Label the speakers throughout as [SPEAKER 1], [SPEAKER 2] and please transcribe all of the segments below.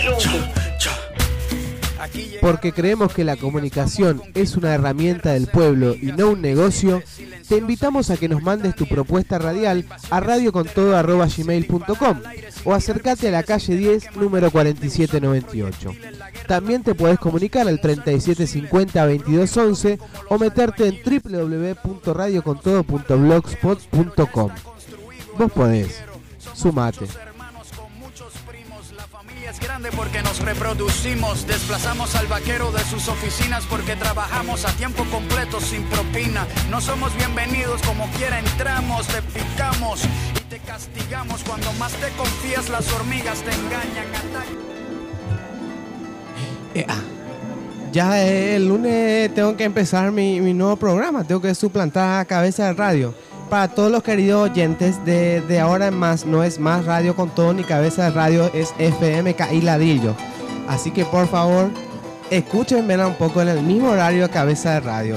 [SPEAKER 1] Porque creemos que la comunicación es una herramienta del pueblo y no un negocio, te invitamos a que nos mandes tu propuesta radial a radiocontodo@gmail.com o acércate a la calle 10, número 4798. También te podés comunicar al 3750-2211 o meterte en www.radiocontodo.blogspot.com. Vos podés. Sumate.
[SPEAKER 2] Es grande porque nos reproducimos, desplazamos al vaquero de sus oficinas porque trabajamos a tiempo completo sin propina. No somos bienvenidos, como quiera entramos, te picamos y te castigamos. Cuando más te confías, las hormigas te engañan.
[SPEAKER 1] Ya el lunes tengo que empezar mi nuevo programa, tengo que suplantar a Cabeza de Radio. Para todos los queridos oyentes, de ahora en más, no es más Radio con Todo ni Cabeza de Radio, es FMKI Ladrillo. Así que por favor, escúchenme un poco en el mismo horario de Cabeza de Radio.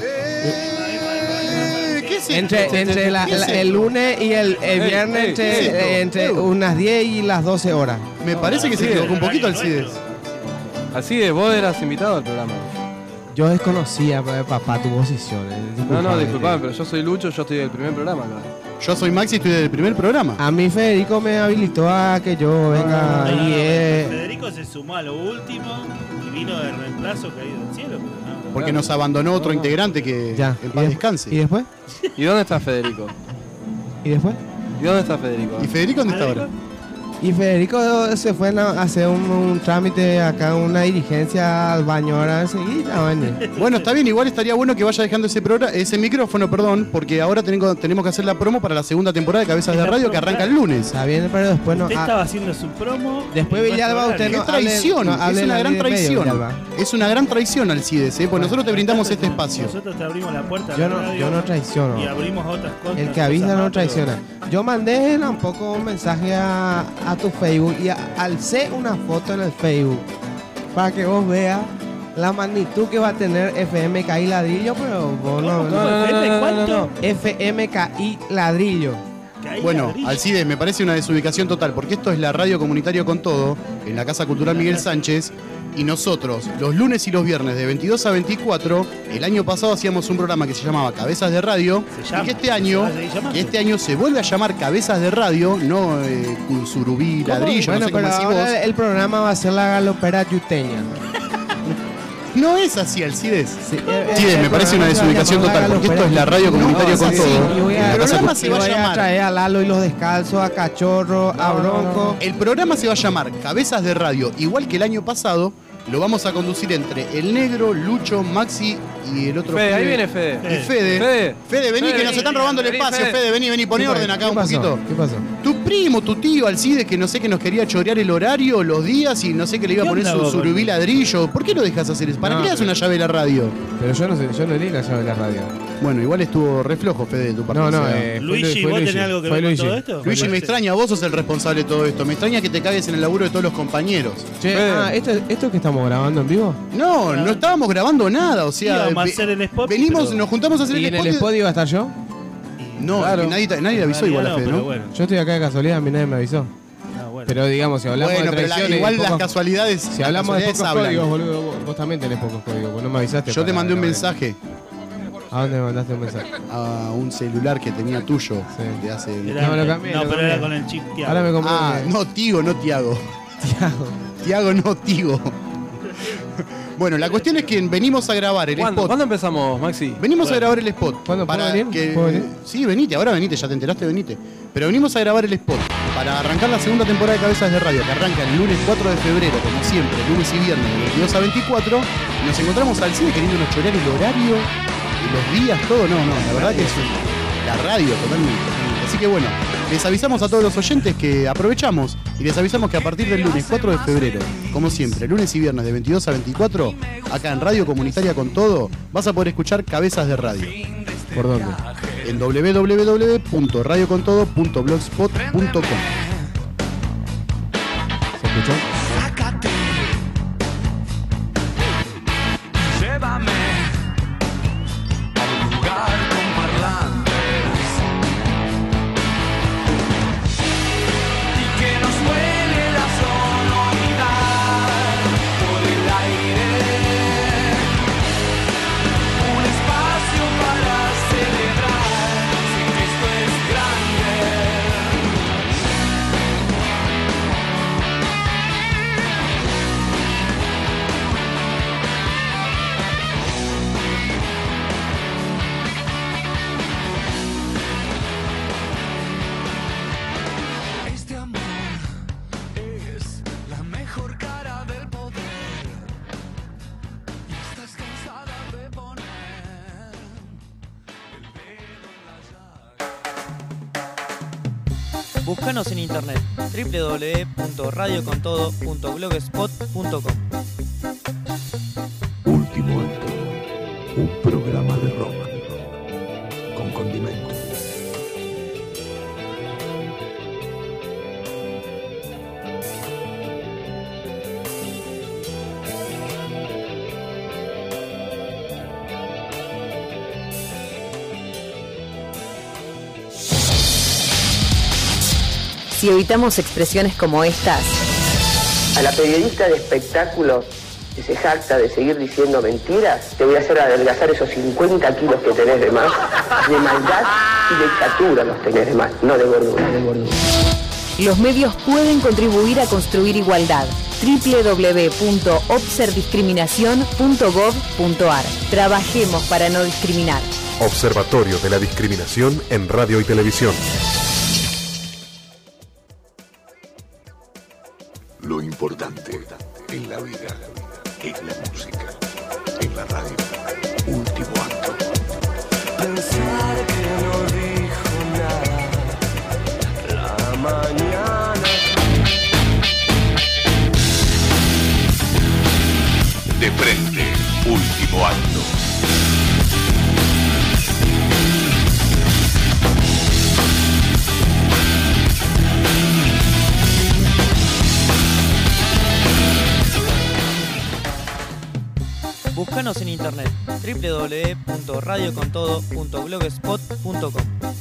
[SPEAKER 3] ¿Qué es
[SPEAKER 1] Entre el lunes y el viernes, entre unas 10 y las 12 horas.
[SPEAKER 3] Me parece que se equivocó un poquito Alcides.
[SPEAKER 4] Alcides, vos eras invitado al programa.
[SPEAKER 1] Yo desconocía, papá, tu posición.
[SPEAKER 4] No, disculpame, pero yo soy Lucho, yo estoy del primer programa acá.
[SPEAKER 3] Yo soy Maxi, estoy del primer programa.
[SPEAKER 1] A mí Federico me habilitó a que yo venga
[SPEAKER 5] Federico se sumó a lo último y vino de reemplazo caído del cielo.
[SPEAKER 3] Porque nos abandonó otro integrante que
[SPEAKER 1] ya,
[SPEAKER 3] en paz descanse.
[SPEAKER 1] ¿Y después?
[SPEAKER 4] ¿Y dónde está Federico?
[SPEAKER 1] ¿Y después?
[SPEAKER 4] ¿Y dónde está Federico?
[SPEAKER 3] ¿Y Federico dónde está ahora?
[SPEAKER 1] Y Federico se fue a hacer un trámite acá, una dirigencia al baño ahora enseguida.
[SPEAKER 3] Bueno, está bien, igual estaría bueno que vaya dejando ese micrófono, porque ahora tenemos que hacer la promo para la segunda temporada de Cabezas de Radio que arranca el lunes.
[SPEAKER 1] Está bien, pero después no.
[SPEAKER 5] Usted estaba haciendo su promo.
[SPEAKER 1] Después Villalba, usted no.
[SPEAKER 3] Es traición, es una gran traición. Es una gran traición, Alcides, porque nosotros te brindamos este espacio.
[SPEAKER 5] Nosotros te abrimos la puerta.
[SPEAKER 1] Yo no traiciono.
[SPEAKER 5] Y abrimos otras cosas.
[SPEAKER 1] El que avisa no traiciona. Yo mandé un poco un mensaje a tu Facebook y alcé una foto en el Facebook para que vos veas la magnitud que va a tener FMKI Ladrillo, pero vos no. FMKI Ladrillo.
[SPEAKER 3] Bueno, Alcides, me parece una desubicación total, porque esto es la Radio Comunitaria con Todo, en la Casa Cultural Miguel Sánchez, y nosotros, los lunes y los viernes de 22 a 24, el año pasado hacíamos un programa que se llamaba Cabezas de Radio, y que este año se vuelve a llamar Cabezas de Radio, no Surubí Ladrillo,
[SPEAKER 1] bueno,
[SPEAKER 3] no sé cómo decís vos.
[SPEAKER 1] El programa va a ser la galopera yuteña.
[SPEAKER 3] No es así, Alcides. Sí, me parece una desubicación total, porque esto es la Radio Comunitaria con Todo.
[SPEAKER 1] El programa se va a llamar. Traer a Lalo y los Descalzos, a Cachorro, a Bronco.
[SPEAKER 3] El programa se va a llamar Cabezas de Radio, igual que el año pasado. Lo vamos a conducir entre el Negro, Lucho, Maxi y el otro.
[SPEAKER 4] Fede, ahí viene Fede.
[SPEAKER 3] Y Fede, vení, que nos están robando el espacio. Fede, vení, poné orden acá un poquito.
[SPEAKER 1] ¿Qué pasó?
[SPEAKER 3] Tu primo, tu tío Alcides, que no sé que nos quería chorear el horario, los días y no sé que le iba a poner su surubí ladrillo. ¿Por qué lo dejas hacer eso? ¿Para qué le das una llave de la radio?
[SPEAKER 1] Pero yo no di la llave de la radio.
[SPEAKER 3] Bueno, igual estuvo re flojo, Fede, de tu parte.
[SPEAKER 5] Luigi, ¿vos tenés algo que ver con todo esto?
[SPEAKER 3] Luigi, me extraña, vos sos el responsable de todo esto. Me extraña que te cagues en el laburo de todos los compañeros.
[SPEAKER 1] Che, ¿esto que estamos grabando en vivo?
[SPEAKER 3] No estábamos grabando nada, o sea.
[SPEAKER 5] Íbamos a hacer el spot.
[SPEAKER 3] Nos juntamos a hacer el spot.
[SPEAKER 1] ¿Y en el spot iba a estar yo?
[SPEAKER 3] No, claro. Nadie le avisó igual a Fede, ¿no?
[SPEAKER 1] Bueno. Yo estoy acá de casualidad, a mí nadie me avisó. Bueno. Pero digamos, si hablamos de traiciones,
[SPEAKER 3] igual las casualidades.
[SPEAKER 1] Si hablamos de pocos códigos, boludo, vos también tenés pocos códigos, vos no me avisaste.
[SPEAKER 3] Yo te mandé un mensaje.
[SPEAKER 1] ¿A dónde me mandaste un mensaje?
[SPEAKER 3] A un celular que tenía tuyo.
[SPEAKER 1] Sí.
[SPEAKER 3] De hace...
[SPEAKER 5] No, lo cambié. No, pero era con el chip Tiago.
[SPEAKER 1] Ahora me compré.
[SPEAKER 3] No, Tigo, no Tiago. Tiago, no Tigo. Bueno, la cuestión es que venimos a grabar el spot.
[SPEAKER 4] ¿Cuándo empezamos, Maxi?
[SPEAKER 3] Venimos a grabar el spot.
[SPEAKER 1] ¿Cuándo para venir?
[SPEAKER 3] Sí, venite, ahora venite, ya te enteraste, venite. Pero venimos a grabar el spot para arrancar la segunda temporada de Cabezas de Radio, que arranca el lunes 4 de febrero, como siempre, lunes y viernes, de 22 a 24. Y nos encontramos al cine queriéndonos chorear el horario, los días, todo. No, la verdad que es la radio totalmente. Así que bueno, les avisamos a todos los oyentes que aprovechamos y les avisamos que a partir del lunes 4 de febrero, como siempre, lunes y viernes de 22 a 24, acá en Radio Comunitaria con Todo, vas a poder escuchar Cabezas de Radio.
[SPEAKER 1] ¿Por dónde?
[SPEAKER 3] En www.radiocontodo.blogspot.com.
[SPEAKER 1] ¿Se escuchó?
[SPEAKER 6] Búscanos en internet www.radiocontodo.blogspot.com.
[SPEAKER 7] Último Acto, un programa de rock con condimento.
[SPEAKER 8] Si evitamos expresiones como estas,
[SPEAKER 9] a la periodista de espectáculos que se jacta de seguir diciendo mentiras, te voy a hacer adelgazar esos 50 kilos que tenés de más. De maldad y de estatura los tenés de más, no de gordura, de gordura.
[SPEAKER 8] los medios pueden contribuir a construir igualdad. www.obserdiscriminacion.gov.ar. Trabajemos para no discriminar.
[SPEAKER 10] Observatorio de la Discriminación en Radio y Televisión.
[SPEAKER 7] Lo importante en la vida es la música. En la radio, Último Acto.
[SPEAKER 11] Pensar que no dijo nada la mañana.
[SPEAKER 7] De frente, Último Acto.
[SPEAKER 6] Búscanos en internet www.radiocontodo.blogspot.com.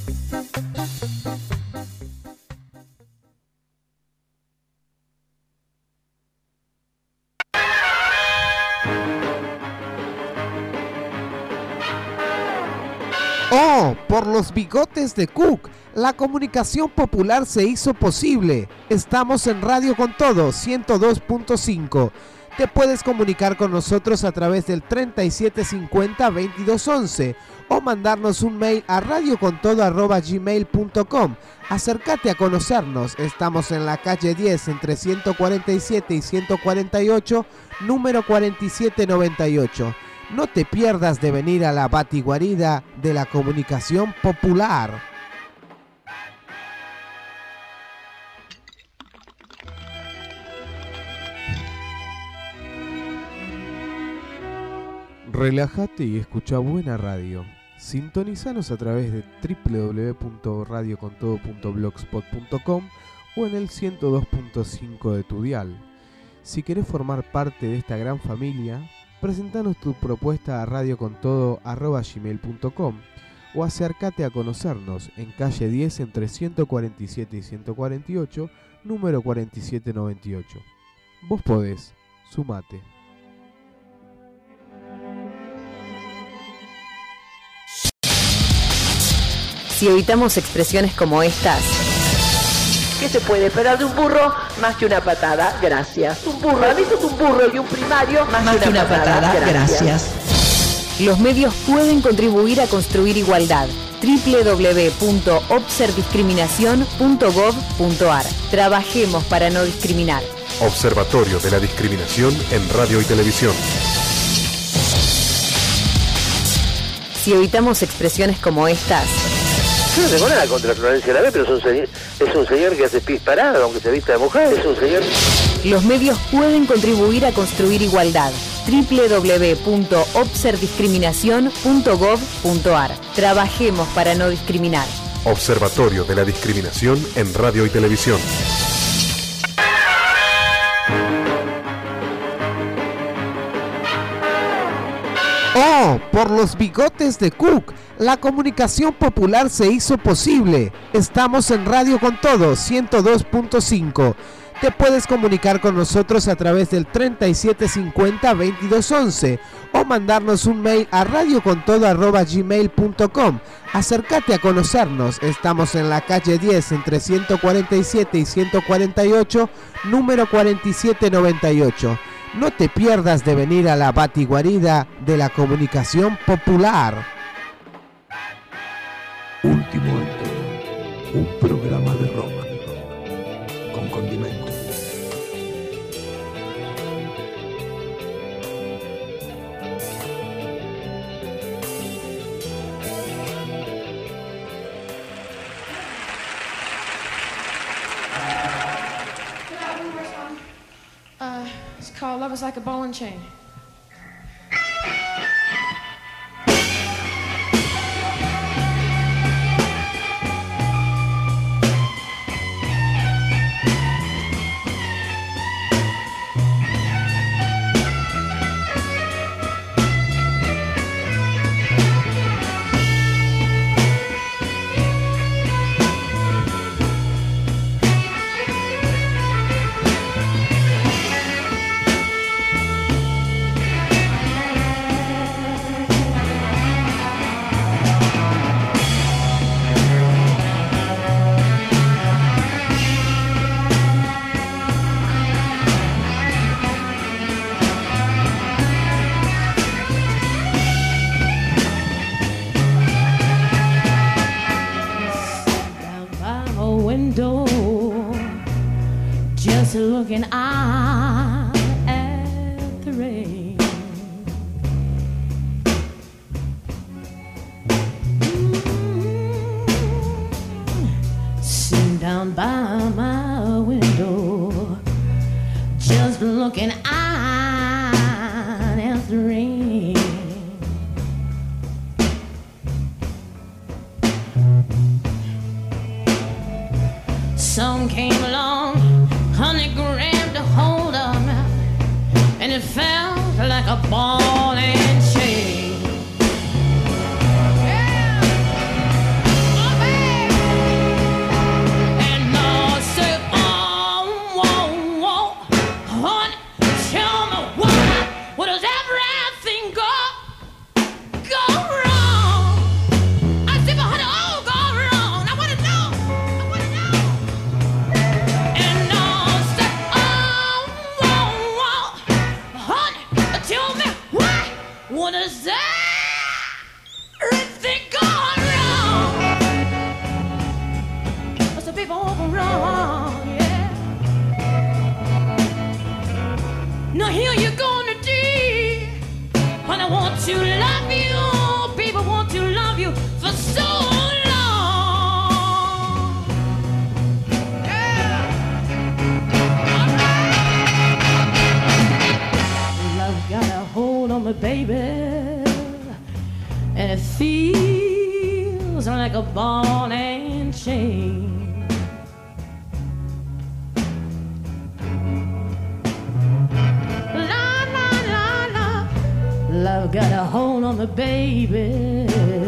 [SPEAKER 1] Oh, por los bigotes de Cook, la comunicación popular se hizo posible. Estamos en Radio con Todo 102.5. Te puedes comunicar con nosotros a través del 3750-2211 o mandarnos un mail a radiocontodo@gmail.com. Acércate a conocernos. Estamos en la calle 10 entre 147 y 148, número 4798. No te pierdas de venir a la batiguarida de la comunicación popular. Relájate y escucha buena radio. Sintonizanos a través de www.radiocontodo.blogspot.com o en el 102.5 de tu dial. Si querés formar parte de esta gran familia, presentanos tu propuesta a radiocontodo@gmail.com o acércate a conocernos en calle 10 entre 147 y 148, número 4798. Vos podés, sumate.
[SPEAKER 8] Si evitamos expresiones como estas,
[SPEAKER 9] ¿qué se puede esperar de un burro más que una patada? Gracias. Un burro, a mí sos un burro y un primario más que una patada. Gracias.
[SPEAKER 8] los medios pueden contribuir a construir igualdad. www.obserdiscriminacion.gov.ar. Trabajemos para no discriminar.
[SPEAKER 10] Observatorio de la Discriminación en Radio y Televisión.
[SPEAKER 8] Si evitamos expresiones como estas,
[SPEAKER 9] Yo no tengo nada contra Florencia Lavey, pero es un señor que hace pis parado, aunque se vista de mujer, es un señor.
[SPEAKER 8] los medios pueden contribuir a construir igualdad. www.obserdiscriminacion.gov.ar. Trabajemos para no discriminar.
[SPEAKER 10] Observatorio de la Discriminación en Radio y Televisión.
[SPEAKER 1] Oh, por los bigotes de Cook, la comunicación popular se hizo posible. Estamos en Radio con Todo 102.5. Te puedes comunicar con nosotros a través del 3750-2211 o mandarnos un mail a radiocontodo@gmail.com. Acércate a conocernos. Estamos en la calle 10 entre 147 y 148, número 4798. No te pierdas de venir a la batiguarida de la comunicación popular.
[SPEAKER 7] Último Acto, un programa de rock con condimento.
[SPEAKER 12] It's called Love Is Like a Ball and Chain.
[SPEAKER 13] Just looking out at the rain. Sitting down by my window, just looking out at the rain. Some came along, honey, grabbed a hold of me, and it felt like a ball and chain. Yeah. Oh, baby. And I said, oh, honey, tell me what does everything go wrong? I said, but honey, all go wrong. I want to know. What is everything gone wrong? What's the people all wrong? Yeah. Now here you're gonna do, and I want to love you. People want to love you for so long. Yeah. Love got a hold on me, baby, and it feels like a ball and chain. La, la, la, la. Love got a hold on me, baby,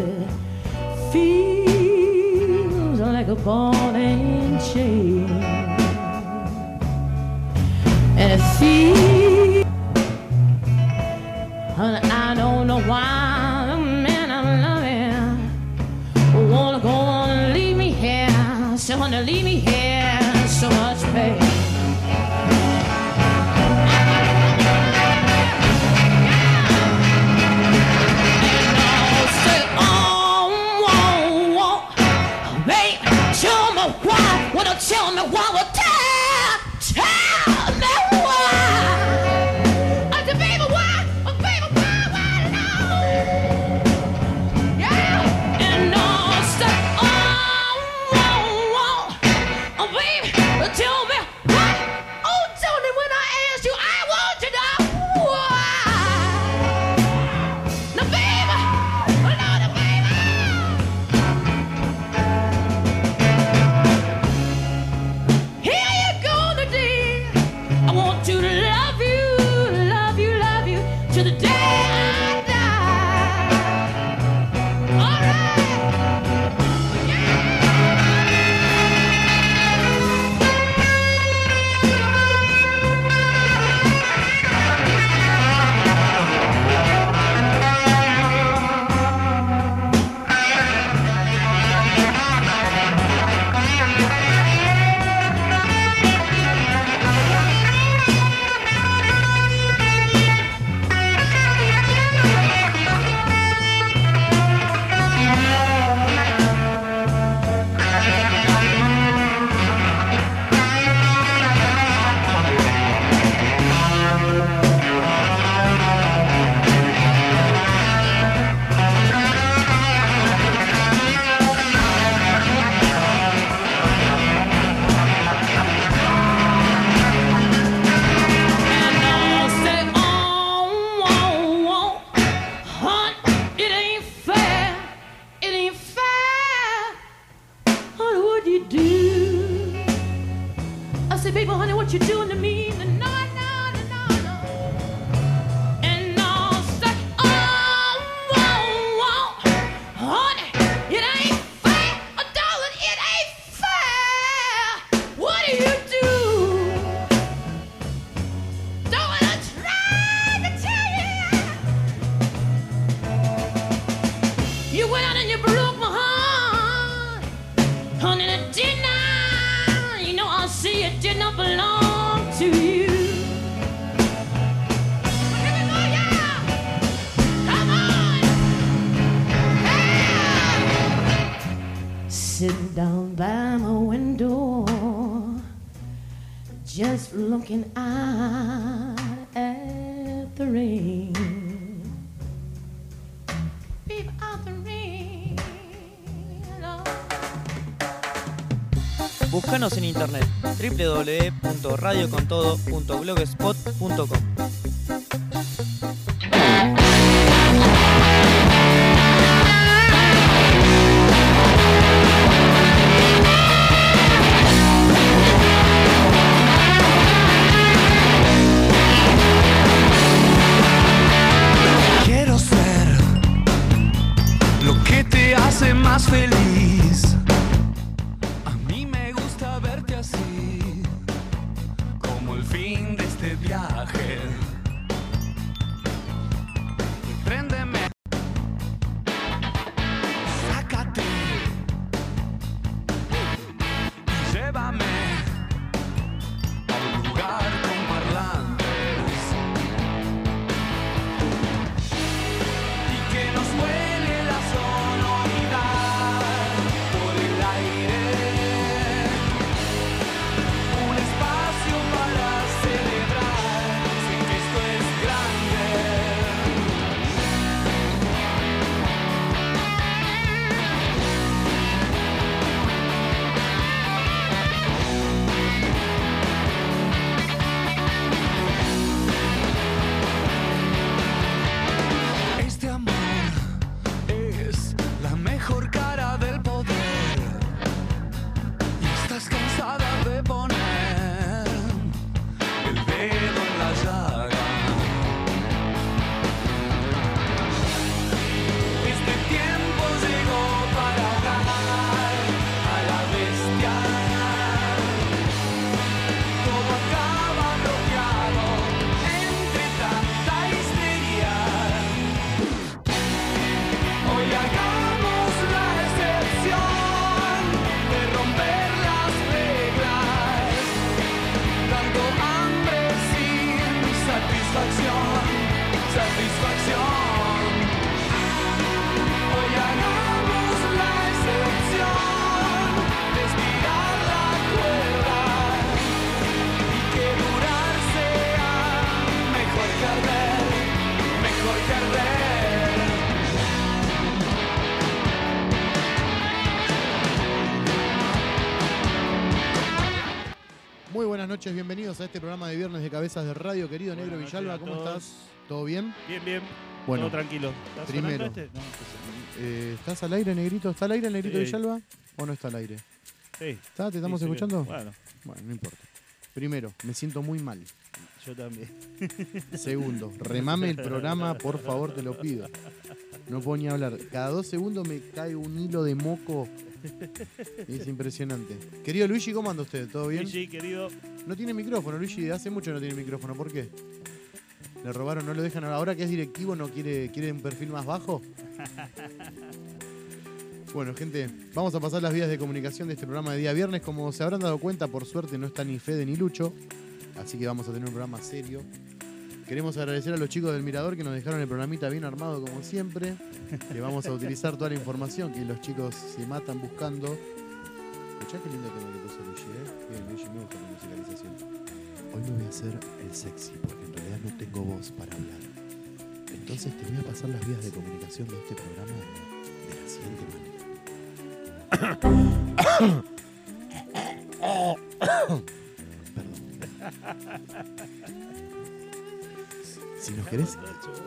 [SPEAKER 13] feels like a ball and chain. And it feels, I don't know why the man I'm loving wanna go on and leave me here. So wanna leave me here, so much pain. And I'll say, oh, babe, tell me why. Wanna tell me why? Well, tell me why. belong to you. Come on! Hey! Sitting down by my window, just looking out at the rain. Peep out the rain.
[SPEAKER 6] Búscanos en internet www.radiocontodo.blogspot.com.
[SPEAKER 11] Quiero ser lo que te hace más feliz. A mí me gusta verte así, como el fin de este viaje. Préndeme, sácate y llévame a un lugar con parlantes y que nos huele la sonoridad por el aire. Un espacio para celebrar, sé que esto es grande. Este amor es la mejor cara del poder y estás cansada de poner el dedo en la llaga. Este tiempo llegó para ahogar a la bestia. Todo acaba bloqueado entre tanta histeria. Hoy hagamos la excepción de romper las reglas. Tanto hambre sin satisfacción, satisfacción. Hoy hagamos la excepción de estirar la cuerda y que durar sea mejor que arder, mejor que arder.
[SPEAKER 3] Muy buenas noches, bienvenidos a este programa de Viernes de Cabezas de Radio. Querido Negro
[SPEAKER 5] Buenas
[SPEAKER 3] Villalba,
[SPEAKER 5] noches a
[SPEAKER 3] ¿cómo
[SPEAKER 5] todos.
[SPEAKER 3] estás? ¿Todo bien?
[SPEAKER 5] Bien, bien.
[SPEAKER 3] Bueno,
[SPEAKER 5] Todo tranquilo. ¿Estás
[SPEAKER 3] primero.
[SPEAKER 5] sonando este? No,
[SPEAKER 3] ¿Estás al aire, Negrito? ¿Está al aire, Negrito
[SPEAKER 5] Sí.
[SPEAKER 3] Villalba? ¿O no está al aire?
[SPEAKER 5] sí.
[SPEAKER 3] ¿Está? ¿Te estamos
[SPEAKER 5] Sí, sí,
[SPEAKER 3] escuchando?
[SPEAKER 5] Bueno,
[SPEAKER 3] Bueno, no importa. Primero, me siento muy mal.
[SPEAKER 5] yo también.
[SPEAKER 3] Segundo, remame el programa, por favor, te lo pido. No puedo ni hablar. Cada 2 segundos me cae un hilo de moco. Es impresionante. Querido Luigi, ¿cómo anda usted? ¿Todo bien?
[SPEAKER 5] Luigi, querido.
[SPEAKER 3] No tiene micrófono, Luigi. Hace mucho no tiene micrófono. ¿Por qué? Le robaron, no lo dejan. Ahora que es directivo, ¿no quiere un perfil más bajo? Bueno, gente, vamos a pasar las vías de comunicación de este programa de día viernes. Como se habrán dado cuenta, por suerte no está ni Fede ni Lucho. Así que vamos a tener un programa serio. Queremos agradecer a los chicos del Mirador que nos dejaron el programita bien armado como siempre. Que vamos a utilizar toda la información que los chicos se matan buscando. Escuchá qué lindo tema que puso Luigi, ¿eh? Bien, Luigi, me gusta la musicalización. Hoy me voy a hacer el sexy porque en realidad no tengo voz para hablar. Entonces te voy a pasar las vías de comunicación de este programa de la siguiente manera. Perdón. Si nos querés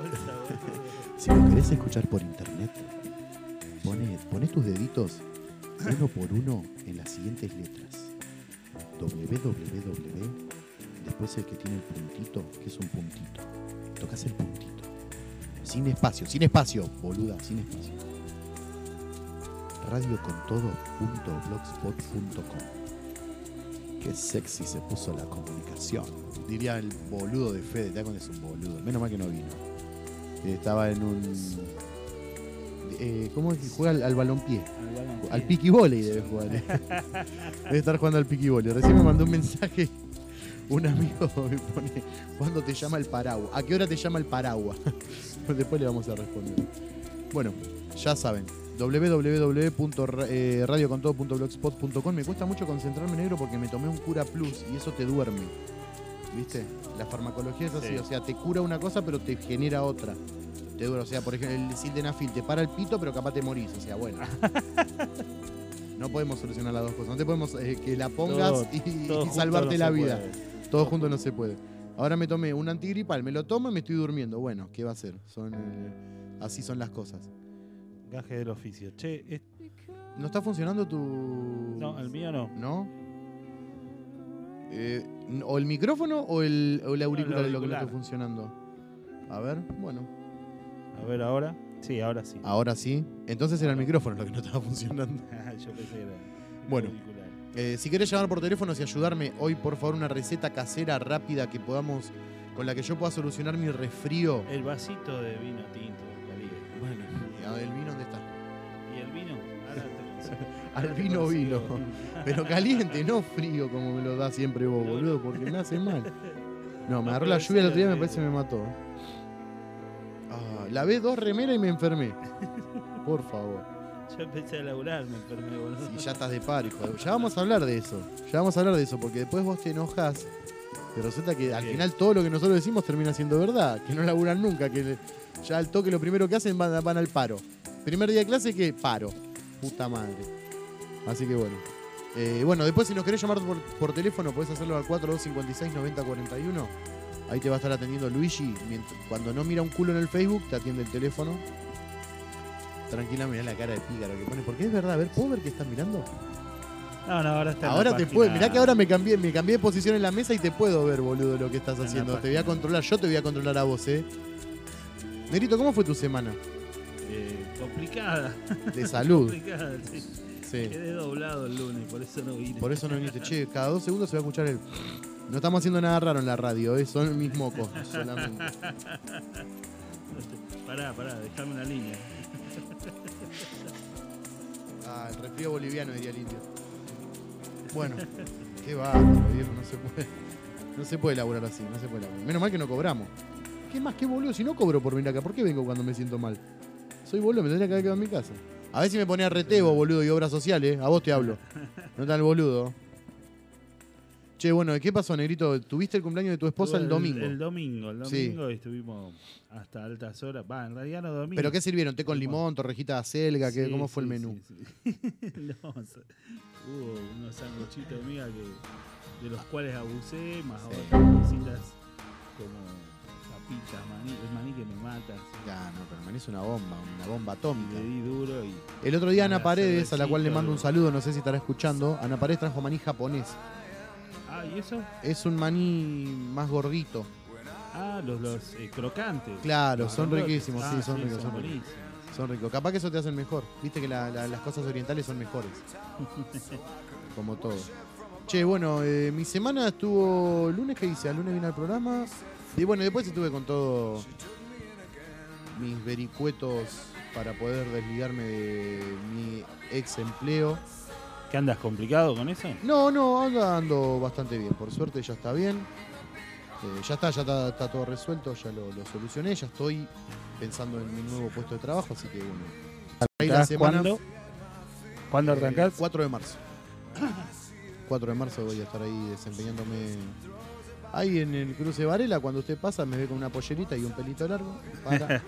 [SPEAKER 3] escuchar por internet, poné tus deditos uno por uno en las siguientes letras. www, después el que tiene el puntito, que es un puntito. Tocas el puntito. Sin espacio, boluda, sin espacio. radiocontodo.blogspot.com. Qué sexy se puso la comunicación. Diría el boludo de Fede, ¿te das cuenta? Es un boludo. Menos mal que no vino. Estaba en un... ¿cómo es que juega al balompié? Al piquiboli debe jugar. Debe estar jugando al piquiboli. Recién me mandó un mensaje Un amigo me pone, ¿cuándo te llama el paraguas? ¿A qué hora te llama el paraguas? Después le vamos a responder. Bueno, ya saben, www.radiocontodo.blogspot.com. Me cuesta mucho concentrarme, negro, porque me tomé un Cura Plus y eso te duerme. ¿Viste? La farmacología es así,
[SPEAKER 5] Sí.
[SPEAKER 3] o sea, te cura una cosa pero te genera otra. Te dura, o sea, por ejemplo, el sildenafil te para el pito pero capaz te morís, o sea, bueno. No podemos solucionar las dos cosas, no te podemos que la pongas
[SPEAKER 5] Todo
[SPEAKER 3] y
[SPEAKER 5] junto
[SPEAKER 3] salvarte
[SPEAKER 5] no
[SPEAKER 3] la
[SPEAKER 5] se
[SPEAKER 3] vida.
[SPEAKER 5] puede.
[SPEAKER 3] Todo junto no se puede. Ahora me tomé un antigripal, me lo tomo y me estoy durmiendo. Bueno, ¿qué va a hacer? Así son las cosas.
[SPEAKER 5] Gaje del oficio. Che,
[SPEAKER 3] ¿No está funcionando tu...?
[SPEAKER 5] no, el mío no.
[SPEAKER 3] ¿No? ¿O el micrófono o el auricular es lo que no está
[SPEAKER 5] auricular.
[SPEAKER 3] funcionando? A ver, bueno.
[SPEAKER 5] A ver, ahora. Sí, ahora sí.
[SPEAKER 3] Ahora sí. Entonces era el micrófono lo que no estaba funcionando.
[SPEAKER 5] Yo pensé que era el
[SPEAKER 3] Bueno.
[SPEAKER 5] auricular.
[SPEAKER 3] Si querés llamar por teléfono y ayudarme hoy, por favor, una receta casera rápida que podamos, con la que yo pueda solucionar mi resfrío.
[SPEAKER 5] El vasito de vino tinto, caliente.
[SPEAKER 3] Bueno, ¿el vino dónde está?
[SPEAKER 5] ¿Y el vino? Ahora te consigo.
[SPEAKER 3] Al vino. Pero caliente, no frío como me lo da siempre vos, boludo, porque me hace mal. No, me agarró la lluvia el otro día, me parece que me mató. Lavé 2 remeras y me enfermé. Por favor.
[SPEAKER 5] Yo empecé a laburar, me enfermé, boludo.
[SPEAKER 3] Y ya estás de par, hijo. Ya vamos a hablar de eso. Porque después vos te enojás. Y resulta que al final todo lo que nosotros decimos termina siendo verdad. Que no laburan nunca. Que ya al toque lo primero que hacen van al paro. Primer día de clase, ¿qué? Paro. Puta madre. Así que bueno. Bueno, después si nos querés llamar por teléfono, podés hacerlo al 4256-9041. Ahí te va a estar atendiendo Luigi. Cuando no mira un culo en el Facebook, te atiende el teléfono. Tranquila, mirá la cara de pícaro que pone. Porque es verdad, a ver, ¿puedo ver qué estás mirando?
[SPEAKER 5] No, ahora está en
[SPEAKER 3] Ahora
[SPEAKER 5] la
[SPEAKER 3] te
[SPEAKER 5] página.
[SPEAKER 3] puedo. Mirá que ahora me cambié de posición en la mesa y te puedo ver, boludo, lo que estás
[SPEAKER 5] En la
[SPEAKER 3] haciendo. Te voy
[SPEAKER 5] página.
[SPEAKER 3] a controlar, yo te voy a controlar a vos, Negrito, ¿cómo fue tu semana?
[SPEAKER 5] Complicada.
[SPEAKER 3] De salud.
[SPEAKER 5] Complicada, sí.
[SPEAKER 3] Sí.
[SPEAKER 5] Quedé doblado el lunes, por eso no vine.
[SPEAKER 3] Por eso no viniste. Che, cada 2 segundos se va a escuchar el... No estamos haciendo nada raro en la radio, son mis mocos solamente.
[SPEAKER 5] Pará, dejame una línea.
[SPEAKER 3] El resfrío boliviano, diría el indio. Bueno, qué bárbaro, viejo, no se puede. No se puede laburar así, no se puede laburar. Menos mal que no cobramos. ¿Qué más? ¿Qué boludo? Si no cobro por venir acá, ¿por qué vengo cuando me siento mal? Soy boludo, me tendría que haber quedado en mi casa. A ver si me ponía retebo, boludo, y obras sociales. A vos te hablo. No tan boludo. Che, bueno, ¿qué pasó, Negrito? ¿Tuviste el cumpleaños de tu esposa el domingo?
[SPEAKER 5] El domingo
[SPEAKER 3] Sí.
[SPEAKER 5] estuvimos hasta altas horas. Va, en realidad no dormimos.
[SPEAKER 3] ¿Pero qué sirvieron? ¿Té con limón, torrejita de acelga?
[SPEAKER 5] Sí,
[SPEAKER 3] ¿Cómo fue el
[SPEAKER 5] sí,
[SPEAKER 3] menú?
[SPEAKER 5] sí. No, hubo unos sanguchitos de miga de los cuales abusé, más otras cositas como papitas, maní, el maní que me mata.
[SPEAKER 3] Ya, no, pero el maní es una bomba atómica.
[SPEAKER 5] Le di duro y...
[SPEAKER 3] El otro día Ana
[SPEAKER 5] Para
[SPEAKER 3] Paredes, a la cual le mando un
[SPEAKER 5] cervecita,
[SPEAKER 3] saludo, no sé si estará escuchando. Ana Paredes trajo maní japonés.
[SPEAKER 5] Ah, ¿y eso?
[SPEAKER 3] Es un maní más gordito.
[SPEAKER 5] Ah, los crocantes.
[SPEAKER 3] Claro,
[SPEAKER 5] Los
[SPEAKER 3] son
[SPEAKER 5] grandotes.
[SPEAKER 3] riquísimos, sí, son ricos. Son
[SPEAKER 5] buenísimos.
[SPEAKER 3] ricos. Capaz que eso te hacen mejor. Viste que las cosas orientales son mejores. Como todo. Che, bueno, mi semana estuvo... ¿Lunes qué hice? El lunes vine al programa. Y bueno, después estuve con todo mis vericuetos para poder desligarme de mi ex empleo.
[SPEAKER 5] ¿Qué andas complicado con eso?
[SPEAKER 3] No, ando bastante bien. Por suerte ya está bien. Ya está todo resuelto, ya lo solucioné. Ya estoy pensando en mi nuevo puesto de trabajo, así que bueno. Ahí la semana,
[SPEAKER 5] ¿Cuándo arrancás?
[SPEAKER 3] 4 de marzo. 4 de marzo voy a estar ahí desempeñándome ahí en el cruce de Varela. Cuando usted pasa me ve con una pollerita y un pelito largo. Para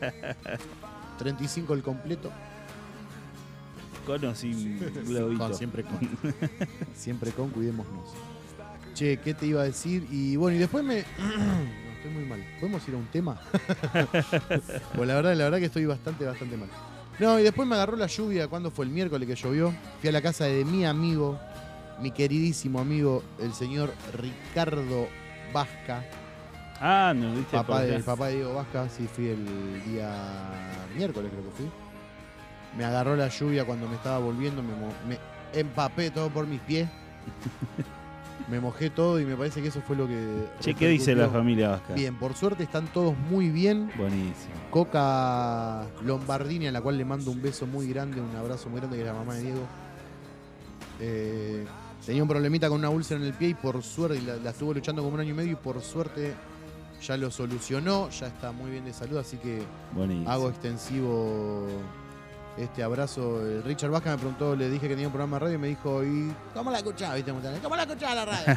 [SPEAKER 3] 35 el completo.
[SPEAKER 5] Con o sin globito.
[SPEAKER 3] Siempre con. Siempre con, cuidémonos. Che, ¿qué te iba a decir? Y bueno, y después no, estoy muy mal. ¿Podemos ir a un tema? Pues la verdad que estoy bastante mal. No, y después me agarró la lluvia. ¿Cuándo fue? El miércoles que llovió. Fui a la casa de mi amigo, mi queridísimo amigo, el señor Ricardo Vasca.
[SPEAKER 5] Ah, nos diste
[SPEAKER 3] El papá de Diego Vasca. Sí, fui el día miércoles, creo que fui. Me agarró la lluvia cuando me estaba volviendo, me empapé todo por mis pies. Me mojé todo y me parece que eso fue lo que...
[SPEAKER 5] Che, ¿qué dice la familia Vasca?
[SPEAKER 3] Bien, por suerte están todos muy bien.
[SPEAKER 5] Buenísimo.
[SPEAKER 3] Coca Lombardini, a la cual le mando un beso muy grande, un abrazo muy grande, que es la mamá de Diego. Tenía un problemita con una úlcera en el pie y por suerte, la estuvo luchando como 1 año y medio y por suerte ya lo solucionó, ya está muy bien de salud, así que
[SPEAKER 5] Buenísimo.
[SPEAKER 3] hago extensivo este abrazo. Richard Vasca me preguntó, le dije que tenía un programa de radio y me dijo, ¿y cómo la escuchás? ¿Viste? ¿Cómo la escuchás la radio?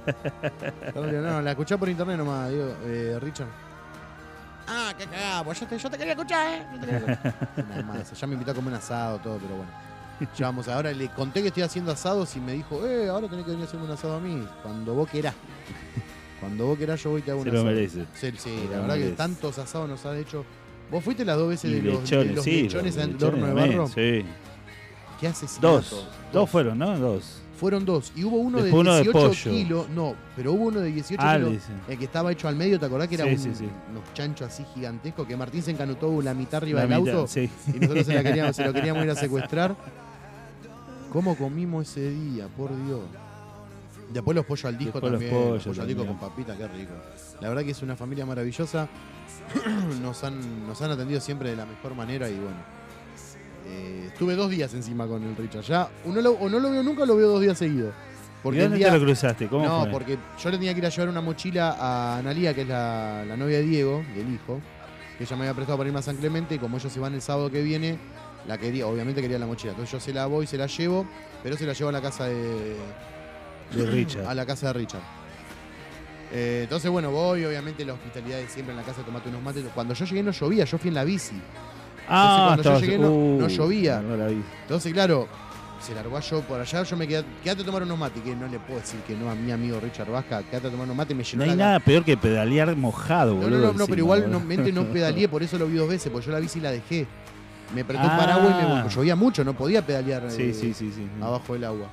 [SPEAKER 3] No, la escuchás por internet nomás, digo, Richard. Ah, qué cagada, pues yo te quería escuchar, Yo te quería escuchar. Nada más, ya me invitó a comer un asado, todo, pero bueno. Ya vamos, ahora le conté que estoy haciendo asados y me dijo, ahora tenés que venir a hacerme un asado a mí, cuando vos querás. Cuando vos querás yo voy y te hago un asado.
[SPEAKER 5] Se lo merece.
[SPEAKER 3] Sí, la verdad que tantos asados nos has hecho. ¿Vos fuiste las 2 veces
[SPEAKER 5] Y
[SPEAKER 3] de los lechones en el horno de barro?
[SPEAKER 5] Sí.
[SPEAKER 3] ¿Qué asesinato?
[SPEAKER 5] Dos fueron, ¿no? Dos.
[SPEAKER 3] Fueron 2. Y hubo uno
[SPEAKER 5] Después
[SPEAKER 3] de 18
[SPEAKER 5] uno de pollo.
[SPEAKER 3] kilos. No, pero hubo uno de 18 kilos. El que estaba hecho al medio, ¿te acordás que era unos chanchos así gigantescos? Que Martín se encanutó la mitad arriba del auto.
[SPEAKER 5] Sí.
[SPEAKER 3] Y nosotros se lo queríamos ir a secuestrar. ¿Cómo comimos ese día? Por Dios. Después los pollos al disco también. Los pollos al disco con papita, qué rico. La verdad que es una familia maravillosa. Nos han atendido siempre de la mejor manera y bueno. Estuve 2 días encima con el Richard. Ya, o no lo veo nunca o lo veo 2 días seguidos.
[SPEAKER 5] ¿Y dónde te lo cruzaste? ¿Cómo
[SPEAKER 3] no,
[SPEAKER 5] fue?
[SPEAKER 3] porque yo le tenía que ir a llevar una mochila a Analía, que es la novia de Diego, del hijo, que ella me había prestado para irme a San Clemente, y como ellos se van el sábado que viene, obviamente quería la mochila. Entonces yo se la voy, se la llevo, pero se la llevo a la casa de
[SPEAKER 5] Richard.
[SPEAKER 3] A la casa de Richard. Entonces, bueno, voy, obviamente la hospitalidad de siempre en la casa, tomate unos mates. Cuando yo llegué no llovía, yo fui en la bici. Entonces, cuando yo llegué no llovía. Entonces, claro, se largó yo por allá, yo me quedé a tomar unos mates, que no le puedo decir que no a mi amigo Richard Vasca, quedate a tomar unos mates, me llenó
[SPEAKER 5] No hay nada peor que pedalear mojado, boludo.
[SPEAKER 3] No, pero igual no pedaleé, por eso lo vi 2 veces, porque yo la bici la dejé. Me prestó un paraguas y me llovía mucho, no podía pedalear
[SPEAKER 5] sí.
[SPEAKER 3] abajo del agua.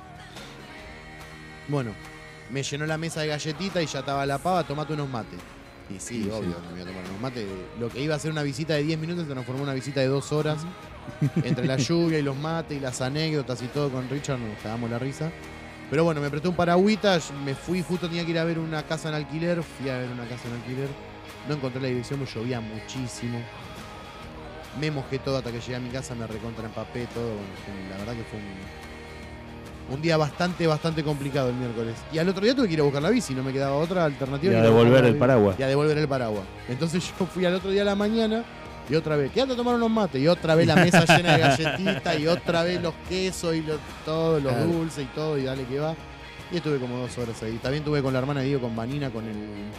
[SPEAKER 3] Bueno, me llenó la mesa de galletitas y ya estaba la pava, tomate unos mates. Y sí, obvio, me voy a tomar unos mates. Lo que iba a ser una visita de 10 minutos se transformó en una visita de 2 horas. Entre la lluvia y los mates y las anécdotas y todo con Richard, nos cagamos la risa. Pero bueno, me prestó un paragüita, me fui, justo tenía que ir a ver una casa en alquiler, fui a ver una casa en alquiler. No encontré la dirección, me llovía muchísimo. Me mojé todo hasta que llegué a mi casa, me recontra empapé todo. Bueno, la verdad que fue un día bastante complicado el miércoles. Y al otro día tuve que ir a buscar la bici, no me quedaba otra alternativa.
[SPEAKER 5] Y a devolver el paraguas.
[SPEAKER 3] Y a devolver el paraguas. Entonces yo fui al otro día a la mañana y otra vez, quédate a tomar unos mates. Y otra vez la mesa llena de galletitas y otra vez los quesos y todos los dulces y todo, y dale que va. Y estuve como 2 horas ahí. También estuve con la hermana de Diego, con Vanina, con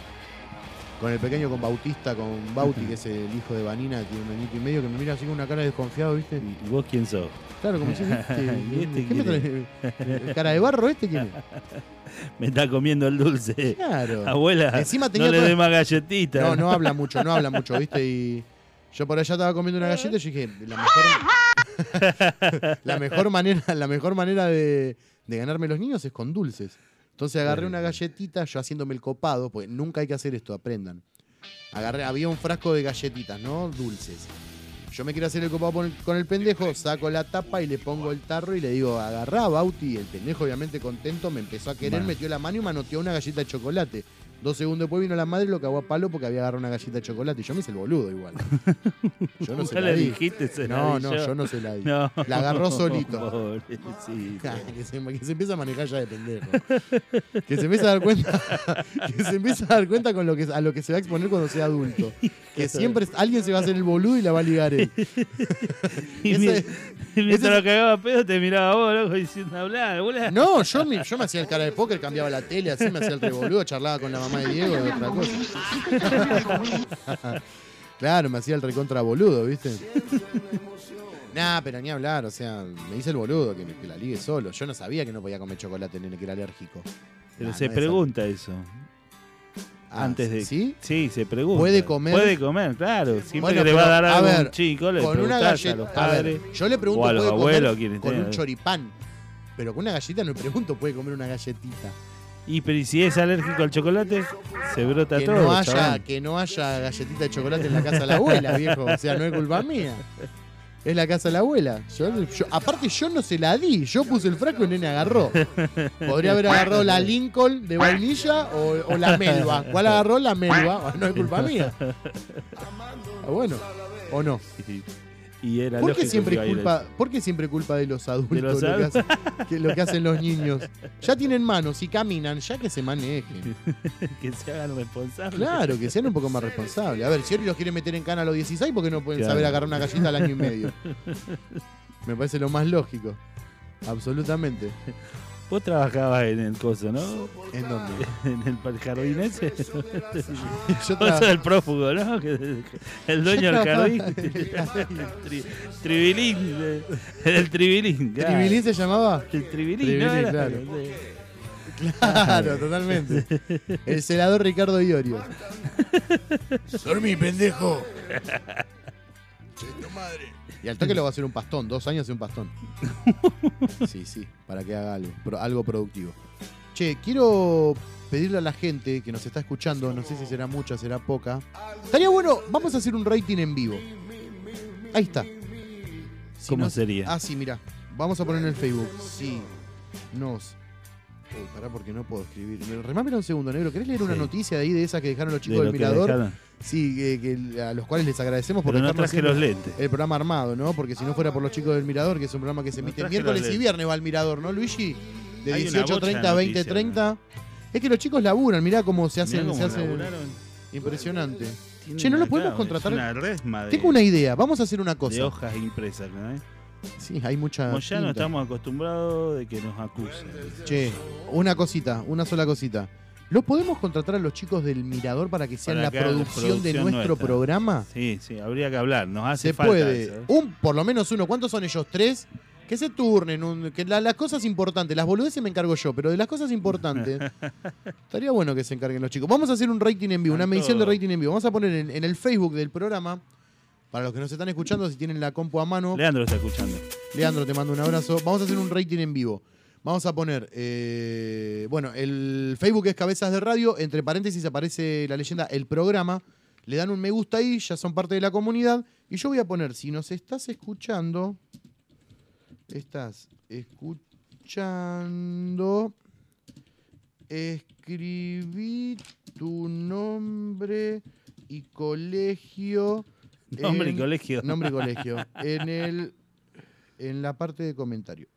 [SPEAKER 3] el pequeño, con Bautista, con Bauti, que es el hijo de Vanina, que tiene 1 añito y medio, que me mira así con una cara de desconfiado, ¿viste?
[SPEAKER 5] ¿Y vos quién sos?
[SPEAKER 3] Claro, como si ¿qué me trae? ¿Cara de barro este quién es?
[SPEAKER 5] Me está comiendo el dulce.
[SPEAKER 3] Claro.
[SPEAKER 5] Abuela,
[SPEAKER 3] encima tenía
[SPEAKER 5] no le dé más galletitas.
[SPEAKER 3] No habla mucho, ¿viste? Y yo por allá estaba comiendo una galleta y yo dije, la mejor manera de ganarme los niños es con dulces. Entonces agarré una galletita, yo haciéndome el copado, porque nunca hay que hacer esto, aprendan. Había un frasco de galletitas, ¿no? Dulces. Yo me quiero hacer el copado con el pendejo, saco la tapa y le pongo el tarro y le digo, agarrá, Bauti. El pendejo, obviamente contento, me empezó a querer, metió la mano y manoteó una galleta de chocolate. 2 segundos después vino la madre y lo cagó a palo porque había agarrado una galleta de chocolate. Y yo me hice el boludo igual. Yo no se la di.
[SPEAKER 5] Dijiste,
[SPEAKER 3] yo no se la di.
[SPEAKER 5] No.
[SPEAKER 3] La agarró solito.
[SPEAKER 5] Pobrecito.
[SPEAKER 3] Que se empieza a manejar ya de pendejo. Que se empieza a dar cuenta. Que se empieza a dar cuenta con a lo que se va a exponer cuando sea adulto. Que siempre alguien se va a hacer el boludo y la va a ligar él.
[SPEAKER 5] Y mientras lo cagaba pedo te miraba vos, loco, diciendo hablar.
[SPEAKER 3] No, yo me hacía el cara de póker, cambiaba la tele, así me hacía el reboludo, charlaba con la mamá de Diego de otra cosa. Claro, me hacía el recontra boludo, ¿viste? Nah, pero ni hablar, o sea, me hice el boludo, que la ligue solo. Yo no sabía que no podía comer chocolate, nene, que era alérgico.
[SPEAKER 5] Pero se pregunta eso. Antes de.
[SPEAKER 3] ¿Sí?
[SPEAKER 5] Sí, se pregunta.
[SPEAKER 3] ¿Puede comer?
[SPEAKER 5] Puede comer, claro. Siempre
[SPEAKER 3] bueno,
[SPEAKER 5] que le va a dar algo a un
[SPEAKER 3] ver,
[SPEAKER 5] chico, le
[SPEAKER 3] con una
[SPEAKER 5] preguntás
[SPEAKER 3] galleta,
[SPEAKER 5] a los padres.
[SPEAKER 3] Yo le pregunto,
[SPEAKER 5] o a los
[SPEAKER 3] ¿puede
[SPEAKER 5] abuelos,
[SPEAKER 3] comer con un choripán? Pero con una galleta no le pregunto, ¿puede comer una galletita?
[SPEAKER 5] Pero ¿y si es alérgico al chocolate? Se brota todo.
[SPEAKER 3] Que no haya galletita de chocolate en la casa de la abuela, viejo. O sea, no es culpa mía. Es la casa de la abuela. Aparte, yo no se la di. Yo puse el frasco y el nene agarró. Podría haber agarrado la Lincoln de vainilla o la Melba. ¿Cuál agarró? La Melba. No es culpa mía. Bueno, ¿o no?
[SPEAKER 5] Y era
[SPEAKER 3] ¿Por qué
[SPEAKER 5] lógico
[SPEAKER 3] siempre
[SPEAKER 5] que iba a ir
[SPEAKER 3] culpa, ¿por qué siempre culpa de los adultos
[SPEAKER 5] De los
[SPEAKER 3] lo que hacen los niños? Ya tienen manos y caminan, ya que se manejen.
[SPEAKER 5] que se hagan responsables.
[SPEAKER 3] Claro, que sean un poco más responsables. A ver, si Ori los quiere meter en cana a los 16, ¿por qué no pueden
[SPEAKER 5] Claro.
[SPEAKER 3] saber agarrar una galleta al año y medio? Me parece lo más lógico. Absolutamente.
[SPEAKER 5] Vos trabajabas en el coso, ¿no?
[SPEAKER 3] ¿En dónde?
[SPEAKER 5] En el jardín ese.
[SPEAKER 3] Yo
[SPEAKER 5] Vos sos el prófugo, ¿no? El dueño del jardín. Tribilín. El tribilín. Claro.
[SPEAKER 3] ¿Tribilín se llamaba?
[SPEAKER 5] El tribilín,
[SPEAKER 3] Tribilín,
[SPEAKER 5] ¿no?
[SPEAKER 3] claro. Claro, totalmente. El celador Ricardo Iorio.
[SPEAKER 14] Dormí, pendejo.
[SPEAKER 3] Y al toque lo va a hacer un pastón, 2 años y un pastón. Sí, para que haga algo productivo. Che, quiero pedirle a la gente que nos está escuchando, no sé si será mucha, será poca. Estaría bueno, vamos a hacer un rating en vivo. Ahí está.
[SPEAKER 5] ¿Cómo sería?
[SPEAKER 3] Ah, sí, mira. Vamos a poner en el Facebook. Sí, nos... Uy, pará porque no puedo escribir. Remámela un segundo, negro. ¿Querés leer una noticia de ahí de esas que dejaron los chicos
[SPEAKER 5] De
[SPEAKER 3] del
[SPEAKER 5] lo que
[SPEAKER 3] Mirador?
[SPEAKER 5] dejaron.
[SPEAKER 3] Sí, a los cuales les agradecemos por
[SPEAKER 5] Pero no
[SPEAKER 3] dejarnos
[SPEAKER 5] traje
[SPEAKER 3] haciendo
[SPEAKER 5] los lentes.
[SPEAKER 3] el programa armado, ¿no? Porque si no fuera por los chicos del Mirador, que es un programa que se emite
[SPEAKER 5] traje
[SPEAKER 3] miércoles
[SPEAKER 5] los
[SPEAKER 3] y
[SPEAKER 5] lentes.
[SPEAKER 3] viernes va al Mirador, ¿no, Luigi? De
[SPEAKER 5] Hay una
[SPEAKER 3] 18:30
[SPEAKER 5] bocha
[SPEAKER 3] a
[SPEAKER 5] de noticias,
[SPEAKER 3] 20:30. Es que los chicos laburan, mirá cómo se hacen.
[SPEAKER 5] Mirá cómo
[SPEAKER 3] se hacen
[SPEAKER 5] laburaron.
[SPEAKER 3] impresionante.
[SPEAKER 5] Tienen
[SPEAKER 3] Che, ¿no lo
[SPEAKER 5] acá
[SPEAKER 3] podemos contratar?
[SPEAKER 5] una resma de,
[SPEAKER 3] Tengo una idea, vamos a hacer una
[SPEAKER 5] de
[SPEAKER 3] cosa.
[SPEAKER 5] hojas impresas, ¿no?
[SPEAKER 3] Sí, hay mucha.
[SPEAKER 5] Como ya no
[SPEAKER 3] tinta.
[SPEAKER 5] estamos acostumbrados de que nos acusen.
[SPEAKER 3] Che, una cosita, una sola cosita. ¿Lo podemos contratar a los chicos del Mirador para que sean
[SPEAKER 5] Para
[SPEAKER 3] la
[SPEAKER 5] que hagan
[SPEAKER 3] producción de nuestro
[SPEAKER 5] nuestra.
[SPEAKER 3] programa?
[SPEAKER 5] Sí, habría que hablar. Nos hace
[SPEAKER 3] Se
[SPEAKER 5] falta
[SPEAKER 3] puede.
[SPEAKER 5] eso, ¿eh?
[SPEAKER 3] Por lo menos uno. ¿Cuántos son ellos? 3. Que se turnen. Que las cosas importantes. Las boludeces me encargo yo, pero de las cosas importantes estaría bueno que se encarguen los chicos. Vamos a hacer un rating en vivo, una medición de rating en vivo. Vamos a poner en el Facebook del programa, para los que nos están escuchando, si tienen la compu a mano.
[SPEAKER 5] Leandro está escuchando.
[SPEAKER 3] Leandro, te mando un abrazo. Vamos a hacer un rating en vivo. Vamos a poner, bueno, el Facebook es Cabezas de Radio, entre paréntesis aparece la leyenda El Programa, le dan un me gusta ahí, ya son parte de la comunidad, y yo voy a poner, si nos estás escuchando, escribí tu nombre y colegio.
[SPEAKER 5] Nombre y colegio.
[SPEAKER 3] Nombre y colegio. En la parte de comentario.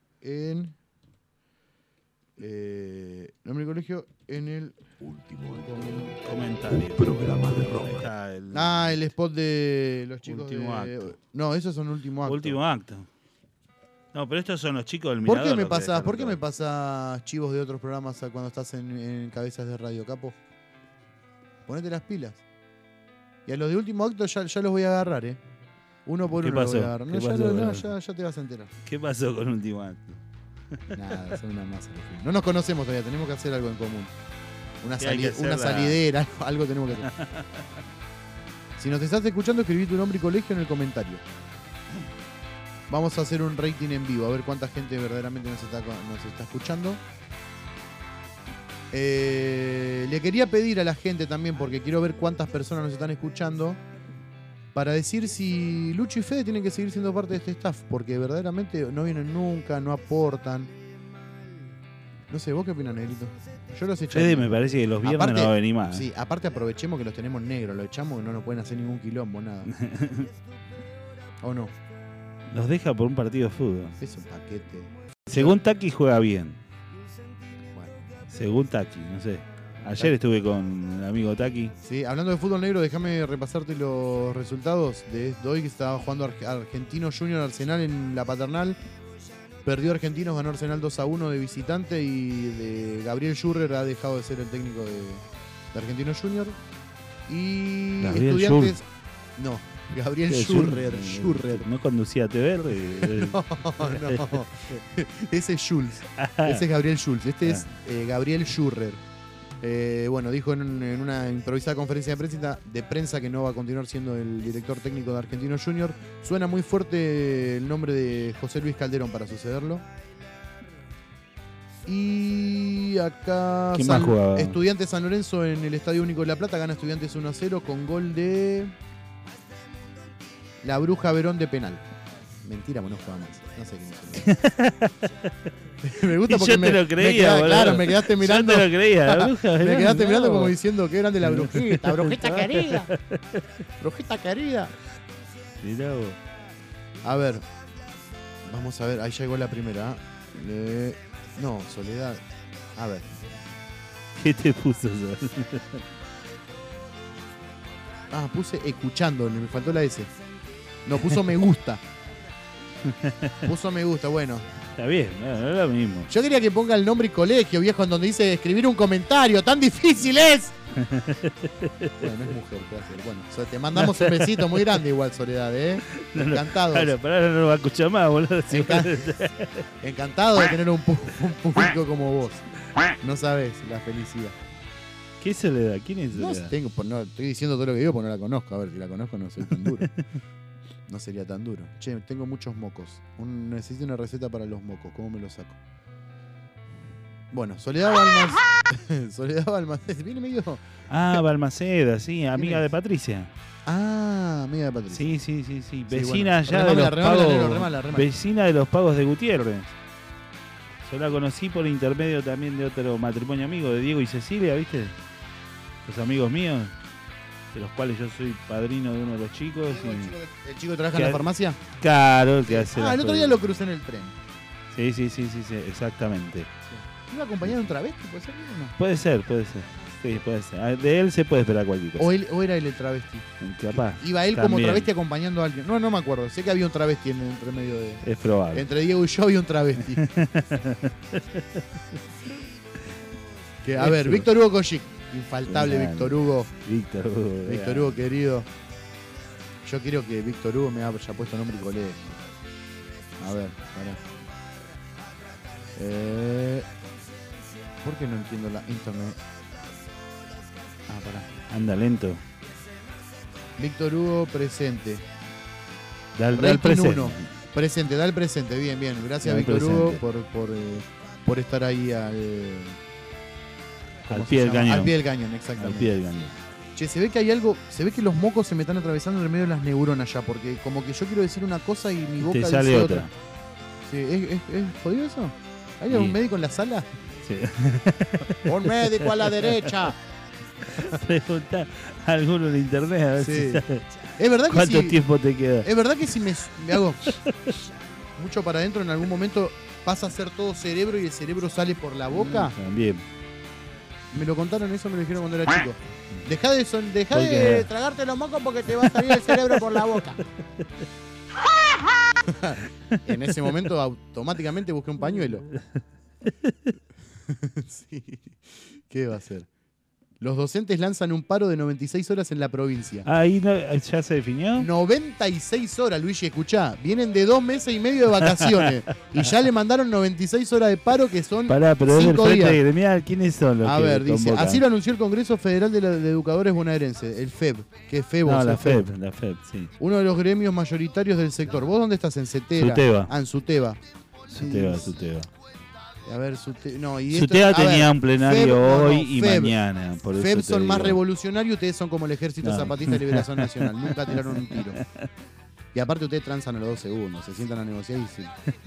[SPEAKER 3] Nombre y colegio en el
[SPEAKER 14] último
[SPEAKER 5] comentario.
[SPEAKER 14] Programa de rock.
[SPEAKER 3] El spot de los chicos
[SPEAKER 5] Último
[SPEAKER 3] de...
[SPEAKER 5] acto.
[SPEAKER 3] No, esos son último acto.
[SPEAKER 5] Último acto. No, pero estos son los chicos del
[SPEAKER 3] ¿Por
[SPEAKER 5] Mirador.
[SPEAKER 3] qué me pasas chivos de otros programas cuando estás en Cabezas de Radio, capo? Ponete las pilas. Y a los de último acto ya los voy a agarrar, ¿eh? Uno por
[SPEAKER 5] ¿Qué
[SPEAKER 3] uno
[SPEAKER 5] pasó?
[SPEAKER 3] los voy a agarrar.
[SPEAKER 5] ¿Qué
[SPEAKER 3] No,
[SPEAKER 5] pasó?
[SPEAKER 3] ya te vas a enterar.
[SPEAKER 5] ¿Qué pasó con último acto?
[SPEAKER 3] Nada, son una masa. No nos conocemos todavía, tenemos que hacer algo en común. Una
[SPEAKER 5] Sí, hay que hacer
[SPEAKER 3] salidera, algo tenemos que hacer. Si nos estás escuchando, escribí tu nombre y colegio en el comentario. Vamos a hacer un rating en vivo, a ver cuánta gente verdaderamente nos está escuchando. Le quería pedir a la gente también, porque quiero ver cuántas personas nos están escuchando, para decir si Lucho y Fede tienen que seguir siendo parte de este staff, porque verdaderamente no vienen nunca, no aportan. No sé, ¿vos qué opinas, Negrito? Yo los eché.
[SPEAKER 5] Fede me parece que los viernes no va a venir más.
[SPEAKER 3] Sí, aparte aprovechemos que los tenemos negros, lo echamos que no nos pueden hacer ningún quilombo, nada. ¿O no?
[SPEAKER 5] Los deja por un partido de fútbol.
[SPEAKER 3] Es un paquete.
[SPEAKER 5] Según Taki juega bien. Según Taki, no sé. Ayer estuve con el amigo Taki.
[SPEAKER 3] Sí, hablando de fútbol negro, déjame repasarte los resultados de hoy, que estaba jugando Argentino Junior Arsenal en la Paternal. Perdió Argentinos, ganó Arsenal 2-1 de visitante, y de Gabriel Schurrer ha dejado de ser el técnico de Argentino Junior. Y
[SPEAKER 5] Gabriel
[SPEAKER 3] Estudiantes... No, Gabriel Schurrer.
[SPEAKER 5] ¿No conducía a TVR?
[SPEAKER 3] No. Ese es Schulz. Ese es Gabriel Schulz. Este es Gabriel Schurrer. Bueno, dijo en una improvisada conferencia de prensa que no va a continuar siendo el director técnico de Argentino Junior. Suena muy fuerte el nombre de José Luis Calderón para sucederlo. Y acá
[SPEAKER 5] ¿Quién más jugaba?
[SPEAKER 3] Estudiantes San Lorenzo en el Estadio Único de La Plata gana Estudiantes 1-0 con gol de La Bruja Verón de penal. Mentira, no juega más. No sé quién es. Me gusta porque
[SPEAKER 5] yo te lo creía, boludo.
[SPEAKER 3] claro, me quedaste mirando.
[SPEAKER 5] Yo te lo creía, La Bruja
[SPEAKER 3] Me
[SPEAKER 5] Verón,
[SPEAKER 3] quedaste mirando
[SPEAKER 5] no.
[SPEAKER 3] como diciendo que grande la brujita. Brujita querida. Brujita querida.
[SPEAKER 5] Mirá vos.
[SPEAKER 3] A ver. Vamos a ver, ahí llegó la primera. No, Soledad. A ver.
[SPEAKER 5] ¿Qué te puso eso?
[SPEAKER 3] Puse escuchando, me faltó la S. No, puso me gusta. Puso me gusta, bueno.
[SPEAKER 5] Está bien, no es lo mismo.
[SPEAKER 3] Yo quería que ponga el nombre y colegio, viejo, en donde dice escribir un comentario. ¡Tan difícil es! Bueno, es mujer, ¿qué hacer? Bueno, te mandamos un besito muy grande igual, Soledad, ¿eh? Encantados.
[SPEAKER 5] Claro, pero ahora no lo va a escuchar más, boludo.
[SPEAKER 3] Encantado de tener un público como vos. No sabes la felicidad.
[SPEAKER 5] ¿Qué Soledad? ¿Quién es
[SPEAKER 3] No
[SPEAKER 5] Soledad?
[SPEAKER 3] tengo, no, estoy diciendo todo lo que digo porque no la conozco. A ver, si la conozco no soy tan duro. No sería tan duro. Che, tengo muchos mocos. Necesito una receta para los mocos. ¿Cómo me los saco? Bueno, Soledad Balmaceda. Soledad Balmaceda. Viene medio...
[SPEAKER 5] Balmaceda, sí, amiga de Patricia.
[SPEAKER 3] Amiga de Patricia.
[SPEAKER 5] Sí. Vecina
[SPEAKER 3] bueno,
[SPEAKER 5] ya de los
[SPEAKER 3] remala,
[SPEAKER 5] pagos.
[SPEAKER 3] remala.
[SPEAKER 5] Vecina de los pagos de Gutiérrez. Yo la conocí por intermedio también de otro matrimonio amigo, de Diego y Cecilia, ¿viste? Los amigos míos, de los cuales yo soy padrino de uno de los chicos.
[SPEAKER 3] ¿El chico que trabaja en la farmacia?
[SPEAKER 5] Claro, el que hace.
[SPEAKER 3] El otro día lo crucé en el tren.
[SPEAKER 5] Sí, exactamente.
[SPEAKER 3] ¿Iba acompañado de un travesti? ¿Puede ser o no?
[SPEAKER 5] Puede ser. Sí, puede ser. De él se puede esperar cualquier cosa.
[SPEAKER 3] ¿O era él el travesti?
[SPEAKER 5] Capaz.
[SPEAKER 3] Iba él
[SPEAKER 5] también.
[SPEAKER 3] Como travesti acompañando a alguien. No me acuerdo. Sé que había un travesti entre medio de...
[SPEAKER 5] Es probable.
[SPEAKER 3] Entre Diego y yo había un travesti. A ver, Víctor Hugo Kojic. Infaltable Víctor Hugo. Víctor Hugo, querido. Yo quiero que Víctor Hugo me haya puesto nombre y colegio. A ver, ¿por qué no entiendo la internet? Pará.
[SPEAKER 5] Anda lento.
[SPEAKER 3] Víctor Hugo, presente.
[SPEAKER 5] Da el presente.
[SPEAKER 3] Presente, da el presente. Bien. Gracias, Víctor Hugo, por estar ahí al
[SPEAKER 5] pie del cañón.
[SPEAKER 3] Al pie del cañón, exactamente.
[SPEAKER 5] Al pie del cañón.
[SPEAKER 3] Che, se ve que hay algo, se ve que los mocos se me están atravesando en el medio de las neuronas ya, porque como que yo quiero decir una cosa y mi boca
[SPEAKER 5] te sale
[SPEAKER 3] dice
[SPEAKER 5] otra.
[SPEAKER 3] Sí, ¿es jodido eso? ¿Hay algún médico en la sala?
[SPEAKER 5] Sí.
[SPEAKER 3] Un médico a la derecha.
[SPEAKER 5] Pregunta a alguno en internet a ver si sabe.
[SPEAKER 3] Es verdad que
[SPEAKER 5] ¿Cuánto tiempo te queda?
[SPEAKER 3] Es verdad que si me hago mucho para adentro, en algún momento pasa a ser todo cerebro y el cerebro sale por la boca.
[SPEAKER 5] También.
[SPEAKER 3] Me lo contaron, eso me lo dijeron cuando era chico. Deja de tragarte los mocos porque te va a salir el cerebro por la boca. En ese momento automáticamente busqué un pañuelo. Sí. ¿Qué va a hacer? Los docentes lanzan un paro de 96 horas en la provincia.
[SPEAKER 5] Ahí ya se definió.
[SPEAKER 3] 96 horas, Luigi, escuchá. Vienen de 2 meses y medio de vacaciones. Y ya le mandaron 96 horas de paro que son 5 días.
[SPEAKER 5] Pero es del Frente Gremial. ¿Quiénes son los que
[SPEAKER 3] dice,
[SPEAKER 5] convocan?
[SPEAKER 3] así lo anunció el Congreso Federal de Educadores Bonaerenses, el FEB. Que es FEBO.
[SPEAKER 5] No, la FEB, sí.
[SPEAKER 3] Uno de los gremios mayoritarios del sector. ¿Vos dónde estás? En Cetera.
[SPEAKER 5] Suteba.
[SPEAKER 3] En Suteba.
[SPEAKER 5] Suteba.
[SPEAKER 3] A ver,
[SPEAKER 5] Suteba tenía un plenario
[SPEAKER 3] FEB,
[SPEAKER 5] hoy y
[SPEAKER 3] FEB.
[SPEAKER 5] mañana. Por eso
[SPEAKER 3] FEB son
[SPEAKER 5] digo.
[SPEAKER 3] más revolucionarios, ustedes son como el Ejército Zapatista de Liberación Nacional. Nunca tiraron un tiro. Y aparte ustedes transan a los 2 segundos, se sientan a negociar y sí.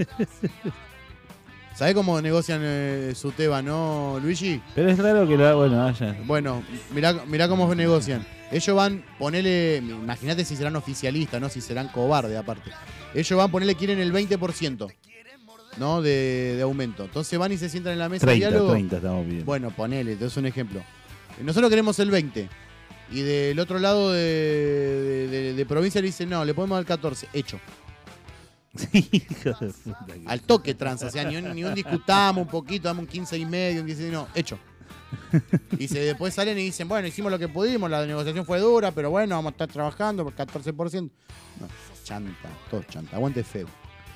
[SPEAKER 3] ¿Sabés cómo negocian Suteba, no, Luigi?
[SPEAKER 5] Pero es raro que vaya.
[SPEAKER 3] Bueno, mirá cómo negocian. Ellos van, imagínate si serán oficialistas, no si serán cobardes aparte. Ellos van, quieren el 20%. ¿No? De aumento. Entonces van y se sientan en la mesa de diálogo.
[SPEAKER 5] 30 estamos bien.
[SPEAKER 3] Bueno, ponele, entonces un ejemplo. Nosotros queremos el 20. Y del otro lado de provincia le dicen, no, le podemos dar el 14. Hecho.
[SPEAKER 5] Hijo de puta.
[SPEAKER 3] Al toque tranza. O sea, ni un discutamos un poquito, damos un 15,5, un 15, no, hecho. Y después salen y dicen, bueno, hicimos lo que pudimos, la negociación fue dura, pero bueno, vamos a estar trabajando por 14%. No, chanta, todo chanta. Aguante feo.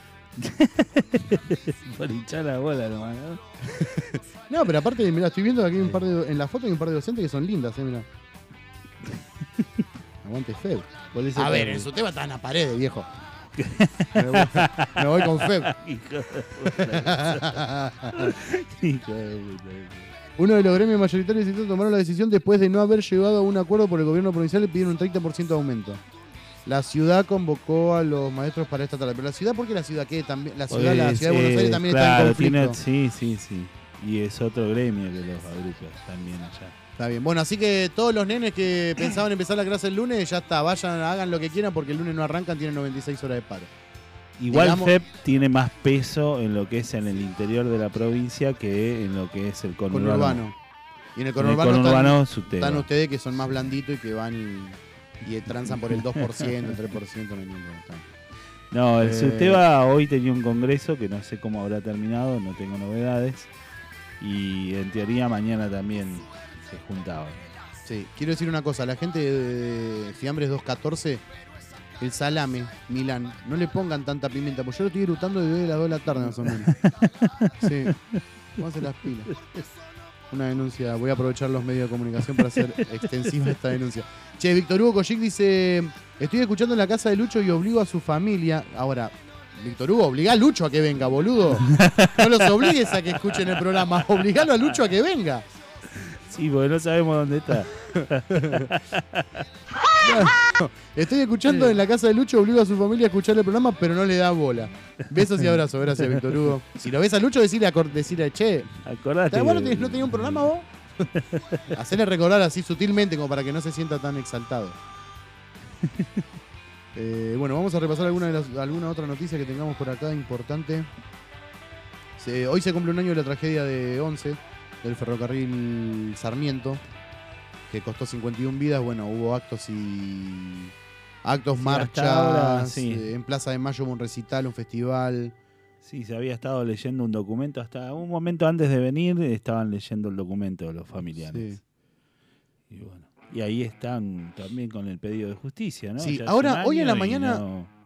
[SPEAKER 5] Por hinchar la bola nomás, ¿no?
[SPEAKER 3] No, pero aparte, mirá, estoy viendo aquí en la foto hay un par de docentes que son lindas, mirá. Aguante Feb. A ver, en Suteba están a paredes, viejo. Me voy con Feb.
[SPEAKER 5] Hijo de puta.
[SPEAKER 3] Uno de los gremios mayoritarios del instituto tomaron la decisión después de no haber llegado a un acuerdo por el gobierno provincial y pidieron un 30% de aumento. La ciudad convocó a los maestros para esta tarde. Pero la ciudad, ¿por qué la ciudad? ¿Qué? La ciudad de Buenos Aires también está en conflicto.
[SPEAKER 5] Sí. Y es otro gremio que los agrupa también allá.
[SPEAKER 3] Está bien. Bueno, así que todos los nenes que pensaban empezar la clase el lunes, ya está. Vayan, hagan lo que quieran porque el lunes no arrancan, tienen 96 horas de paro.
[SPEAKER 5] Igual
[SPEAKER 3] digamos,
[SPEAKER 5] FEP tiene más peso en lo que es en el interior de la provincia que en lo que es el conurbano.
[SPEAKER 3] Y en el conurbano
[SPEAKER 5] Suteba.
[SPEAKER 3] están ustedes que son más blanditos y que van y transan por el 2%, el 3%.
[SPEAKER 5] No, el Suteba hoy tenía un congreso que no sé cómo habrá terminado, no tengo novedades. Y en teoría mañana también se juntaban.
[SPEAKER 3] Sí, quiero decir una cosa, la gente de Fiambres 214, el salame, Milán, no le pongan tanta pimienta, porque yo lo estoy eructando desde las 2 de la tarde más o menos. Sí, vamos a hacer las pilas. Una denuncia, voy a aprovechar los medios de comunicación para hacer extensiva esta denuncia. Che, Víctor Hugo Kojic dice, estoy escuchando en la casa de Lucho y obligo a su familia. Ahora, Víctor Hugo, obligá a Lucho a que venga, boludo. No los obligues a que escuchen el programa, obligalo a Lucho a que venga.
[SPEAKER 5] Sí, porque no sabemos dónde está.
[SPEAKER 3] No, estoy escuchando en la casa de Lucho, obligo a su familia a escuchar el programa, pero no le da bola. Besos y abrazos, gracias Víctor Hugo. Si lo ves a Lucho, decirle che,
[SPEAKER 5] acordate.
[SPEAKER 3] ¿Vos no tenías un programa vos? Hacerle recordar así sutilmente como para que no se sienta tan exaltado. Bueno, vamos a repasar alguna otra noticia que tengamos por acá importante. Hoy se cumple un año de la tragedia de Once, del ferrocarril Sarmiento, que costó 51 vidas. Bueno, hubo actos, marchas,
[SPEAKER 5] ahora, sí.
[SPEAKER 3] En Plaza de Mayo hubo un recital, un festival.
[SPEAKER 5] Sí, se había estado leyendo un documento, hasta un momento antes de venir estaban leyendo el documento los familiares. Sí. Y bueno, y ahí están también con el pedido de justicia, ¿no?
[SPEAKER 3] Sí, ahora, hoy en la mañana...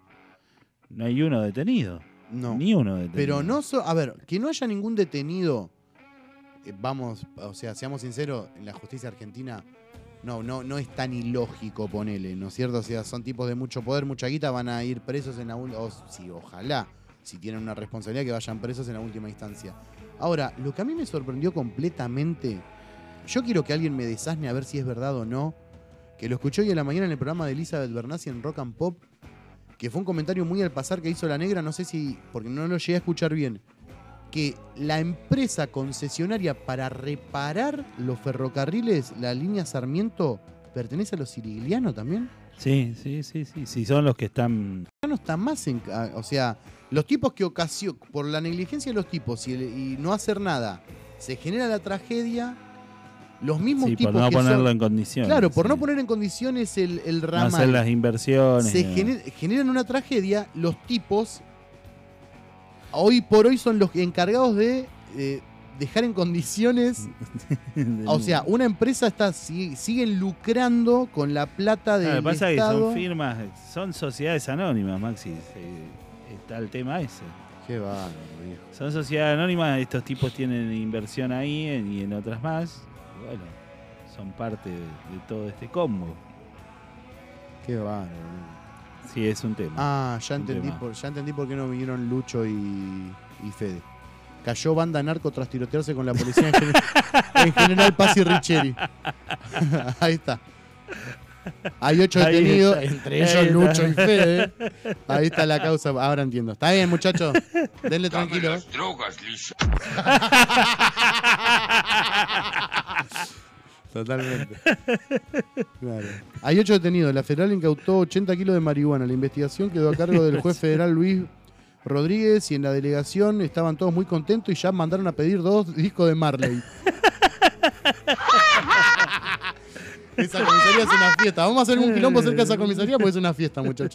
[SPEAKER 5] No hay uno detenido.
[SPEAKER 3] No.
[SPEAKER 5] Ni uno detenido.
[SPEAKER 3] Pero no... a ver, que no haya ningún detenido... Vamos, o sea, seamos sinceros, en la justicia argentina no es tan ilógico, ponele, ¿no es cierto? O sea, son tipos de mucho poder, mucha guita, van a ir presos en la última... Sí, ojalá, si tienen una responsabilidad, que vayan presos en la última instancia. Ahora, lo que a mí me sorprendió completamente, yo quiero que alguien me desasne a ver si es verdad o no, que lo escuché hoy en la mañana en el programa de Elizabeth Bernassi en Rock and Pop, que fue un comentario muy al pasar que hizo la negra, no sé si, porque no lo llegué a escuchar bien, que la empresa concesionaria para reparar los ferrocarriles, la línea Sarmiento, ¿pertenece a los Sirigliano también?
[SPEAKER 5] Sí, son los que están...
[SPEAKER 3] No están más o sea, los tipos que por la negligencia de los tipos y no hacer nada, se genera la tragedia, los mismos tipos
[SPEAKER 5] por no
[SPEAKER 3] que
[SPEAKER 5] ponerlo en condiciones.
[SPEAKER 3] Claro, por no poner en condiciones el ramal.
[SPEAKER 5] No hacer las inversiones.
[SPEAKER 3] Generan una tragedia, los tipos... Hoy por hoy son los encargados de dejar en condiciones. O sea, una empresa siguen lucrando con la plata del Estado.
[SPEAKER 5] Lo que pasa es que son firmas, son sociedades anónimas, Maxi. Está el tema ese.
[SPEAKER 3] Qué bárbaro, viejo.
[SPEAKER 5] Son sociedades anónimas, estos tipos tienen inversión ahí y en otras más. Y bueno, son parte de todo este combo.
[SPEAKER 3] Qué bárbaro.
[SPEAKER 5] Sí, es un tema.
[SPEAKER 3] Ah, ya entendí por qué no vinieron Lucho y Fede. Cayó banda narco tras tirotearse con la policía en General Paz y Richeri. Ahí está. Hay 8 detenidos, entre ellos Lucho y Fede. Ahí está la causa. Ahora entiendo. Está bien, muchachos. Denle tranquilo.
[SPEAKER 14] Las drogas, Lisa.
[SPEAKER 3] Totalmente. Claro. Hay 8 detenidos. La federal incautó 80 kilos de marihuana. La investigación quedó a cargo del juez federal Luis Rodríguez y en la delegación estaban todos muy contentos y ya mandaron a pedir 2 discos de Marley. Esa comisaría es una fiesta. Vamos a hacer un quilombo cerca de esa comisaría porque es una fiesta, muchachos.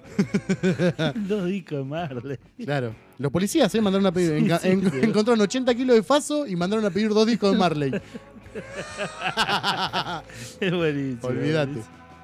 [SPEAKER 5] 2 discos de Marley.
[SPEAKER 3] Claro. Los policías mandaron a pedir. Encontraron 80 kilos de Faso y mandaron a pedir 2 discos de Marley.
[SPEAKER 5] Es buenísimo.
[SPEAKER 3] Olvídate.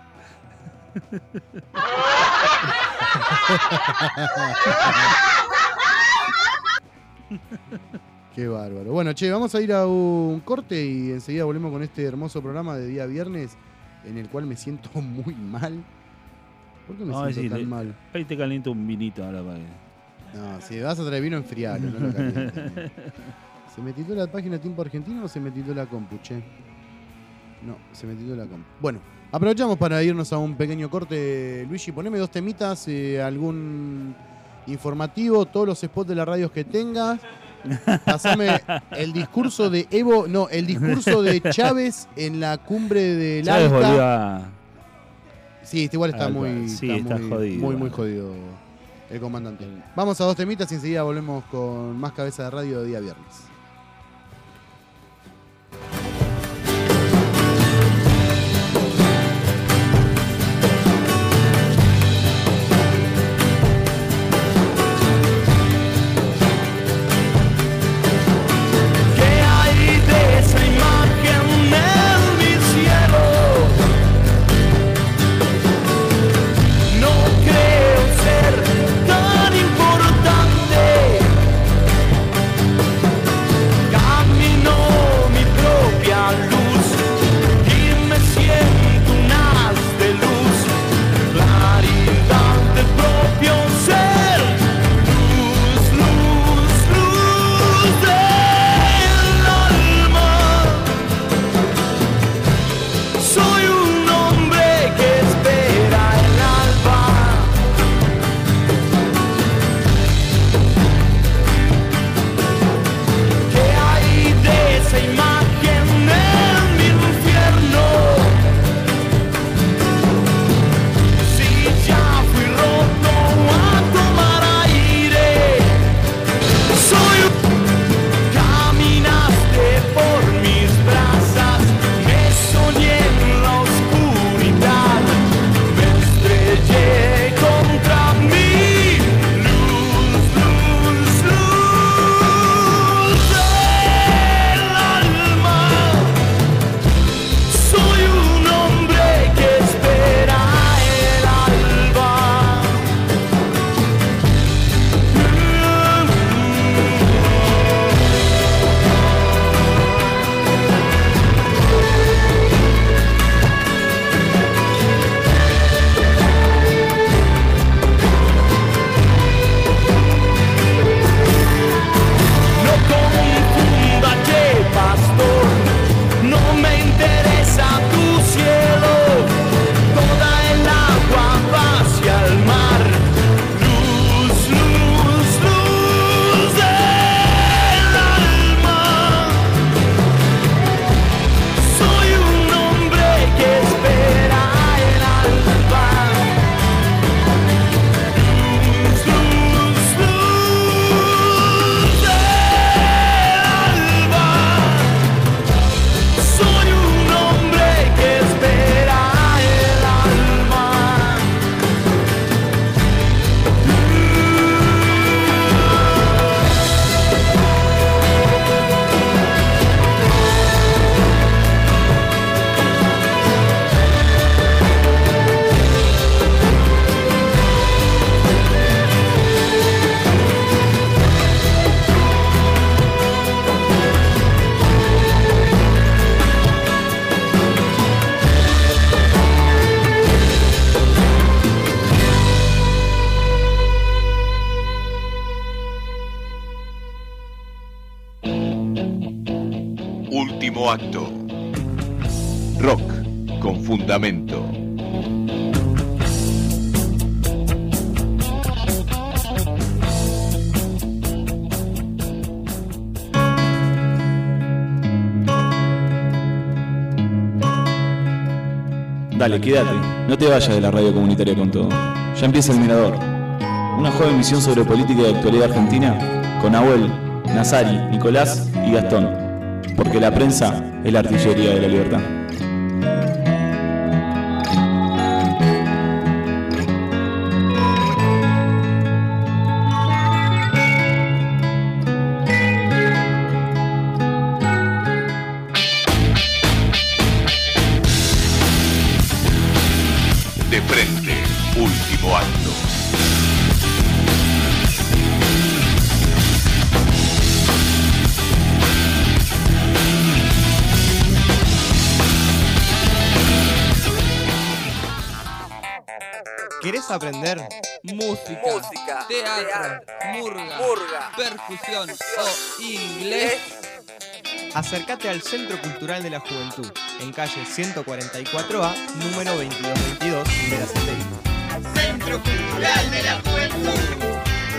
[SPEAKER 3] Qué bárbaro. Bueno, che, vamos a ir a un corte y enseguida volvemos con este hermoso programa de día viernes en el cual me siento muy mal. ¿Por qué me siento tan mal?
[SPEAKER 5] Ahí te caliento un vinito ahora para que...
[SPEAKER 3] No, si vas a traer vino, enfrialo, no lo calientes. ¿Se me tituló la página Tiempo Argentino o se me tituló la compu, che? No, se me tituló la compu. Bueno, aprovechamos para irnos a un pequeño corte. Luigi, poneme 2 temitas, algún informativo, todos los spots de las radios que tengas. Pasame el discurso de Evo, no, el discurso de Chávez en la cumbre del
[SPEAKER 5] Chávez
[SPEAKER 3] Alta. Sí, este igual está muy,
[SPEAKER 5] sí, está jodido.
[SPEAKER 3] Muy jodido. el comandante. Vamos a 2 temitas y enseguida volvemos con más Cabeza de Radio de día viernes.
[SPEAKER 7] Último acto. Rock con fundamento.
[SPEAKER 15] Dale, quédate. No te vayas de la radio comunitaria con todo. Ya empieza El Mirador. Una joven misión sobre política y actualidad argentina con Nahuel, Nazari, Nicolás y Gastón. Porque la prensa es la artillería de la libertad.
[SPEAKER 7] De frente, último acto.
[SPEAKER 16] ¿Querés aprender?
[SPEAKER 17] Música, teatro, murga, percusión o inglés.
[SPEAKER 16] Acércate al Centro Cultural de la Juventud, en calle 144A, número 2222 de la Satélite.
[SPEAKER 17] Centro Cultural de la Juventud.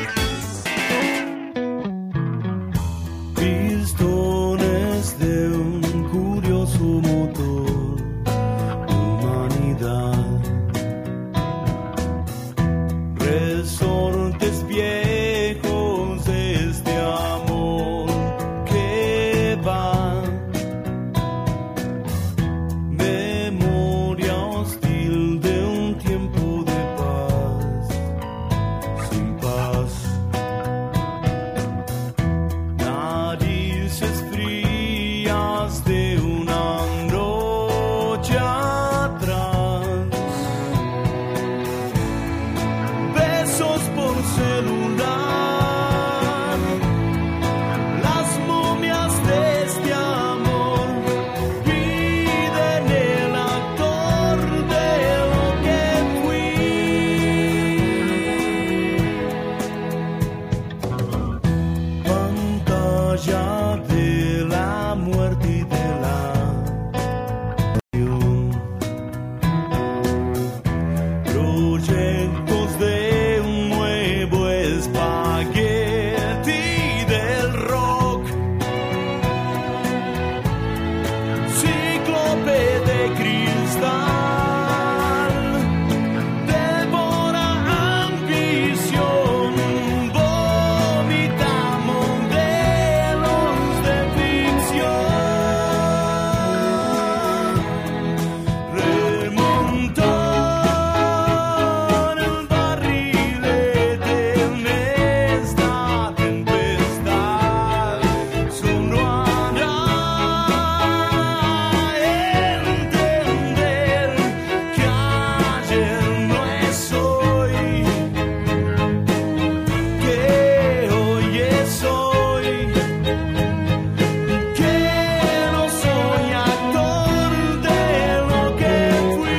[SPEAKER 18] Pistones de un curioso motor, humanidad, resorte celular. Las momias de este amor piden el actor de lo que fui. Pantalla de la muerte y de la proyectos de un nuevo espagueti del rock, cíclope de cristal, devora ambición, vomita modelos de ficción. Remontar el barrilete en esta tempestad solo hará entender que ayer no es hoy, que hoy es hoy, que no soy actor de lo que fui.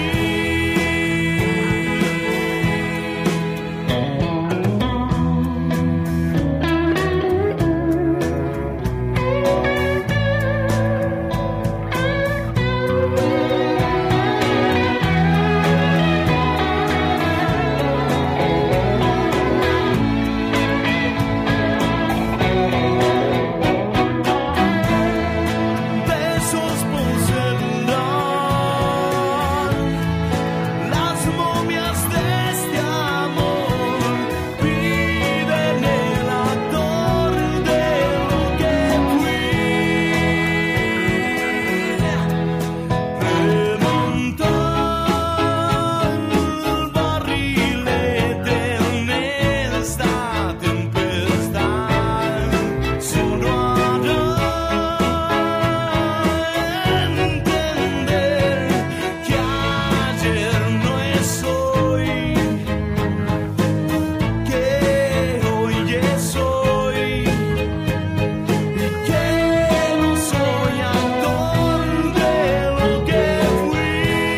[SPEAKER 18] Besos por celular, las momias de este amor piden el actor de lo que fui. Remontar el barrilete en esta tempestad solo hará entender que ayer no es hoy, que hoy es hoy, y que no soy actor de lo que fui.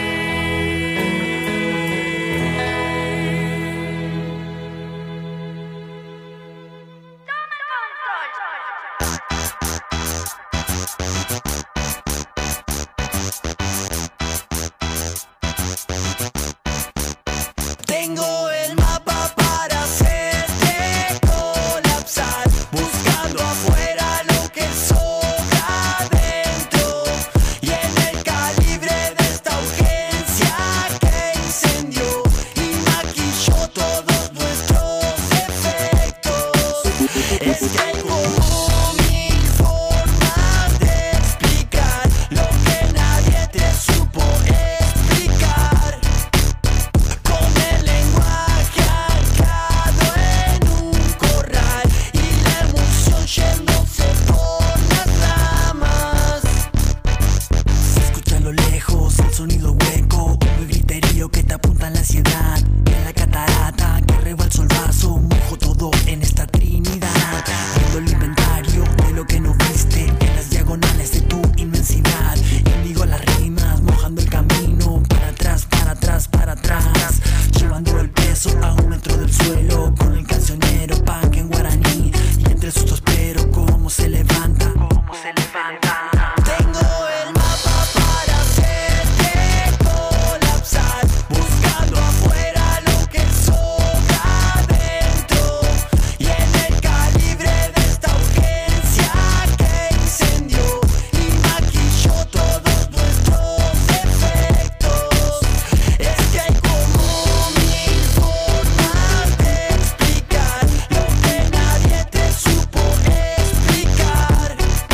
[SPEAKER 18] Tengo el mapa para hacerte colapsar, buscando afuera lo que sobra dentro, y en el calibre de esta urgencia que incendió y maquilló todos nuestros defectos. Es que hay como mil formas de explicar lo que nadie te supo explicar. Con el lenguaje arcado en un corral y la emoción yéndose por las ramas. Se escucha a lo lejos el sonido hueco, el griterío que te apunta a la ansiedad. En la catarata que rebalsó el vaso, mojo todo en esta trinidad. Viendo el inventario de lo que no viste en las diagonales de tu inmensidad. Indigo las rimas, mojando el camino para atrás, para atrás, para atrás. Llevando el peso a un metro del suelo con el cancionero punk en guaraní. Y entre sustos pero cómo se levanta, cómo se levanta. Tengo el mapa para hacerte colapsar, buscando afuera lo que sobra dentro, y en el calibre de esta urgencia que incendió y maquilló todos nuestros defectos. Es que hay como mil formas de explicar lo que nadie te supo explicar.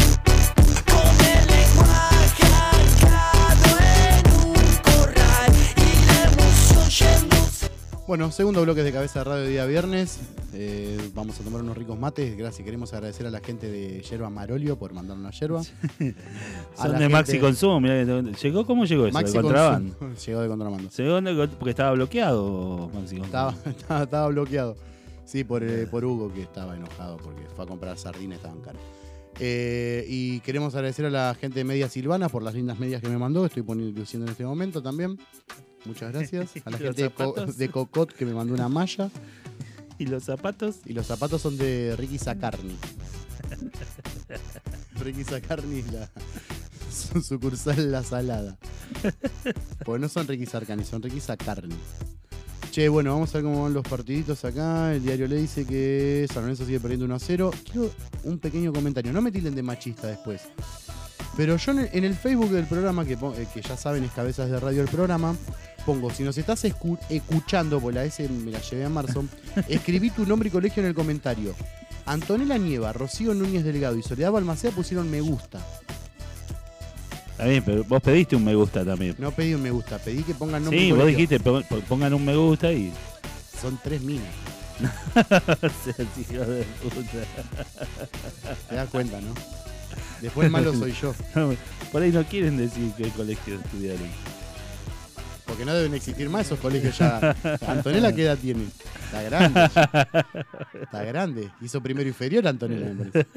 [SPEAKER 18] Con el lenguaje arcado en un corral y la emoción yéndose.
[SPEAKER 3] Bueno, segundo bloque de Cabeza de Radio día viernes. Vamos a tomar unos ricos mates. Gracias. Queremos agradecer a la gente de Yerba Marolio por mandarnos una yerba.
[SPEAKER 5] Son de Maxi Consumo. Mirá, ¿llegó? ¿Cómo llegó eso?
[SPEAKER 3] Maxi
[SPEAKER 5] ¿De contrabando?
[SPEAKER 3] Llegó de contrabando.
[SPEAKER 5] Llegó porque estaba bloqueado Maxi Consumo.
[SPEAKER 3] Estaba bloqueado. Sí, por Hugo, que estaba enojado porque fue a comprar sardinas, estaban caras. Y queremos agradecer a la gente de Medias Silvana por las lindas medias que me mandó. Estoy luciendo en este momento también. Muchas gracias. A la gente de Cocot que me mandó una malla.
[SPEAKER 5] ¿Y los zapatos?
[SPEAKER 3] Y los zapatos son de Ricky Sacarni. Ricky Sacarni es su sucursal La Salada. Porque no son Ricky Sarcani, son Ricky Sacarni. Che, bueno, vamos a ver cómo van los partiditos acá. El diario le dice que San Lorenzo sigue perdiendo 1-0. Quiero un pequeño comentario. No me tilden de machista después. Pero yo en el Facebook del programa, que ya saben es Cabezas de Radio el programa, pongo, si nos estás escuchando, por la S me la llevé a marzo, escribí tu nombre y colegio en el comentario. Antonella Nieva, Rocío Núñez Delgado y Soledad Balmaceda pusieron me gusta.
[SPEAKER 5] Está bien, pero vos pediste un me gusta también.
[SPEAKER 3] No pedí un me gusta, pedí que pongan nombre
[SPEAKER 5] Sí,
[SPEAKER 3] y
[SPEAKER 5] vos
[SPEAKER 3] colegio.
[SPEAKER 5] dijiste pongan un me gusta y...
[SPEAKER 3] Son 3 minas.
[SPEAKER 5] Hijo de puta.
[SPEAKER 3] Te das cuenta, ¿no? Después el malo soy yo.
[SPEAKER 5] Por ahí no quieren decir qué colegio estudiaron.
[SPEAKER 3] Porque no deben existir más esos colegios ya. Antonella, ¿qué edad tiene? Está grande. Está grande. Hizo primero inferior Antonella, me parece.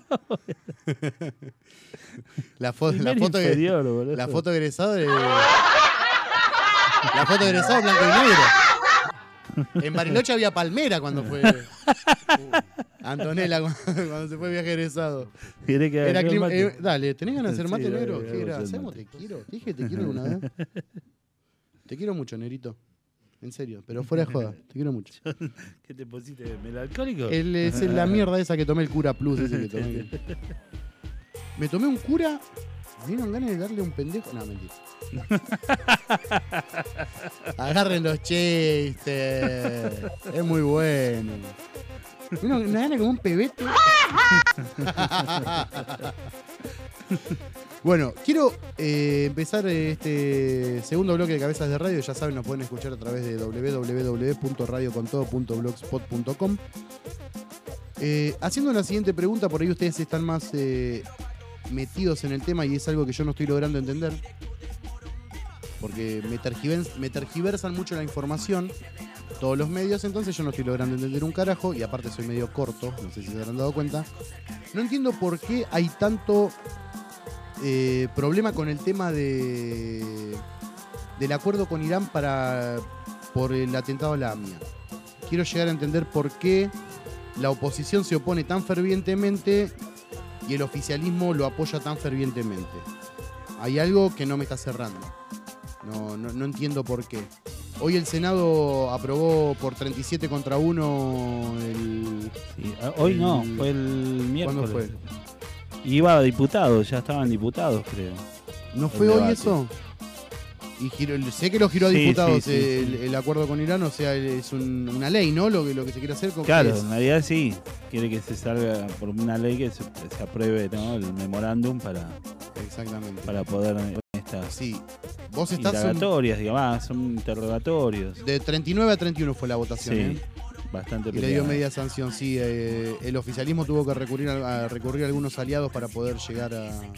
[SPEAKER 3] La foto egresado de... La foto egresado blanco y negro. En Bariloche había palmera cuando fue... Antonella cuando se fue viaje egresado.
[SPEAKER 5] Era
[SPEAKER 3] dale, ¿tenés ganas de hacer mate,
[SPEAKER 5] Sí,
[SPEAKER 3] negro?
[SPEAKER 5] dale,
[SPEAKER 3] ¿Qué era?
[SPEAKER 5] dale,
[SPEAKER 3] ¿Hacemos?
[SPEAKER 5] mate.
[SPEAKER 3] Te quiero. Te dije te quiero alguna vez. Te quiero mucho, negrito. En serio, pero fuera de joda. Te quiero mucho.
[SPEAKER 5] ¿Qué te pusiste? ¿Melancólico?
[SPEAKER 3] Es la mierda esa que tomé, el Cura Plus ese que tomé. Me tomé un Cura. Me dieron ganas de darle un pendejo. No, mentira. Agarren los chistes. Es muy bueno. Una gana como un pebete. Bueno, quiero empezar este segundo bloque de Cabezas de Radio. Ya saben, nos pueden escuchar a través de www.radiocontodo.blogspot.com. Haciendo la siguiente pregunta, por ahí ustedes están más metidos en el tema y es algo que yo no estoy logrando entender. Porque me tergiversan mucho la información todos los medios, entonces yo no estoy logrando entender un carajo y aparte soy medio corto, no sé si se habrán dado cuenta. No entiendo por qué hay tanto problema con el tema del acuerdo con Irán por el atentado a la AMIA. Quiero llegar a entender por qué la oposición se opone tan fervientemente y el oficialismo lo apoya tan fervientemente. Hay algo que no me está cerrando. No entiendo por qué. Hoy el Senado aprobó por 37-1 el...
[SPEAKER 5] Sí, hoy no, fue el miércoles.
[SPEAKER 3] ¿Cuándo fue?
[SPEAKER 5] Iba a diputados, ya estaban diputados, creo.
[SPEAKER 3] ¿No fue hoy eso? Y sé que lo giró a diputados el acuerdo con Irán, o sea, es una ley, ¿no? Lo que se quiere hacer con...
[SPEAKER 5] Claro, en realidad sí. Quiere que se salga por una ley que se apruebe, ¿no? El memorándum para...
[SPEAKER 3] Exactamente.
[SPEAKER 5] Para poder... Estas
[SPEAKER 3] sí. Vos estás
[SPEAKER 5] indagatorias, digamos, son interrogatorios.
[SPEAKER 3] De 39 a 31 fue la votación,
[SPEAKER 5] sí, bastante
[SPEAKER 3] y le dio media sanción, sí. El oficialismo tuvo que recurrir a algunos aliados para poder llegar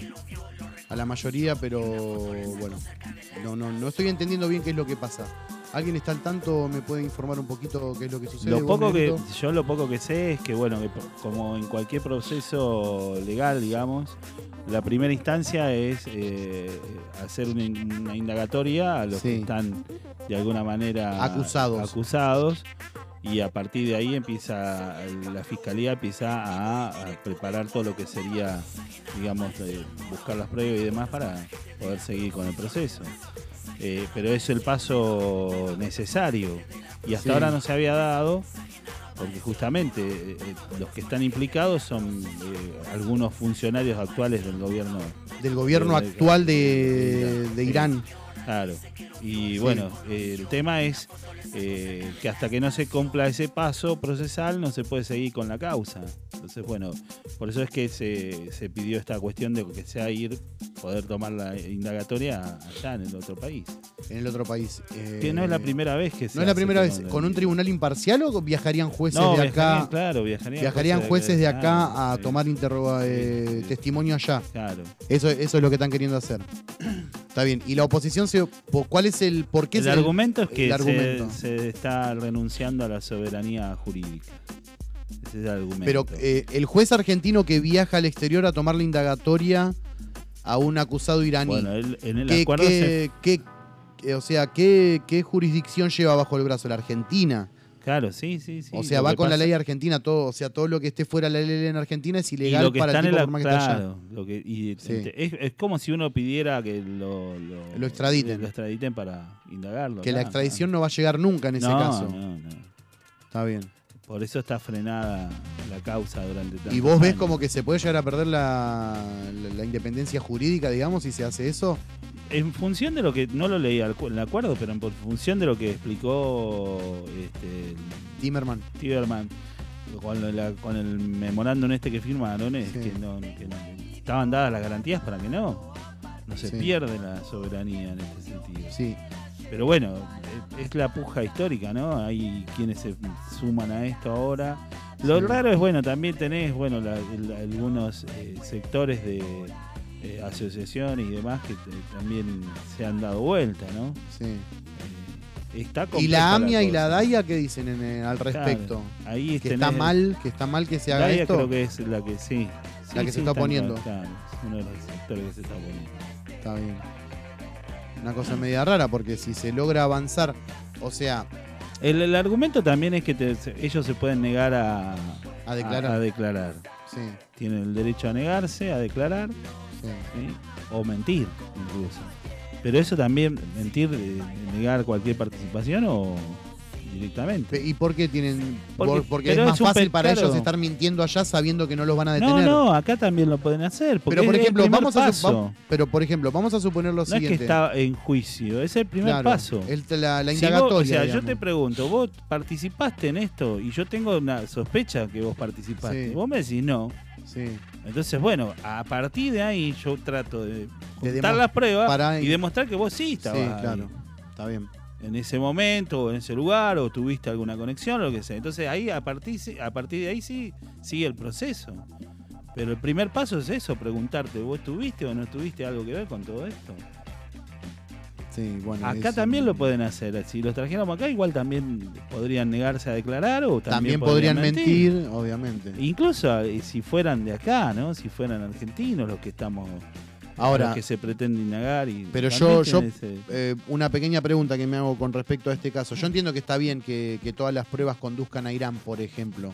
[SPEAKER 3] a la mayoría, pero bueno, no estoy entendiendo bien qué es lo que pasa. ¿Alguien está al tanto? ¿Me puede informar un poquito qué es lo que sucede?
[SPEAKER 5] Yo lo poco que sé es que, bueno, que como en cualquier proceso legal, digamos, la primera instancia es hacer una indagatoria a los que están de alguna manera acusados y a partir de ahí la fiscalía empieza a preparar todo lo que sería, digamos, buscar las pruebas y demás para poder seguir con el proceso. Pero es el paso necesario y hasta ahora no se había dado porque justamente los que están implicados son algunos funcionarios actuales del gobierno
[SPEAKER 3] actual de Irán.
[SPEAKER 5] Claro, y bueno, el tema es que hasta que no se cumpla ese paso procesal no se puede seguir con la causa. Entonces, bueno, por eso es que se pidió esta cuestión de que sea poder tomar la indagatoria allá en el otro país.
[SPEAKER 3] En el otro país.
[SPEAKER 5] Que no es la primera vez que se
[SPEAKER 3] ¿No es la primera vez con un tribunal imparcial o viajarían jueces de acá? Viajarían jueces de acá a tomar testimonio allá.
[SPEAKER 5] Claro.
[SPEAKER 3] Eso es lo que están queriendo hacer. Está bien. ¿Y la oposición cuál es el por qué?
[SPEAKER 5] El argumento es que
[SPEAKER 3] el argumento?
[SPEAKER 5] se está renunciando a la soberanía jurídica. Ese es el argumento.
[SPEAKER 3] Pero el juez argentino que viaja al exterior a tomar la indagatoria a un acusado iraní.
[SPEAKER 5] Bueno, en el
[SPEAKER 3] ¿Qué,
[SPEAKER 5] acuerdo
[SPEAKER 3] ¿qué jurisdicción lleva bajo el brazo? ¿La Argentina?
[SPEAKER 5] Claro, sí.
[SPEAKER 3] O sea, va con la ley argentina, todo, o sea, todo lo que esté fuera de la ley en Argentina es ilegal para el tipo por más que esté allá.
[SPEAKER 5] Es como si uno pidiera que lo
[SPEAKER 3] extraditen.
[SPEAKER 5] Lo extraditen para indagarlo.
[SPEAKER 3] Que la extradición no va a llegar nunca en ese caso.
[SPEAKER 5] No.
[SPEAKER 3] Está bien.
[SPEAKER 5] Por eso está frenada la causa durante tanto
[SPEAKER 3] tiempo. ¿Y vos ves como que se puede llegar a perder la independencia jurídica, digamos, si se hace eso?
[SPEAKER 5] En función de lo que, no lo leí el acuerdo, pero en función de lo que explicó
[SPEAKER 3] Timerman
[SPEAKER 5] con el memorándum que firmaron, es que no estaban dadas las garantías para que no se pierde la soberanía en este sentido.
[SPEAKER 3] Sí.
[SPEAKER 5] Pero bueno, es la puja histórica, ¿no? Hay quienes se suman a esto ahora. Lo raro es, bueno, también tenés, algunos sectores de asociaciones y demás que también se han dado vuelta, ¿no?
[SPEAKER 3] Sí.
[SPEAKER 5] Está
[SPEAKER 3] ¿Y la AMIA y la DAIA qué dicen al respecto?
[SPEAKER 5] Claro, ahí
[SPEAKER 3] que está mal que se haga
[SPEAKER 5] DAIA
[SPEAKER 3] esto.
[SPEAKER 5] Creo que es la que sí.
[SPEAKER 3] La que se está oponiendo.
[SPEAKER 5] Claro, es uno de los sectores que se está oponiendo.
[SPEAKER 3] Está bien. Una cosa media rara porque si se logra avanzar, o sea...
[SPEAKER 5] El argumento también es que ellos se pueden negar a declarar.
[SPEAKER 3] Sí.
[SPEAKER 5] Tienen el derecho a negarse, a declarar. ¿sí? O mentir, incluso. Pero eso también, mentir, negar cualquier participación o directamente.
[SPEAKER 3] ¿Y por qué tienen? Porque es más fácil para ellos estar mintiendo allá sabiendo que no los van a detener.
[SPEAKER 5] No, acá también lo pueden hacer.
[SPEAKER 3] Pero por ejemplo, vamos a suponer lo siguiente.
[SPEAKER 5] No es que está en juicio, es el primer paso.
[SPEAKER 3] La indagatoria.
[SPEAKER 5] Yo te pregunto, vos participaste en esto y yo tengo una sospecha que vos participaste.
[SPEAKER 3] Sí.
[SPEAKER 5] Vos me decís no.
[SPEAKER 3] Sí.
[SPEAKER 5] Entonces, bueno, a partir de ahí yo trato de juntar las pruebas y demostrar que vos sí estabas.
[SPEAKER 3] Sí, claro. Está bien.
[SPEAKER 5] En ese momento, o en ese lugar, o tuviste alguna conexión, o lo que sea. Entonces ahí, a partir de ahí sí sigue el proceso. Pero el primer paso es eso, preguntarte, ¿vos tuviste o no tuviste algo que ver con todo esto?
[SPEAKER 3] Sí, bueno.
[SPEAKER 5] Acá también lo pueden hacer. Si los trajéramos acá, igual también podrían negarse a declarar o también
[SPEAKER 3] podrían mentir, obviamente.
[SPEAKER 5] Incluso si fueran de acá, ¿no? Si fueran argentinos los que estamos...
[SPEAKER 3] Ahora,
[SPEAKER 5] los que se pretende indagar.
[SPEAKER 3] Pero una pequeña pregunta que me hago con respecto a este caso. Yo entiendo que está bien que todas las pruebas conduzcan a Irán, por ejemplo.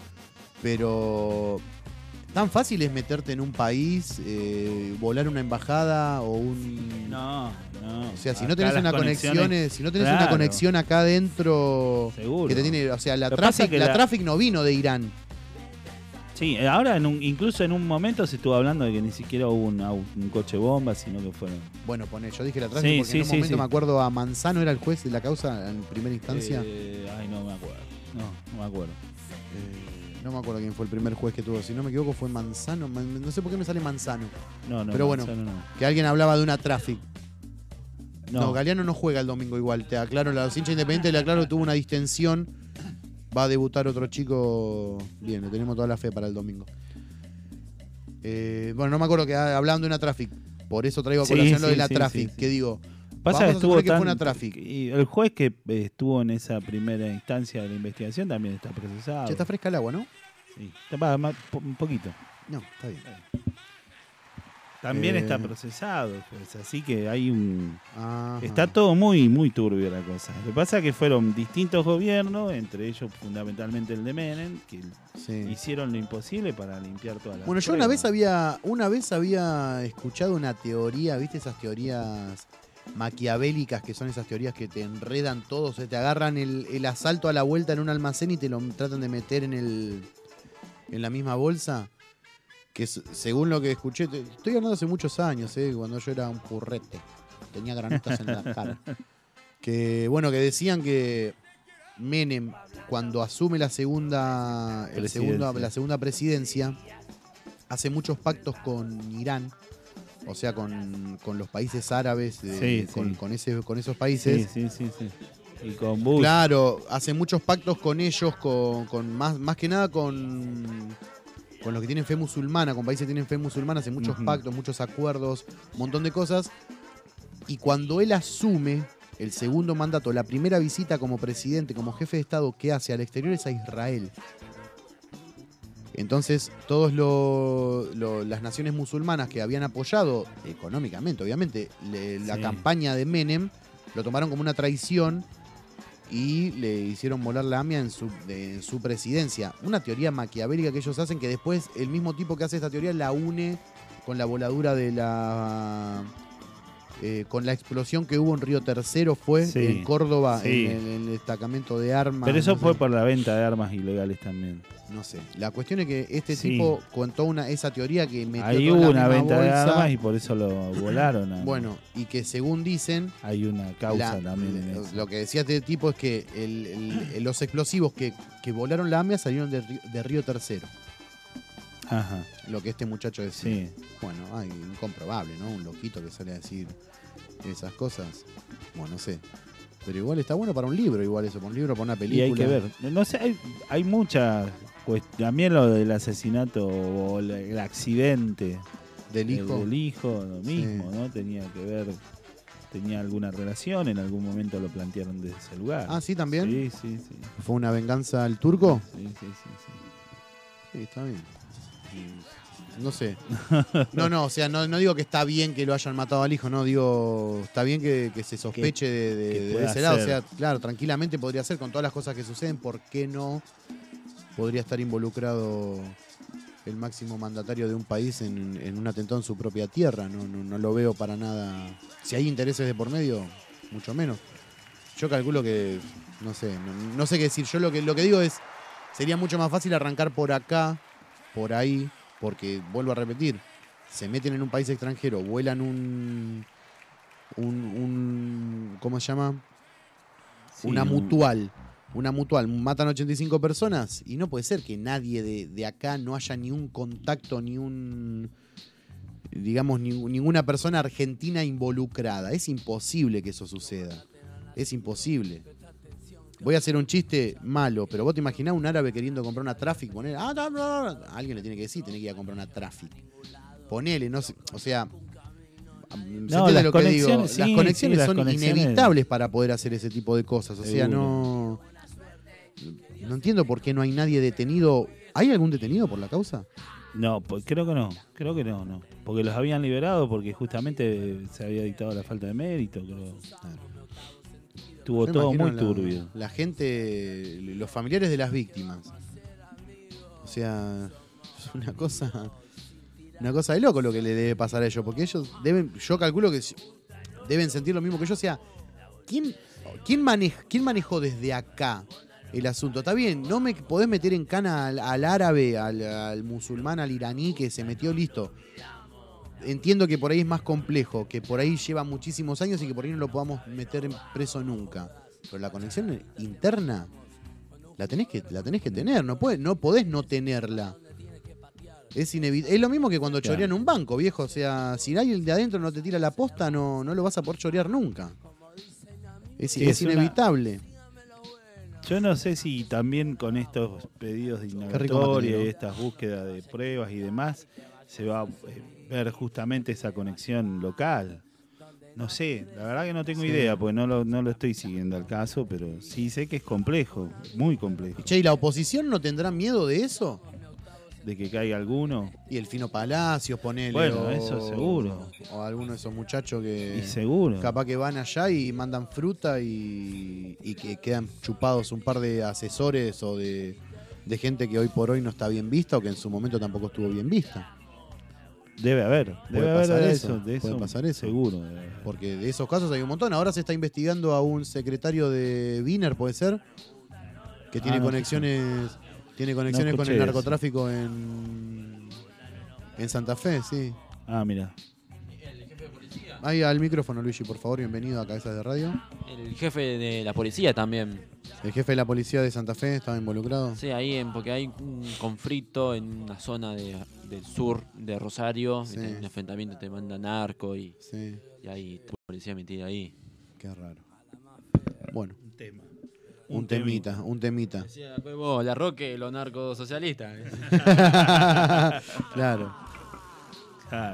[SPEAKER 3] Pero ¿tan fácil es meterte en un país, volar una embajada o un...
[SPEAKER 5] No.
[SPEAKER 3] O sea, si no tenés una conexión, una conexión acá adentro...
[SPEAKER 5] Seguro.
[SPEAKER 3] Que te tiene, o sea, la Traffic no vino de Irán.
[SPEAKER 5] Sí, ahora incluso en un momento se estuvo hablando de que ni siquiera hubo un coche bomba, sino que fueron...
[SPEAKER 3] Bueno, yo dije la Traffic porque en un momento me acuerdo a Manzano era el juez de la causa en primera instancia.
[SPEAKER 5] No me acuerdo. No me acuerdo.
[SPEAKER 3] No me acuerdo quién fue el primer juez que tuvo. Si no me equivoco fue Manzano. No sé por qué me sale Manzano.
[SPEAKER 5] No,
[SPEAKER 3] pero bueno,
[SPEAKER 5] Manzano no.
[SPEAKER 3] Que alguien hablaba de una Traffic.
[SPEAKER 5] No,
[SPEAKER 3] Galeano no juega el domingo igual. Te aclaro, los hinchas independientes le aclaro que tuvo una distensión. Va a debutar otro chico. Bien, le tenemos toda la fe para el domingo. Bueno, no me acuerdo que hablaban de una Traffic. Por eso traigo a colación lo de la Traffic. Que digo,
[SPEAKER 5] pasa que estuvo
[SPEAKER 3] que fue una Traffic.
[SPEAKER 5] Y el juez que estuvo en esa primera instancia de la investigación también está procesado.
[SPEAKER 3] Ya está fresca el agua, ¿no?
[SPEAKER 5] Sí, un poquito.
[SPEAKER 3] No, está bien.
[SPEAKER 5] También está procesado, pues, así que hay un... Ajá. Está todo muy, muy turbio la cosa. Lo que pasa es que fueron distintos gobiernos, entre ellos fundamentalmente el de Menem, que hicieron lo imposible para limpiar todas las pruebas.
[SPEAKER 3] Yo una vez había escuchado una teoría, ¿viste? Esas teorías maquiavélicas que son esas teorías que te enredan todo, te agarran el asalto a la vuelta en un almacén y te lo tratan de meter en la misma bolsa. Que según lo que escuché, estoy hablando hace muchos años, cuando yo era un purrete, tenía granitas en la cara. Que decían que Menem, cuando asume la segunda presidencia, hace muchos pactos con Irán, o sea, con los países árabes, con esos países.
[SPEAKER 5] Sí. Y con Bush.
[SPEAKER 3] Claro, hace muchos pactos con ellos, con más que nada con los que tienen fe musulmana, con países que tienen fe musulmana, hace muchos pactos, muchos acuerdos, un montón de cosas. Y cuando él asume el segundo mandato, la primera visita como presidente, como jefe de Estado que hace al exterior es a Israel. Entonces, todas las naciones musulmanas que habían apoyado económicamente, obviamente, la campaña de Menem, lo tomaron como una traición y le hicieron volar la AMIA en su presidencia. Una teoría maquiavélica que ellos hacen, que después el mismo tipo que hace esta teoría la une con la voladura de con la explosión que hubo en Río Tercero, fue en Córdoba, en el destacamento de armas.
[SPEAKER 5] Pero eso fue por la venta de armas ilegales también.
[SPEAKER 3] No sé. La cuestión es que este tipo contó esa teoría que metió
[SPEAKER 5] ahí
[SPEAKER 3] toda
[SPEAKER 5] hubo
[SPEAKER 3] la
[SPEAKER 5] una
[SPEAKER 3] misma
[SPEAKER 5] venta de
[SPEAKER 3] bolsa.
[SPEAKER 5] armas y por eso lo volaron.
[SPEAKER 3] Bueno, y que según dicen...
[SPEAKER 5] Hay una causa también en eso.
[SPEAKER 3] Lo que decía este tipo es que los explosivos que volaron la AMIA salieron de Río Tercero.
[SPEAKER 5] Ajá.
[SPEAKER 3] Lo que este muchacho decía.
[SPEAKER 5] Sí.
[SPEAKER 3] Bueno, incomprobable, ¿no? Un loquito que sale a decir esas cosas. Bueno, no sé. Pero igual está bueno para un libro, igual eso, para un libro, para una película.
[SPEAKER 5] Y hay que ver. No sé, hay muchas. Pues también lo del asesinato o el accidente
[SPEAKER 3] del
[SPEAKER 5] hijo, lo mismo, ¿no? Tenía que ver. Tenía alguna relación, en algún momento lo plantearon desde ese lugar.
[SPEAKER 3] Ah, ¿sí también?
[SPEAKER 5] Sí.
[SPEAKER 3] ¿Fue una venganza al turco?
[SPEAKER 5] Sí.
[SPEAKER 3] Sí, está bien. No sé. No, o sea, no digo que está bien que lo hayan matado al hijo, no, digo, está bien que se sospeche de ese lado. O sea, claro, tranquilamente podría ser con todas las cosas que suceden, ¿por qué no podría estar involucrado el máximo mandatario de un país en un atentado en su propia tierra? No lo veo para nada. Si hay intereses de por medio, mucho menos. Yo calculo que, no sé qué decir. Yo lo que digo es, sería mucho más fácil arrancar por acá, por ahí, porque, vuelvo a repetir, se meten en un país extranjero, vuelan un ¿cómo se llama?
[SPEAKER 5] Sí,
[SPEAKER 3] una mutual, matan 85 personas y no puede ser que nadie de acá no haya ni un contacto, ninguna persona argentina involucrada. Es imposible que eso suceda. Es imposible. Voy a hacer un chiste malo, pero vos te imaginás un árabe queriendo comprar una Traffic, poner, alguien le tiene que decir, tiene que ir a comprar una Traffic. Ponele, no sé, o sea,
[SPEAKER 5] no, las
[SPEAKER 3] lo que digo?
[SPEAKER 5] conexiones,
[SPEAKER 3] Las
[SPEAKER 5] sí,
[SPEAKER 3] conexiones
[SPEAKER 5] las
[SPEAKER 3] son
[SPEAKER 5] conexiones.
[SPEAKER 3] inevitables para poder hacer ese tipo de cosas. O sea,
[SPEAKER 5] Seguro.
[SPEAKER 3] no entiendo por qué no hay nadie detenido. ¿Hay algún detenido por la causa?
[SPEAKER 5] No, pues creo que no. Porque los habían liberado porque justamente se había dictado la falta de mérito, creo.
[SPEAKER 3] Claro.
[SPEAKER 5] Estuvo todo muy turbio.
[SPEAKER 3] La gente, los familiares de las víctimas. O sea, es una cosa de loco lo que le debe pasar a ellos, porque ellos yo calculo que deben sentir lo mismo que yo. O sea, ¿quién manejó desde acá el asunto? Está bien, no me podés meter en cana al árabe, al musulmán, al iraní que se metió, listo. Entiendo que por ahí es más complejo, que por ahí lleva muchísimos años y que por ahí no lo podamos meter preso nunca. Pero la conexión interna la tenés que tener, no podés no tenerla. Es lo mismo que cuando chorean un banco, viejo. O sea, si alguien de adentro no te tira la posta, no lo vas a poder chorear nunca. Es inevitable.
[SPEAKER 5] Yo no sé si también con estos pedidos de indagatoria y estas búsquedas de pruebas y demás se va a ver justamente esa conexión local. No sé, la verdad que no tengo idea, porque no lo estoy siguiendo al caso, pero sí sé que es complejo, muy complejo.
[SPEAKER 3] Che, ¿y la oposición no tendrá miedo de eso?
[SPEAKER 5] ¿De que caiga alguno?
[SPEAKER 3] Y el Fino Palacios, ponele.
[SPEAKER 5] Bueno, eso seguro.
[SPEAKER 3] O alguno de esos muchachos que...
[SPEAKER 5] Y seguro.
[SPEAKER 3] Capaz que van allá y mandan fruta y que quedan chupados un par de asesores o de gente que hoy por hoy no está bien vista o que en su momento tampoco estuvo bien vista.
[SPEAKER 5] Debe haber
[SPEAKER 3] Puede
[SPEAKER 5] pasar eso. Seguro.
[SPEAKER 3] Porque de esos casos hay un montón. Ahora se está investigando a un secretario de Wiener, ¿puede ser? Que tiene conexiones... Tiene conexiones con el narcotráfico en Santa Fe, sí.
[SPEAKER 5] Ah, mira.
[SPEAKER 19] El jefe de policía.
[SPEAKER 3] Ahí al micrófono, Luigi, por favor, bienvenido a Cabezas de Radio.
[SPEAKER 19] El jefe de la policía también.
[SPEAKER 3] ¿El jefe de la policía de Santa Fe estaba involucrado?
[SPEAKER 19] Sí, ahí porque hay un conflicto en una zona del sur de Rosario,
[SPEAKER 3] Sí.
[SPEAKER 19] un enfrentamiento, te mandan narco y ahí la policía metida ahí.
[SPEAKER 3] Qué raro. Bueno.
[SPEAKER 5] Un
[SPEAKER 3] temita.
[SPEAKER 19] Decía, pues vos, la Roque, los narcos socialistas.
[SPEAKER 3] Claro.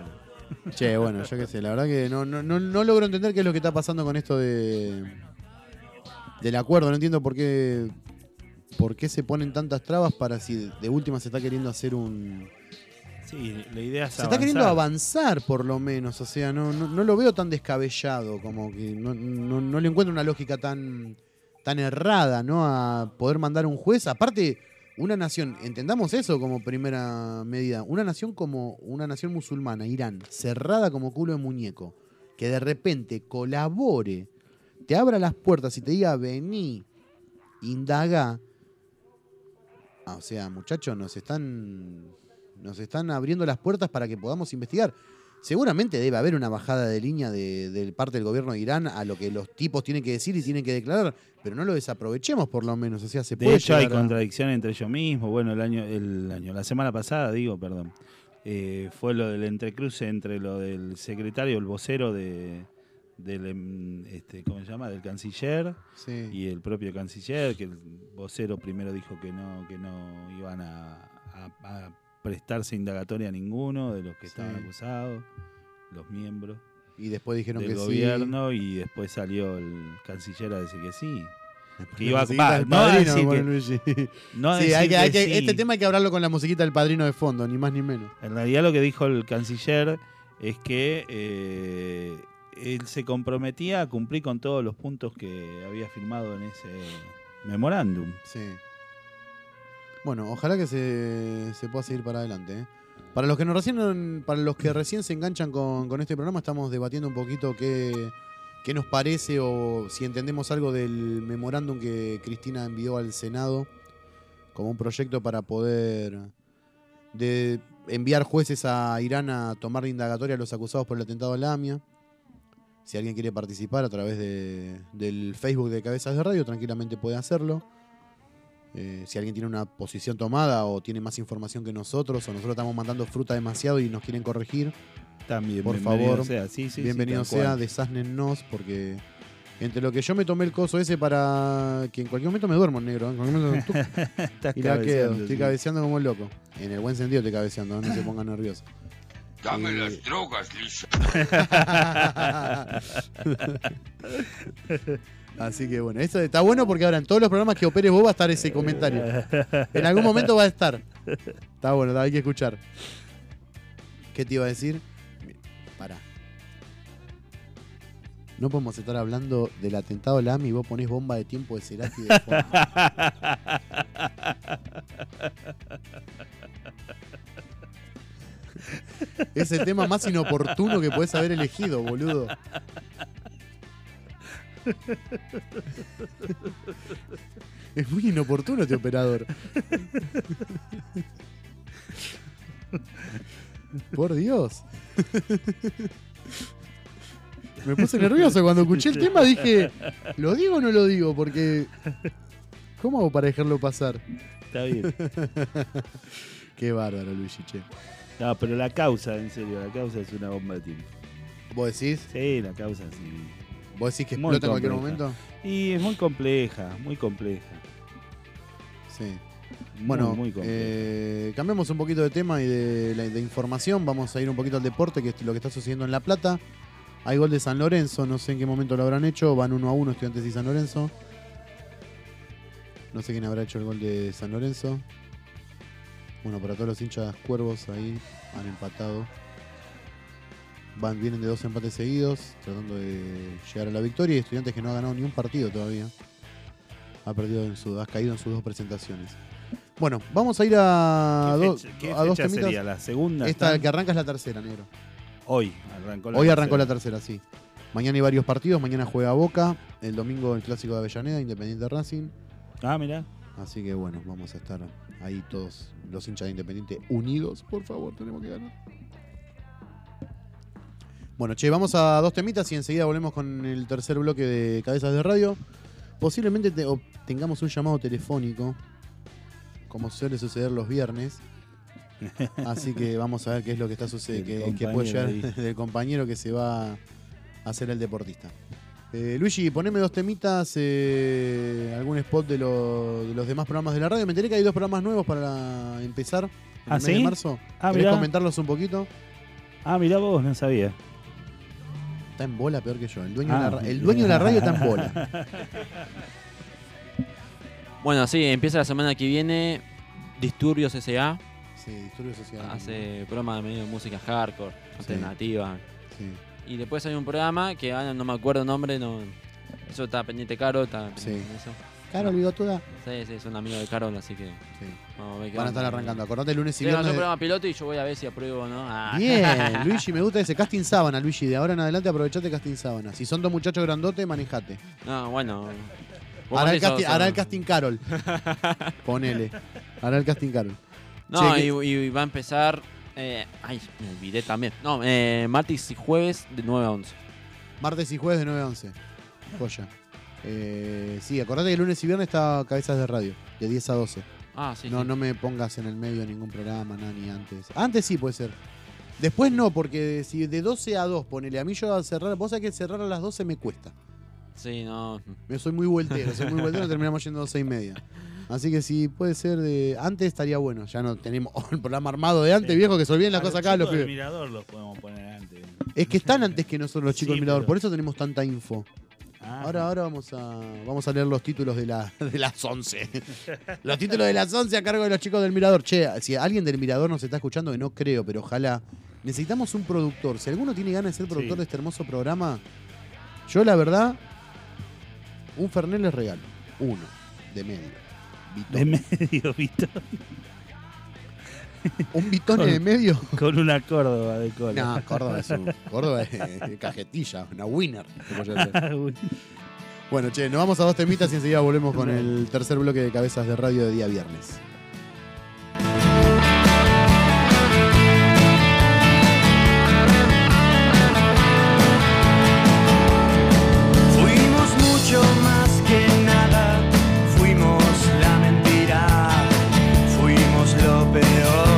[SPEAKER 3] Che, bueno, yo qué sé, la verdad que no logro entender qué es lo que está pasando con esto del acuerdo. No entiendo por qué se ponen tantas trabas para si de última se está queriendo hacer un...
[SPEAKER 5] Sí, la idea es
[SPEAKER 3] Se está queriendo avanzar por lo menos, o sea, no lo veo tan descabellado, como que no le encuentro una lógica tan errada, ¿no? A poder mandar un juez. Aparte, una nación, entendamos eso como primera medida, una nación como una nación musulmana, Irán, cerrada como culo de muñeco, que de repente colabore, te abra las puertas y te diga, vení, indagá. O sea, muchachos, nos están abriendo las puertas para que podamos investigar. Seguramente debe haber una bajada de línea de parte del gobierno de Irán a lo que los tipos tienen que decir y tienen que declarar, pero no lo desaprovechemos por lo menos. O sea, se puede.
[SPEAKER 5] De hecho, hay contradicción entre ellos mismos. Bueno, la semana pasada, fue lo del entrecruce entre lo del secretario, el vocero del ¿cómo se llama? Del canciller, sí, y el propio canciller, que el vocero primero dijo que no iban a prestarse indagatoria a ninguno de los que estaban acusados, los miembros.
[SPEAKER 3] Y después dijeron
[SPEAKER 5] del
[SPEAKER 3] que
[SPEAKER 5] gobierno, y después salió el canciller a decir que sí. Que
[SPEAKER 3] iba este tema hay que hablarlo con la musiquita del Padrino de fondo, ni más ni menos.
[SPEAKER 5] En realidad lo que dijo el canciller es que él se comprometía a cumplir con todos los puntos que había firmado en ese memorándum.
[SPEAKER 3] Sí. Bueno, ojalá que se pueda seguir para adelante, ¿eh? Para los que recién se enganchan con este programa, estamos debatiendo un poquito qué nos parece o si entendemos algo del memorándum que Cristina envió al Senado como un proyecto para poder enviar jueces a Irán a tomar de indagatoria a los acusados por el atentado a la AMIA. Si alguien quiere participar a través del Facebook de Cabezas de Radio, tranquilamente puede hacerlo. Si alguien tiene una posición tomada o tiene más información que nosotros, o nosotros estamos mandando fruta demasiado y nos quieren corregir,
[SPEAKER 5] también,
[SPEAKER 3] por favor,
[SPEAKER 5] sea.
[SPEAKER 3] bienvenido sea, desásnennos, porque entre lo que yo me tomé el coso ese para que en cualquier momento me duermo, negro, y la quedo, estoy cabeceando como un loco. En el buen sentido estoy cabeceando, no se pongan nerviosos.
[SPEAKER 14] Dame las drogas, Lisa.
[SPEAKER 3] Así que bueno, esto está bueno porque ahora en todos los programas que opere vos va a estar ese comentario. En algún momento va a estar. Está bueno, hay que escuchar. ¿Qué te iba a decir? Pará. No podemos estar hablando del atentado a la AMI y vos ponés Bomba de Tiempo de Cerati de fondo. Es el tema más inoportuno que podés haber elegido, boludo. Es muy inoportuno este operador. Por Dios. Me puse nervioso cuando escuché el tema. Dije, ¿lo digo o no lo digo? Porque ¿cómo hago para dejarlo pasar?
[SPEAKER 5] Está bien.
[SPEAKER 3] Qué bárbaro, Luigi, che.
[SPEAKER 5] No, pero la causa, en serio, la causa es una bomba de tiempo.
[SPEAKER 3] ¿Vos decís?
[SPEAKER 5] Sí, la causa sí.
[SPEAKER 3] ¿Vos decís que explota en cualquier momento?
[SPEAKER 5] Y es muy compleja, muy compleja.
[SPEAKER 3] Sí. Bueno, muy cambiamos un poquito de tema y de información. Vamos a ir un poquito al deporte, que es lo que está sucediendo en La Plata. Hay gol de San Lorenzo, no sé en qué momento lo habrán hecho. Van 1-1 Estudiantes y San Lorenzo. No sé quién habrá hecho el gol de San Lorenzo. Bueno, para todos los hinchas cuervos ahí han empatado. Vienen de 2 empates seguidos, tratando de llegar a la victoria. Y Estudiantes que no ha ganado ni un partido todavía. Ha caído en sus 2 presentaciones. Bueno, vamos a ir a dos temitas.
[SPEAKER 5] Sería la segunda.
[SPEAKER 3] Esta que arranca es la tercera, negro.
[SPEAKER 5] Hoy
[SPEAKER 3] arrancó la tercera, sí. Mañana hay varios partidos. Mañana juega Boca. El domingo el clásico de Avellaneda, Independiente Racing.
[SPEAKER 5] Ah, mirá.
[SPEAKER 3] Así que bueno, vamos a estar ahí todos los hinchas de Independiente unidos. Por favor, tenemos que ganar. Bueno, che, vamos a 2 temitas y enseguida volvemos con el tercer bloque de Cabezas de Radio. Posiblemente tengamos un llamado telefónico, como suele suceder los viernes. Así que vamos a ver qué es lo que está sucediendo, que puede llegar del compañero que se va a hacer el deportista. Luigi, poneme 2 temitas, algún spot de los demás programas de la radio. Me enteré que hay 2 programas nuevos para empezar en el mes de marzo. ¿Querés comentarlos un poquito?
[SPEAKER 5] Ah, mirá vos, no sabía.
[SPEAKER 3] Está en bola peor que yo. El dueño de la radio está en bola.
[SPEAKER 19] Bueno, sí, empieza la semana que viene Disturbios S.A.
[SPEAKER 3] Sí, Disturbios S.A.
[SPEAKER 19] Hace programa de medio de música hardcore, alternativa.
[SPEAKER 3] Sí.
[SPEAKER 19] Y después hay un programa que ahora no me acuerdo el nombre, no. Eso está pendiente Caro, está pendiente en eso.
[SPEAKER 3] Carol Bigotuda.
[SPEAKER 19] Sí, son amigos de Carol, así que vamos a ver qué
[SPEAKER 3] Van a
[SPEAKER 19] onda.
[SPEAKER 3] estar arrancando. Acordate el lunes y
[SPEAKER 19] Tengo
[SPEAKER 3] viernes.
[SPEAKER 19] un programa piloto y yo voy a ver si apruebo o no. Ah.
[SPEAKER 3] Bien, Luigi, me gusta ese casting sábana, Luigi. De ahora en adelante aprovechate casting sábana. Si son dos muchachos grandotes, manejate.
[SPEAKER 19] No, bueno.
[SPEAKER 3] Hará el casting Carol. Ponele. Hará el casting Carol.
[SPEAKER 19] No,
[SPEAKER 3] Che,
[SPEAKER 19] y va a empezar. Ay, me olvidé también. No, martes y jueves de 9 a 11.
[SPEAKER 3] Martes y jueves de 9 a 11. Joya. Sí, acordate que el lunes y viernes está Cabezas de Radio, de 10 a 12.
[SPEAKER 19] Ah, sí.
[SPEAKER 3] No me pongas en el medio ningún programa, nada, ni antes. Antes sí puede ser. Después no, porque si de 12 a 2, ponele. A mí yo a cerrar, vos sabés que cerrar a las 12 me cuesta.
[SPEAKER 19] Sí, no.
[SPEAKER 3] Soy muy vueltero, terminamos yendo a 12 y media. Así que si puede ser de antes estaría bueno. Ya no tenemos el programa armado de antes, viejo, que se olviden las cosas acá.
[SPEAKER 5] Los Mirador los podemos poner antes.
[SPEAKER 3] Es que están antes que nosotros los chicos del Mirador,
[SPEAKER 5] pero...
[SPEAKER 3] por eso tenemos tanta info.
[SPEAKER 5] Ah,
[SPEAKER 3] Ahora vamos a leer los títulos de las 11. Los títulos de las 11 a cargo de los chicos del Mirador. Che, si alguien del Mirador nos está escuchando, que no creo, pero ojalá. Necesitamos un productor. Si alguno tiene ganas de ser productor de este hermoso programa, yo la verdad, un Fernet les regalo. Uno, de medio. Vitón.
[SPEAKER 5] De medio, Vitón.
[SPEAKER 3] ¿Un Vitone de medio?
[SPEAKER 5] Con una Córdoba de cola.
[SPEAKER 3] No, Córdoba es cajetilla, una winner. Bueno, che, nos vamos a 2 temitas y enseguida volvemos con el tercer bloque de Cabezas de Radio de día viernes.
[SPEAKER 18] Fuimos mucho más que nada, fuimos la mentira, fuimos lo peor.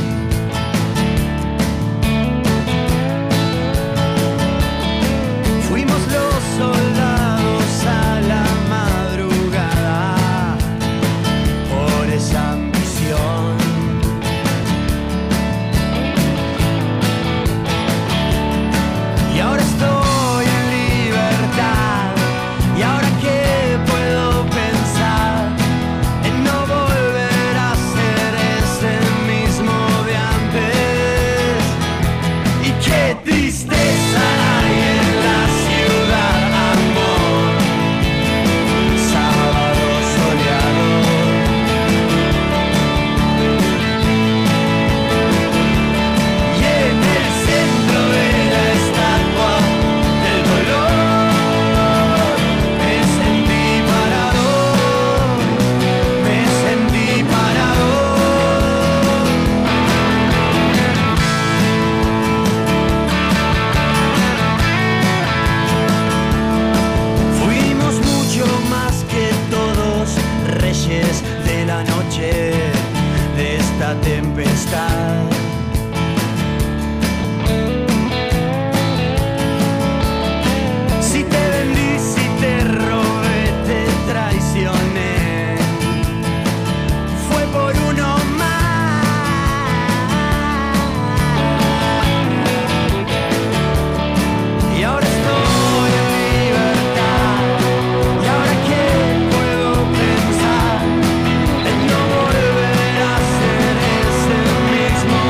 [SPEAKER 18] Fuimos los soldados a la madrugada por esa ambición. Y ahora estoy en libertad. Y ahora que puedo pensar en no volver a ser ese mismo de antes. Y qué tristeza hay en la ciudad, amor. Sábado soleado. Y en el centro de la estatua del dolor me sentí parado, me sentí parado. Fuimos mucho más que todos, reyes de la noche, de esta tempestad. Si te vendí, si te robé, te traicioné, fue por uno más. Y ahora estoy en libertad. Y ahora que puedo pensar en no volver a ser ese mismo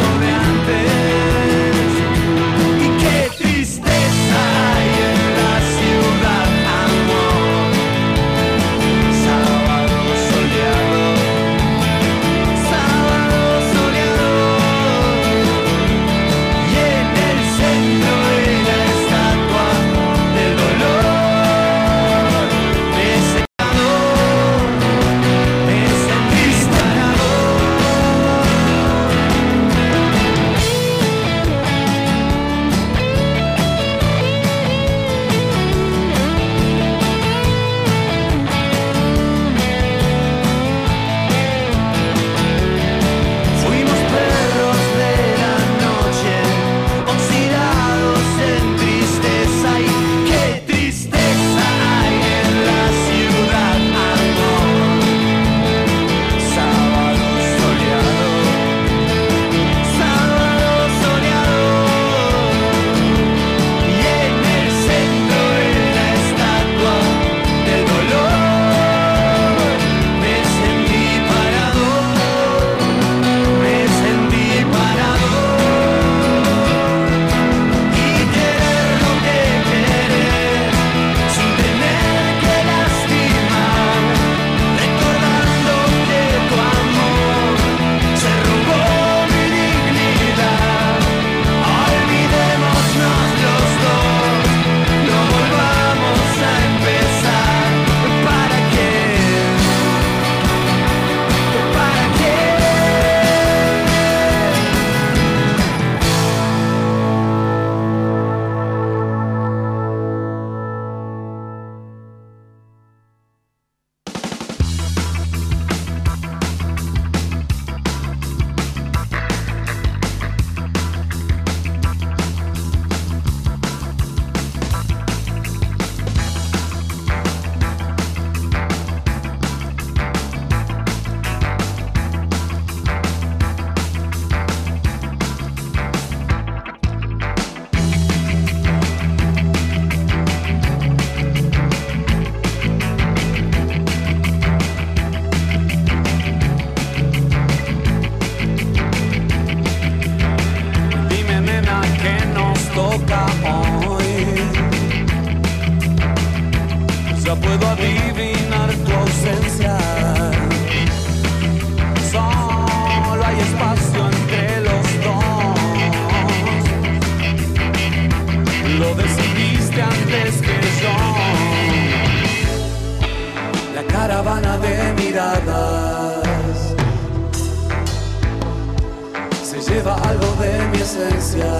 [SPEAKER 11] esencia.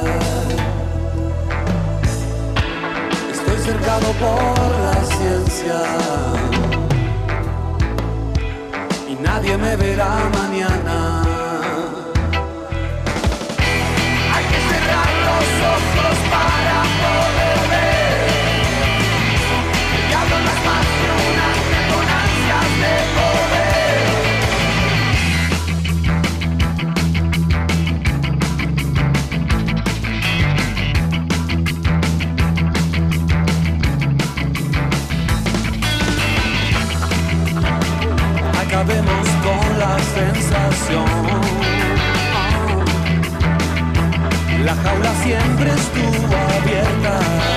[SPEAKER 11] Estoy cercado por la ciencia y nadie me verá mañana. Hay que cerrar los ojos para poder ver. El diablo no es más que un ángel con ansias de poder. Acabemos con la sensación. La jaula siempre estuvo abierta.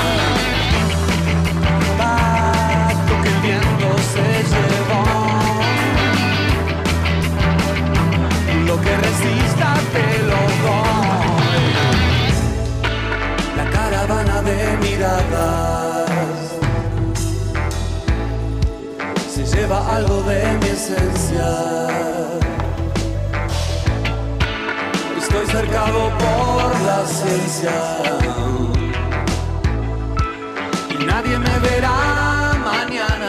[SPEAKER 11] Pacto que el viento se llevó. Lo que resista te lo doy. La caravana de miradas se lleva algo de mi esencia. Estoy cercado por la ciencia y nadie me verá mañana.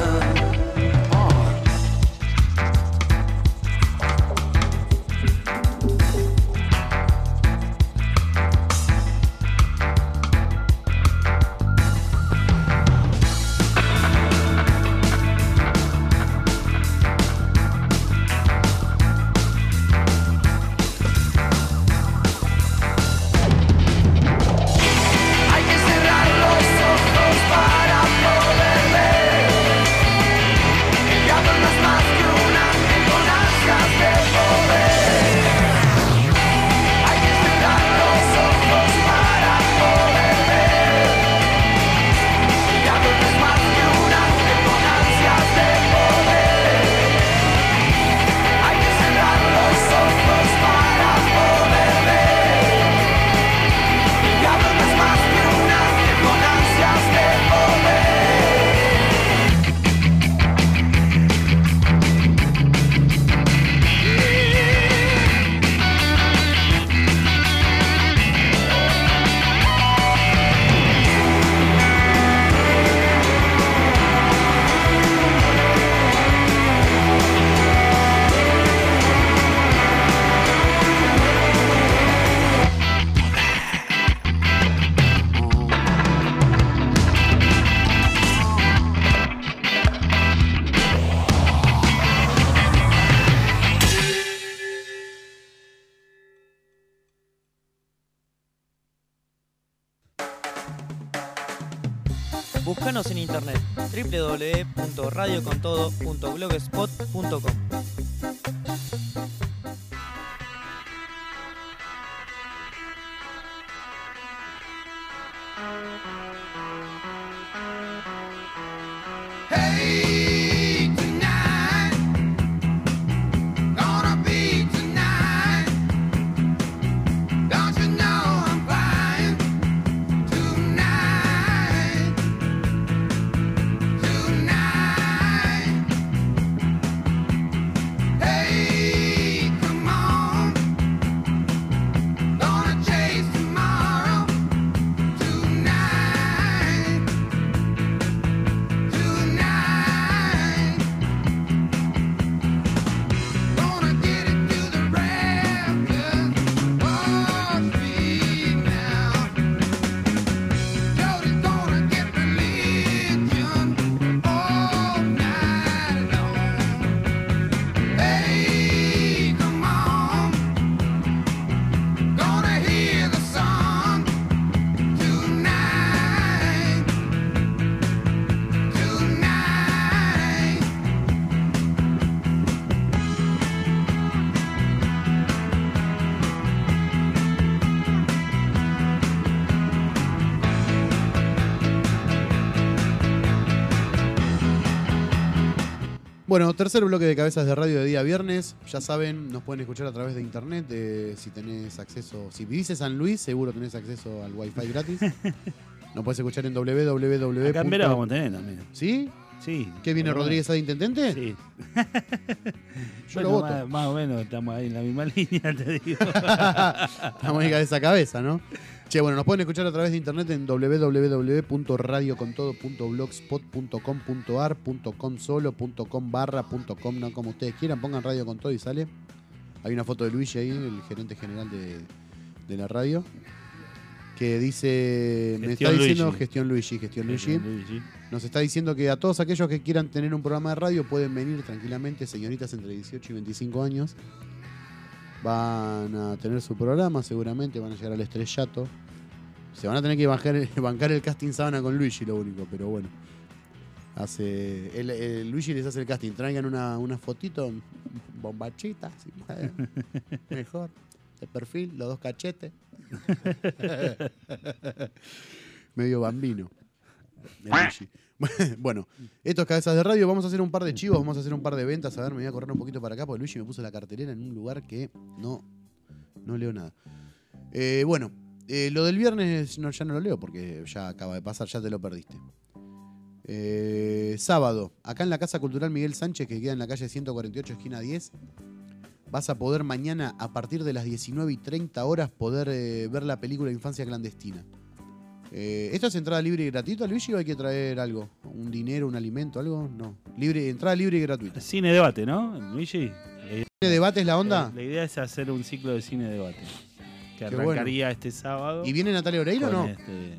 [SPEAKER 11] Hay que cerrar los ojos para poder ver. El diablo no es más que un ángel con ansias de poder. Hay que cerrar los ojos para poder ver. El diablo no es más que un ángel con ansias de poder. Hay que cerrar los ojos para poder ver. El diablo no es más que un ángel con ansias de poder.
[SPEAKER 6] Búscanos en internet www.radiocontodo.blogspot.com.
[SPEAKER 18] Hey, tonight, gonna be tonight. Don't you know I'm flying tonight, tonight. Hey, come on, gonna chase tomorrow tonight, tonight. Gonna get it to the rafters, oh, speed now. Jody's gonna get religion all night long. Hey, come on, gonna hear the song tonight, tonight.
[SPEAKER 3] Bueno, tercer bloque de Cabezas de Radio de día viernes. Ya saben, nos pueden escuchar a través de internet. Si tenés acceso, si vivís en San Luis, seguro tenés acceso al Wi-Fi gratis. Nos podés escuchar en www.
[SPEAKER 5] Acá en Vera vamos a tener también.
[SPEAKER 3] ¿Sí?
[SPEAKER 5] Sí.
[SPEAKER 3] ¿Qué viene
[SPEAKER 5] Por lo
[SPEAKER 3] Rodríguez
[SPEAKER 5] menos.
[SPEAKER 3] de Intendente?
[SPEAKER 5] Sí.
[SPEAKER 3] Yo
[SPEAKER 5] Bueno,
[SPEAKER 3] lo voto.
[SPEAKER 5] más o menos estamos ahí en la misma línea, te digo.
[SPEAKER 3] Estamos ahí cabeza a cabeza, ¿no? Che, bueno, nos pueden escuchar a través de internet en www.radiocontodo.blogspot.com.ar, .com solo, .com barra, .com, no, como ustedes quieran, pongan Radio con Todo y sale. Hay una foto de Luigi ahí, el gerente general de la radio, que dice, me está diciendo
[SPEAKER 5] Luigi.
[SPEAKER 3] Gestión Luigi. Nos está diciendo que a todos aquellos que quieran tener un programa de radio pueden venir tranquilamente, señoritas entre 18 y 25 años. Van a tener su programa, seguramente van a llegar al estrellato. Se van a tener que bancar el casting sábana con Luigi, lo único, pero bueno. Luigi les hace el casting, traigan una fotito, bombachita, si pueden. Mejor, de perfil, los 2 cachetes. Medio bambino. Luigi. Bueno, esto es Cabezas de Radio. Vamos a hacer un par de chivos, vamos a hacer un par de ventas. A ver, me voy a correr un poquito para acá porque Luigi me puso la cartelera en un lugar que no leo nada. Bueno, lo del viernes ya no lo leo porque ya acaba de pasar, ya te lo perdiste. Sábado, acá en la Casa Cultural Miguel Sánchez, que queda en la calle 148, esquina 10, vas a poder mañana, a partir de las 19:30 horas, poder ver la película Infancia Clandestina. ¿Esto es entrada libre y gratuita, Luigi, o hay que traer algo? ¿Un dinero, un alimento, algo? No. Entrada libre y gratuita.
[SPEAKER 5] Cine debate, ¿no, Luigi?
[SPEAKER 3] ¿Cine debate es la onda?
[SPEAKER 5] La idea es hacer un ciclo de cine debate. Que
[SPEAKER 3] Qué
[SPEAKER 5] arrancaría
[SPEAKER 3] bueno.
[SPEAKER 5] este sábado.
[SPEAKER 3] ¿Y viene Natalia Oreiro o no?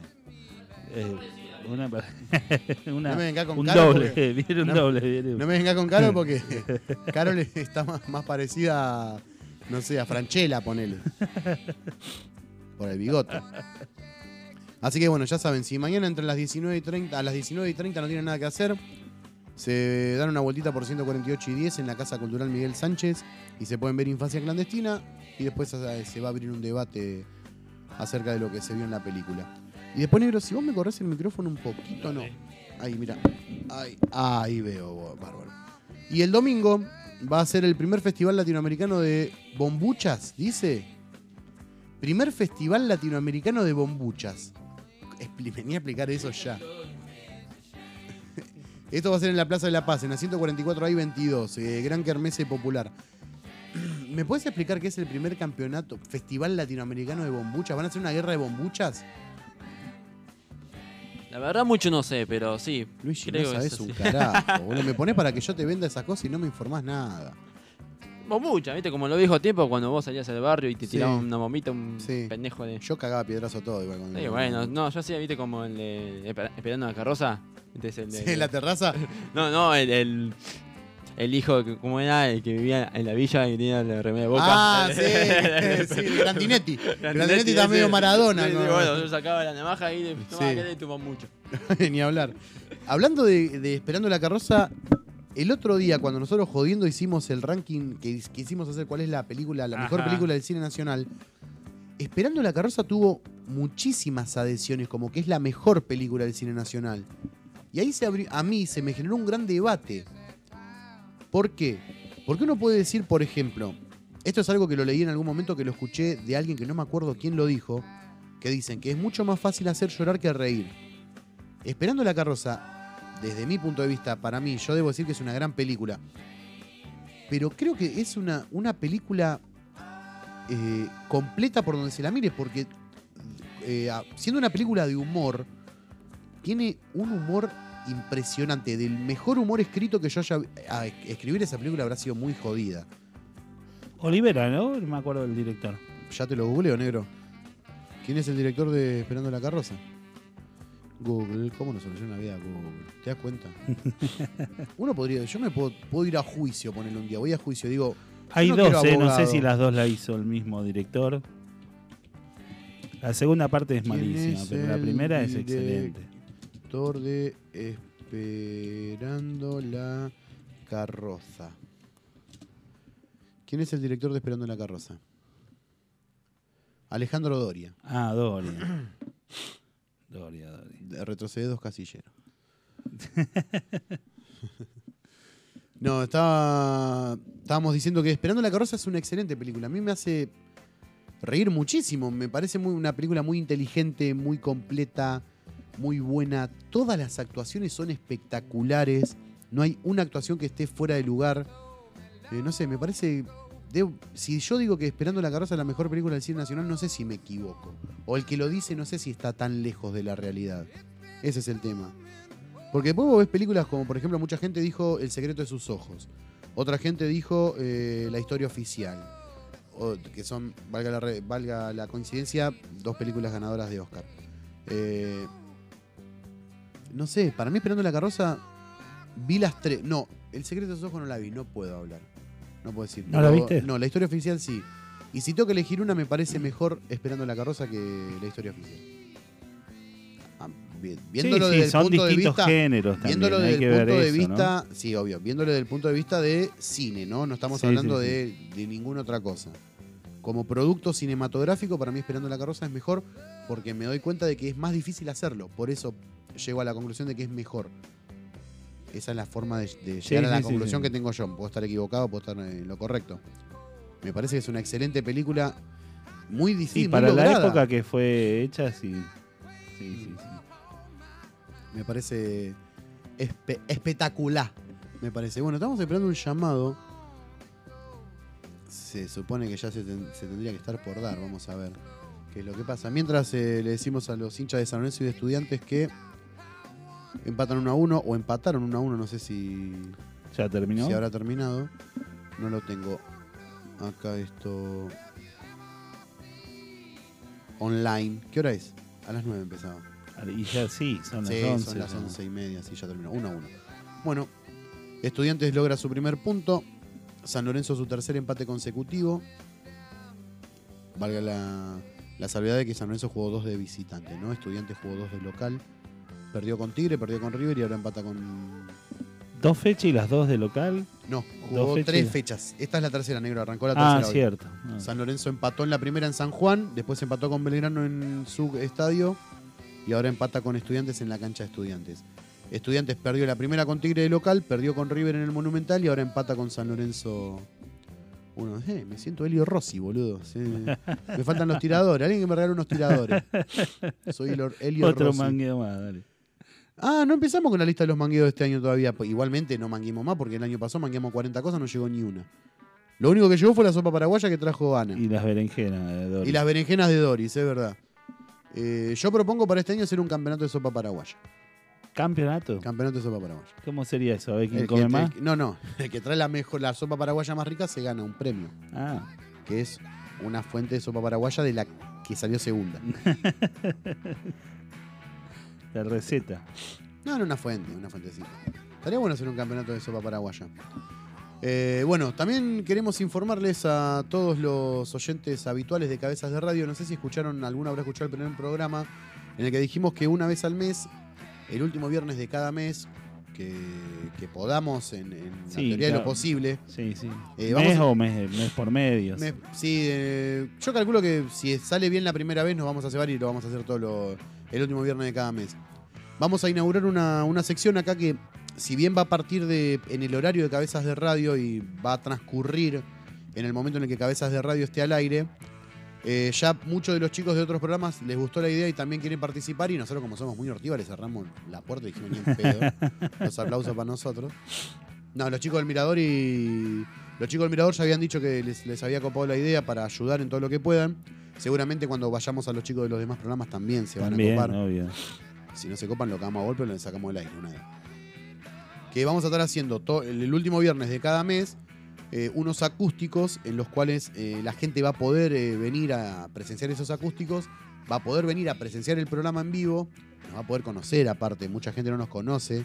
[SPEAKER 5] No me
[SPEAKER 3] venga con
[SPEAKER 5] un
[SPEAKER 3] Caro
[SPEAKER 5] doble,
[SPEAKER 3] porque-
[SPEAKER 5] viene un
[SPEAKER 3] no-
[SPEAKER 5] doble.
[SPEAKER 3] No me venga con Caro porque Caro está más parecida a, no sé, a Franchella, ponele. Por el bigote. Así que bueno, ya saben, si mañana entre las 19:30 a las 19:30 no tienen nada que hacer, se dan una vueltita por 148 y 10 en la Casa Cultural Miguel Sánchez y se pueden ver Infancia Clandestina y después se va a abrir un debate acerca de lo que se vio en la película. Y después, negro, si vos me corres el micrófono un poquito, no. Ahí, mira. Ahí veo, bárbaro. Y el domingo va a ser el primer festival latinoamericano de bombuchas, dice. Primer festival latinoamericano de bombuchas. Venía a explicar eso ya. Esto va a ser en la Plaza de la Paz, en la 144 I-22, Gran Kermesse Popular. ¿Me puedes explicar qué es el primer campeonato, festival latinoamericano de bombuchas? ¿Van a hacer una guerra de bombuchas?
[SPEAKER 19] La verdad mucho no sé, pero sí.
[SPEAKER 3] Luigi,
[SPEAKER 19] creo
[SPEAKER 3] no
[SPEAKER 19] que
[SPEAKER 3] sabés
[SPEAKER 19] es
[SPEAKER 3] un
[SPEAKER 19] así.
[SPEAKER 3] carajo, boludo. Me pones para que yo te venda esas cosas y no me informás nada.
[SPEAKER 19] Bombucha, ¿viste? Como lo viejo tiempo cuando vos salías al barrio y te
[SPEAKER 3] Sí.
[SPEAKER 19] tiraban una bombita, un
[SPEAKER 3] Sí.
[SPEAKER 19] pendejo de...
[SPEAKER 3] Yo cagaba piedrazo todo igual.
[SPEAKER 19] Sí, bueno, no, yo hacía, ¿viste? Como el de Esperando la carroza. Entonces, el de,
[SPEAKER 3] Sí, en la terraza.
[SPEAKER 19] No, el hijo, ¿cómo era? El que vivía en la villa y tenía la remera de Boca.
[SPEAKER 3] Ah, sí, sí, Grandinetti. Grandinetti está medio
[SPEAKER 19] ese.
[SPEAKER 3] Maradona.
[SPEAKER 19] Sí, sí,
[SPEAKER 3] ¿no?
[SPEAKER 19] bueno, yo sacaba la navaja y le
[SPEAKER 3] Sí.
[SPEAKER 19] tomaba que tu bombucha.
[SPEAKER 3] Ni hablar. Hablando de Esperando la Carroza, el otro día, cuando nosotros jodiendo hicimos el ranking, que quisimos hacer cuál es la película, la mejor
[SPEAKER 5] Ajá.
[SPEAKER 3] película del cine nacional, Esperando la Carroza tuvo muchísimas adhesiones, como que es la mejor película del cine nacional. Y ahí a mí se me generó un gran debate. ¿Por qué? Porque uno puede decir, por ejemplo, esto es algo que lo leí en algún momento, que lo escuché de alguien que no me acuerdo quién lo dijo, que dicen que es mucho más fácil hacer llorar que reír. Esperando la Carroza, desde mi punto de vista, para mí, yo debo decir que es una gran película. Pero creo que es una película completa por donde se la mire, porque siendo una película de humor, tiene un humor impresionante, del mejor humor escrito que yo haya... escribir esa película habrá sido muy jodida.
[SPEAKER 5] Olivera, ¿no? No me acuerdo del director.
[SPEAKER 3] Ya te lo googleo, negro. ¿Quién es el director de Esperando la Carroza? Google, ¿cómo nos soluciona la vida Google? ¿Te das cuenta? Uno podría... Yo me puedo ir a juicio, ponerle un día. Voy a juicio, digo...
[SPEAKER 5] Hay
[SPEAKER 3] yo no
[SPEAKER 5] dos,
[SPEAKER 3] quiero
[SPEAKER 5] no sé
[SPEAKER 3] abogado.
[SPEAKER 5] si las dos la hizo el mismo director. La segunda parte es
[SPEAKER 3] ¿Quién
[SPEAKER 5] malísima,
[SPEAKER 3] es
[SPEAKER 5] pero la
[SPEAKER 3] el
[SPEAKER 5] primera es excelente.
[SPEAKER 3] Director de Esperando la Carroza. ¿Quién es el director de Esperando la Carroza? Alejandro Doria.
[SPEAKER 5] Ah, Doria. Doria.
[SPEAKER 3] Retrocede 2 casilleros. No, estábamos diciendo que Esperando la Carroza es una excelente película. A mí me hace reír muchísimo. Me parece una película muy inteligente, muy completa, muy buena. Todas las actuaciones son espectaculares. No hay una actuación que esté fuera de lugar. No sé, me parece... si yo digo que Esperando la carroza es la mejor película del cine nacional, no sé si me equivoco. O el que lo dice no sé si está tan lejos de la realidad. Ese es el tema. Porque después vos ves películas como, por ejemplo, mucha gente dijo El secreto de sus ojos. Otra gente dijo La historia oficial. Que son, valga la coincidencia, 2 películas ganadoras de Oscar. No sé, para mí Esperando la carroza vi las 3. No, El secreto de sus ojos no la vi, no puedo hablar. No puedo decir.
[SPEAKER 5] ¿No la viste?
[SPEAKER 3] No, La historia oficial sí. Y si tengo que elegir una, me parece mejor Esperando la carroza que La historia oficial. Viéndolo desde el
[SPEAKER 5] son
[SPEAKER 3] punto de
[SPEAKER 5] distintos
[SPEAKER 3] vista,
[SPEAKER 5] géneros también,
[SPEAKER 3] viéndolo
[SPEAKER 5] hay
[SPEAKER 3] desde
[SPEAKER 5] que
[SPEAKER 3] el
[SPEAKER 5] ver
[SPEAKER 3] punto de
[SPEAKER 5] eso,
[SPEAKER 3] vista, ¿no? Sí, obvio, viéndolo desde el punto de vista de cine, ¿no? No estamos hablando de ninguna otra cosa. Como producto cinematográfico, para mí Esperando la carroza es mejor porque me doy cuenta de que es más difícil hacerlo. Por eso llego a la conclusión de que es mejor. Esa es la forma de llegar a la conclusión que tengo yo. Puedo estar equivocado, puedo estar en lo correcto. Me parece que es una excelente película, muy difícil.
[SPEAKER 5] Sí, para
[SPEAKER 3] muy
[SPEAKER 5] la
[SPEAKER 3] lograda.
[SPEAKER 5] época que fue hecha, sí.
[SPEAKER 3] Me parece espectacular. Me parece. Bueno, estamos esperando un llamado. Se supone que ya se tendría que estar por dar. Vamos a ver qué es lo que pasa. Mientras le decimos a los hinchas de San Lorenzo y de Estudiantes que empatan 1-1 o empataron 1-1. No sé si
[SPEAKER 5] ya terminó.
[SPEAKER 3] Si habrá terminado. No lo tengo acá esto online. ¿Qué hora es? A las 9 empezaba.
[SPEAKER 5] Y ya sí, son las 11.
[SPEAKER 3] Son las 11:30, sí, ya terminó. 1-1. Bueno, Estudiantes logra su primer punto. San Lorenzo su tercer empate consecutivo. Valga la salvedad de que San Lorenzo jugó 2 de visitante, ¿no? Estudiantes jugó 2 de local. Perdió con Tigre, perdió con River y ahora empata con...
[SPEAKER 5] 2 fechas y las 2 de local.
[SPEAKER 3] No, jugó 3 fechas. Esta es la tercera, negro. Arrancó la tercera. Hoy.
[SPEAKER 5] Cierto.
[SPEAKER 3] San Lorenzo empató en la primera en San Juan, después empató con Belgrano en su estadio y ahora empata con Estudiantes en la cancha de Estudiantes. Estudiantes perdió la primera con Tigre de local, perdió con River en el Monumental y ahora empata con San Lorenzo. Me siento Elio Rossi, boludo. Sí. Me faltan los tiradores. Alguien que me regale unos tiradores. Soy Elio Rossi.
[SPEAKER 5] Otro mangueo más, dale.
[SPEAKER 3] No empezamos con la lista de los mangueos de este año todavía. Igualmente no manguemos más porque el año pasado mangueamos 40 cosas, no llegó ni una. Lo único que llegó fue la sopa paraguaya que trajo Ana.
[SPEAKER 5] Y las berenjenas de Doris.
[SPEAKER 3] Y las berenjenas de Doris, es verdad. Yo propongo para este año hacer un campeonato de sopa paraguaya.
[SPEAKER 5] ¿Campeonato?
[SPEAKER 3] Campeonato de sopa paraguaya.
[SPEAKER 5] ¿Cómo sería eso? A ver quién come más.
[SPEAKER 3] No. El que trae la sopa paraguaya más rica se gana un premio. Que es una fuente de sopa paraguaya de la que salió segunda.
[SPEAKER 5] La receta.
[SPEAKER 3] No, una fuentecita. Estaría bueno hacer un campeonato de sopa paraguaya. Bueno, también queremos informarles a todos los oyentes habituales de Cabezas de Radio. No sé si alguno habrá escuchado el primer programa en el que dijimos que una vez al mes, el último viernes de cada mes, que podamos en la teoría de lo posible.
[SPEAKER 5] Sí. Mes por medio.
[SPEAKER 3] Yo calculo que si sale bien la primera vez nos vamos a cebar y lo vamos a hacer el último viernes de cada mes. Vamos a inaugurar una sección acá que, si bien va a partir en el horario de Cabezas de Radio y va a transcurrir en el momento en el que Cabezas de Radio esté al aire, ya muchos de los chicos de otros programas les gustó la idea y también quieren participar, y nosotros, como somos muy hortivas, les cerramos la puerta y dijimos ni en pedo. Los aplausos para nosotros. No, los chicos del Mirador ya habían dicho que les había copado la idea para ayudar en todo lo que puedan. Seguramente cuando vayamos a los chicos de los demás programas también se van a copar.
[SPEAKER 5] Obvio.
[SPEAKER 3] Si no se copan, lo cagamos a golpe y lo sacamos del aire. Que vamos a estar haciendo el último viernes de cada mes unos acústicos en los cuales la gente va a poder venir a presenciar esos acústicos, va a poder venir a presenciar el programa en vivo, nos va a poder conocer aparte, mucha gente no nos conoce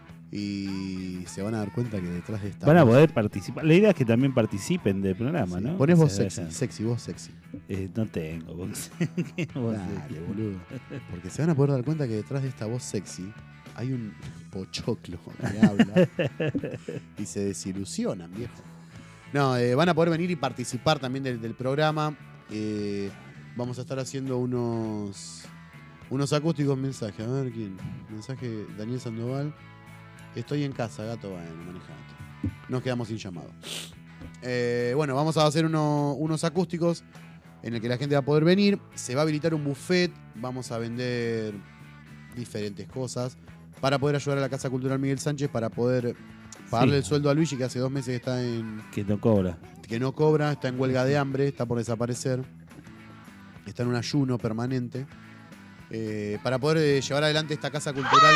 [SPEAKER 3] y se van a dar cuenta que detrás de esta
[SPEAKER 5] van a poder participar. La idea es que también participen del programa, ¿no?
[SPEAKER 3] Ponés vos sexy, vos sexy.
[SPEAKER 5] No tengo voz.
[SPEAKER 3] Dale, boludo. Porque se van a poder dar cuenta que detrás de esta voz sexy hay un pochoclo que habla y se desilusionan, viejo. No, van a poder venir y participar también del programa. Vamos a estar haciendo unos acústicos mensajes. A ver quién. Mensaje Daniel Sandoval. Estoy en casa, gato, manejando. Nos quedamos sin llamado. Bueno, vamos a hacer unos acústicos en el que la gente va a poder venir. Se va a habilitar un buffet. Vamos a vender diferentes cosas para poder ayudar a la Casa Cultural Miguel Sánchez, para poder Pagarle
[SPEAKER 5] Sí.
[SPEAKER 3] el sueldo a Luigi, que hace 2 meses que está
[SPEAKER 5] Que no cobra.
[SPEAKER 3] que no cobra, está en huelga de hambre, está por desaparecer, está en un ayuno permanente, para poder llevar adelante esta casa cultural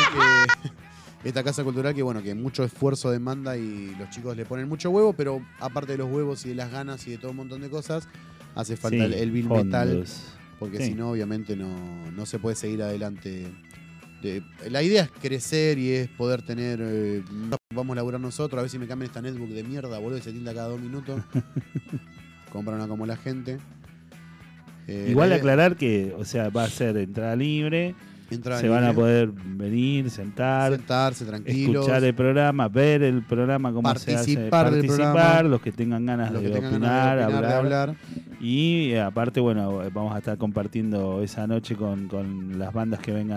[SPEAKER 3] que bueno, que mucho esfuerzo demanda y los chicos le ponen mucho huevo, pero aparte de los huevos y de las ganas y de todo un montón de cosas, hace falta
[SPEAKER 5] Sí,
[SPEAKER 3] el bill
[SPEAKER 5] fondos.
[SPEAKER 3] metal, porque
[SPEAKER 5] Sí.
[SPEAKER 3] si no, obviamente no se puede seguir adelante. La idea es crecer y es poder tener. Vamos a laburar nosotros, a ver si me cambian esta netbook de mierda, boludo, que se tilda cada 2 minutos. Compran una como la gente.
[SPEAKER 5] Igual
[SPEAKER 3] la idea-
[SPEAKER 5] aclarar que, o sea, va a ser entrada libre.
[SPEAKER 3] Entrada
[SPEAKER 5] se van a
[SPEAKER 3] libre.
[SPEAKER 5] poder venir, sentarse
[SPEAKER 3] tranquilos.
[SPEAKER 5] escuchar el programa, ver el programa, cómo se hace,
[SPEAKER 3] Participar del programa.
[SPEAKER 5] los que tengan ganas
[SPEAKER 3] Los
[SPEAKER 5] de
[SPEAKER 3] que tengan
[SPEAKER 5] opinar,
[SPEAKER 3] ganas de hablar.
[SPEAKER 5] Y aparte, bueno, vamos a estar compartiendo esa noche con las bandas que vengan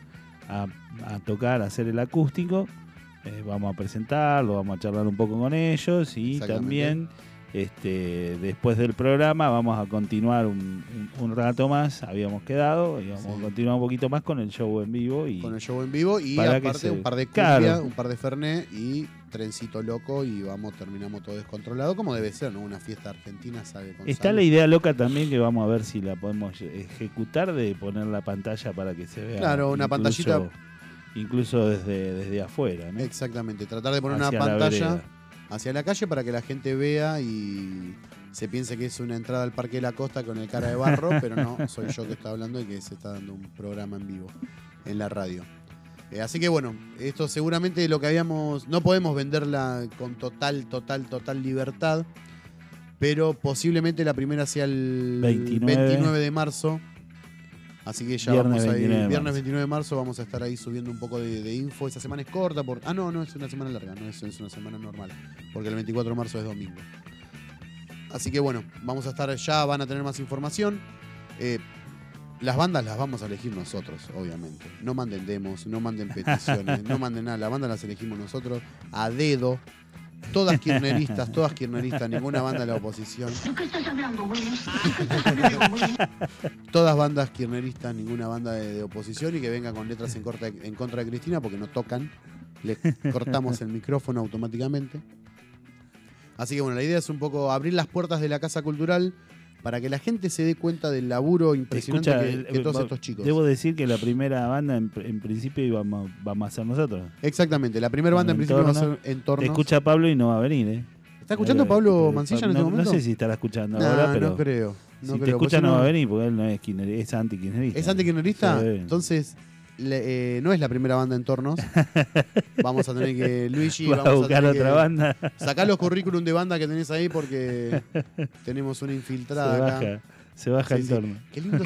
[SPEAKER 5] a tocar, a hacer el acústico. Vamos a presentarlo, vamos a charlar un poco con ellos y también después del programa vamos a continuar un rato más, habíamos quedado, y vamos a continuar un poquito más con el show en vivo. Y
[SPEAKER 3] con el show en vivo y
[SPEAKER 5] para que
[SPEAKER 3] aparte un par de
[SPEAKER 5] Claro.
[SPEAKER 3] cumbia, un par de fernet y trencito loco y terminamos todo descontrolado como debe ser, ¿no? Una fiesta argentina sabe con
[SPEAKER 5] Está
[SPEAKER 3] sal.
[SPEAKER 5] la idea loca también que vamos a ver si la podemos ejecutar de poner la pantalla para que se vea.
[SPEAKER 3] Claro, una pantallita.
[SPEAKER 5] Incluso desde afuera, ¿no?
[SPEAKER 3] Exactamente, tratar de poner
[SPEAKER 5] Hacia
[SPEAKER 3] una
[SPEAKER 5] la
[SPEAKER 3] pantalla
[SPEAKER 5] vereda.
[SPEAKER 3] hacia la calle para que la gente vea y se piense que es una entrada al Parque de la Costa con el cara de barro, pero no, soy yo que está hablando y que se está dando un programa en vivo en la radio. Así que bueno, esto seguramente lo que habíamos... No podemos venderla con total libertad, pero posiblemente la primera sea el 29 de marzo. Así que ya
[SPEAKER 5] Viernes
[SPEAKER 3] vamos a
[SPEAKER 5] 29 de
[SPEAKER 3] ir. Viernes
[SPEAKER 5] marzo.
[SPEAKER 3] 29 de marzo vamos a estar ahí subiendo un poco de info. Esa semana es corta. No es una semana larga, no es una semana normal. Porque el 24 de marzo es domingo. Así que bueno, vamos a estar ya, van a tener más información. Las bandas las vamos a elegir nosotros, obviamente. No manden demos, no manden peticiones, no manden nada. Las bandas las elegimos nosotros a dedo. Todas kirchneristas, ninguna banda de la oposición.
[SPEAKER 18] ¿De qué estás hablando, Willy?
[SPEAKER 3] Todas bandas kirchneristas, ninguna banda de oposición y que venga con letras en contra de Cristina porque no tocan. Le cortamos el micrófono automáticamente. Así que bueno, la idea es un poco abrir las puertas de la Casa Cultural para que la gente se dé cuenta del laburo impresionante que todos estos chicos.
[SPEAKER 5] Debo decir que la primera banda en principio vamos a ser nosotros.
[SPEAKER 3] Exactamente, la primera banda en principio va a ser Entornos.
[SPEAKER 5] Te escucha Pablo y no va a venir, ¿eh?
[SPEAKER 3] ¿Está escuchando Pablo Mancilla en este
[SPEAKER 5] No
[SPEAKER 3] momento?
[SPEAKER 5] sé si estará escuchando
[SPEAKER 3] Nah,
[SPEAKER 5] ahora, pero
[SPEAKER 3] no creo.
[SPEAKER 5] si
[SPEAKER 3] creo,
[SPEAKER 5] te escucha
[SPEAKER 3] pues
[SPEAKER 5] no
[SPEAKER 3] si
[SPEAKER 5] va a venir porque él no es kirchnerista, es anti-kirchnerista.
[SPEAKER 3] ¿Es anti-kirchnerista?
[SPEAKER 5] Sí.
[SPEAKER 3] Entonces, no es la primera banda en Entornos. Vamos a tener que... Luigi,
[SPEAKER 5] Va a
[SPEAKER 3] vamos
[SPEAKER 5] buscar
[SPEAKER 3] tener
[SPEAKER 5] otra
[SPEAKER 3] que
[SPEAKER 5] banda.
[SPEAKER 3] Sacar los currículum de banda que tenés ahí porque tenemos una infiltrada acá.
[SPEAKER 5] Se baja el
[SPEAKER 3] Sí.
[SPEAKER 5] torno.
[SPEAKER 3] Qué lindo.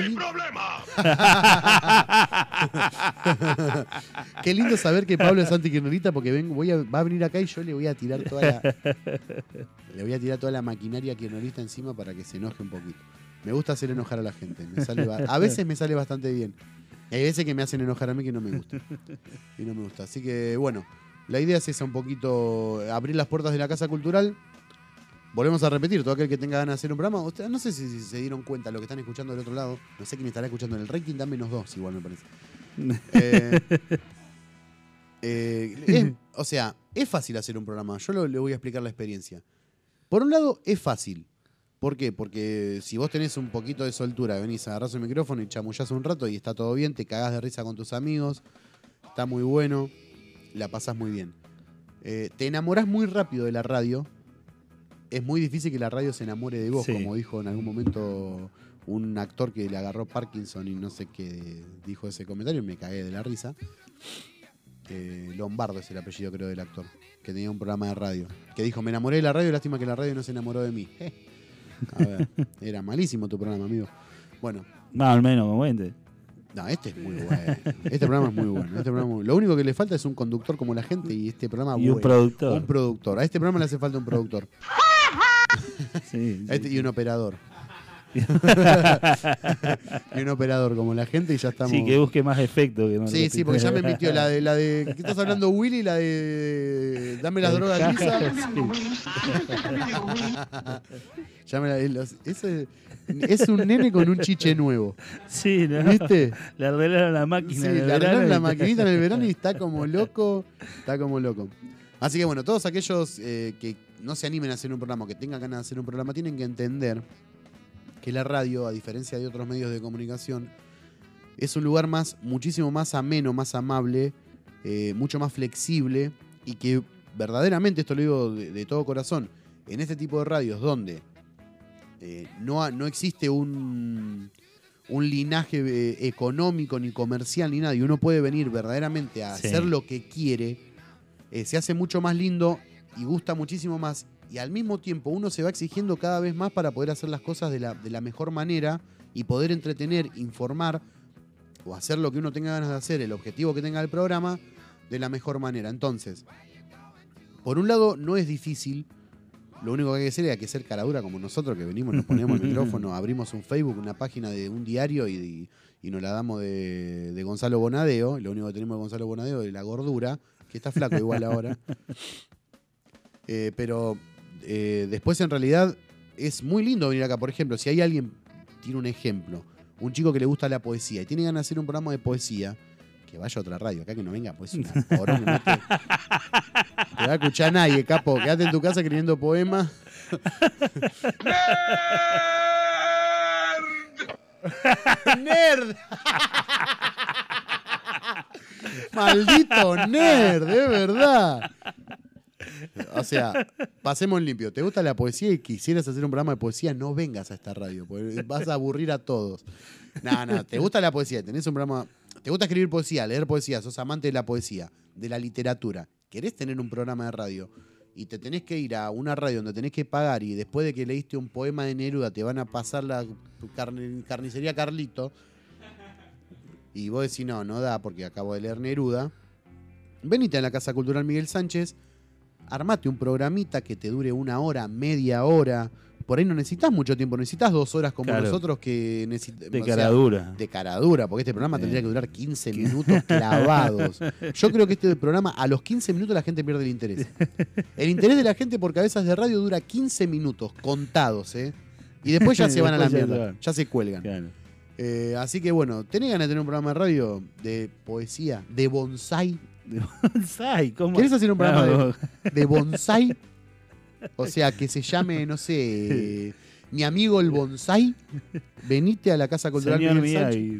[SPEAKER 3] Qué lindo saber que Pablo es anti-kirchnerista porque va a venir acá y yo le voy a tirar toda la maquinaria kirchnerista encima para que se enoje un poquito. Me gusta hacer enojar a la gente. A veces me sale bastante bien. Y hay veces que me hacen enojar a mí que no me gusta. Y no me gusta. Así que bueno, la idea es esa un poquito, abrir las puertas de la Casa Cultural. Volvemos a repetir, todo aquel que tenga ganas de hacer un programa. Ustedes, no sé si se dieron cuenta lo que están escuchando del otro lado. No sé quién estará escuchando en el rating, da -2, igual me parece. O sea, es fácil hacer un programa. Yo le voy a explicar la experiencia. Por un lado, es fácil. ¿Por qué? Porque si vos tenés un poquito de soltura, venís, agarrás el micrófono y chamullás un rato y está todo bien, te cagás de risa con tus amigos, está muy bueno, la pasás muy bien. Te enamorás muy rápido de la radio. Es muy difícil que la radio se enamore de vos,
[SPEAKER 5] Sí.
[SPEAKER 3] como dijo en algún momento un actor que le agarró Parkinson y no sé qué dijo ese comentario y me cagué de la risa. Lombardo es el apellido, creo, del actor, que tenía un programa de radio, que dijo, me enamoré de la radio, lástima que la radio no se enamoró de mí. A ver, era malísimo tu programa, amigo. Bueno.
[SPEAKER 5] Más o menos, como este.
[SPEAKER 3] No, este es muy bueno. Este programa es muy bueno. Lo único que le falta es un conductor como la gente y este programa
[SPEAKER 5] Y un productor.
[SPEAKER 3] Un productor. A este programa le hace falta un productor.
[SPEAKER 5] Sí,
[SPEAKER 3] Y un operador. Y un operador como la gente y ya estamos.
[SPEAKER 5] Sí, que busque más efecto. Que no
[SPEAKER 3] Sí, sí, porque ya me mintió la de ¿qué estás hablando, Willy? La de dame las drogas, Lisa. Ya me es un nene con un chiche nuevo.
[SPEAKER 5] Sí, ¿no?
[SPEAKER 3] ¿Viste?
[SPEAKER 5] Le arreglaron la máquina.
[SPEAKER 3] Sí, le arreglaron la maquinita en el verano y está como loco. Así que bueno, todos aquellos que no se animen a hacer un programa, que tengan ganas de hacer un programa, tienen que entender que la radio, a diferencia de otros medios de comunicación, es un lugar muchísimo más ameno, más amable, mucho más flexible, y que verdaderamente, esto lo digo de todo corazón, en este tipo de radios donde no existe un linaje económico ni comercial ni nada, y uno puede venir verdaderamente a hacer lo que quiere, se hace mucho más lindo y gusta muchísimo más, y al mismo tiempo uno se va exigiendo cada vez más para poder hacer las cosas de la mejor manera y poder entretener, informar o hacer lo que uno tenga ganas de hacer, el objetivo que tenga el programa, de la mejor manera. Entonces, por un lado no es difícil, lo único que hay que hacer es que ser caradura como nosotros, que venimos, nos ponemos el micrófono, abrimos un Facebook, una página de un diario y nos la damos de Gonzalo Bonadeo. Lo único que tenemos de Gonzalo Bonadeo es la gordura, que está flaco igual ahora. Pero después en realidad es muy lindo venir acá. Por ejemplo, si hay alguien, tiene un ejemplo, un chico que le gusta la poesía y tiene ganas de hacer un programa de poesía, que vaya a otra radio, acá que no venga, pues una porón, no te va a escuchar nadie, capo. Quédate en tu casa escribiendo poemas. ¡Nerd! ¡Maldito nerd! ¡De verdad! O sea, pasemos en limpio. ¿Te gusta la poesía y quisieras hacer un programa de poesía? No vengas a esta radio, porque vas a aburrir a todos. No, ¿te gusta la poesía? ¿Tenés un programa? ¿Te gusta escribir poesía, leer poesía? ¿Sos amante de la poesía, de la literatura? ¿Querés tener un programa de radio y te tenés que ir a una radio donde tenés que pagar y después de que leíste un poema de Neruda te van a pasar la carnicería Carlito y vos decís no da porque acabo de leer Neruda? Venite a la Casa Cultural Miguel Sánchez, armate un programita que te dure 1 hora, media hora. Por ahí no necesitas mucho tiempo, necesitas 2 horas como nosotros que necesitamos.
[SPEAKER 5] De caradura.
[SPEAKER 3] De caradura, porque este programa tendría que durar 15 minutos clavados. Yo creo que este programa, a los 15 minutos la gente pierde el interés. El interés de la gente por Cabezas de Radio dura 15 minutos contados, ¿eh? Y después ya se van a la mierda, ya se cuelgan. Claro. Así que bueno, ¿tenés ganas de tener un programa de radio de poesía, de bonsai?
[SPEAKER 5] ¿De bonsai? ¿Cómo?
[SPEAKER 3] ¿Querés hacer un programa de bonsai? O sea, que se llame, no sé, Mi Amigo el Bonsai. Venite a la Casa Cultural Miguel Sánchez.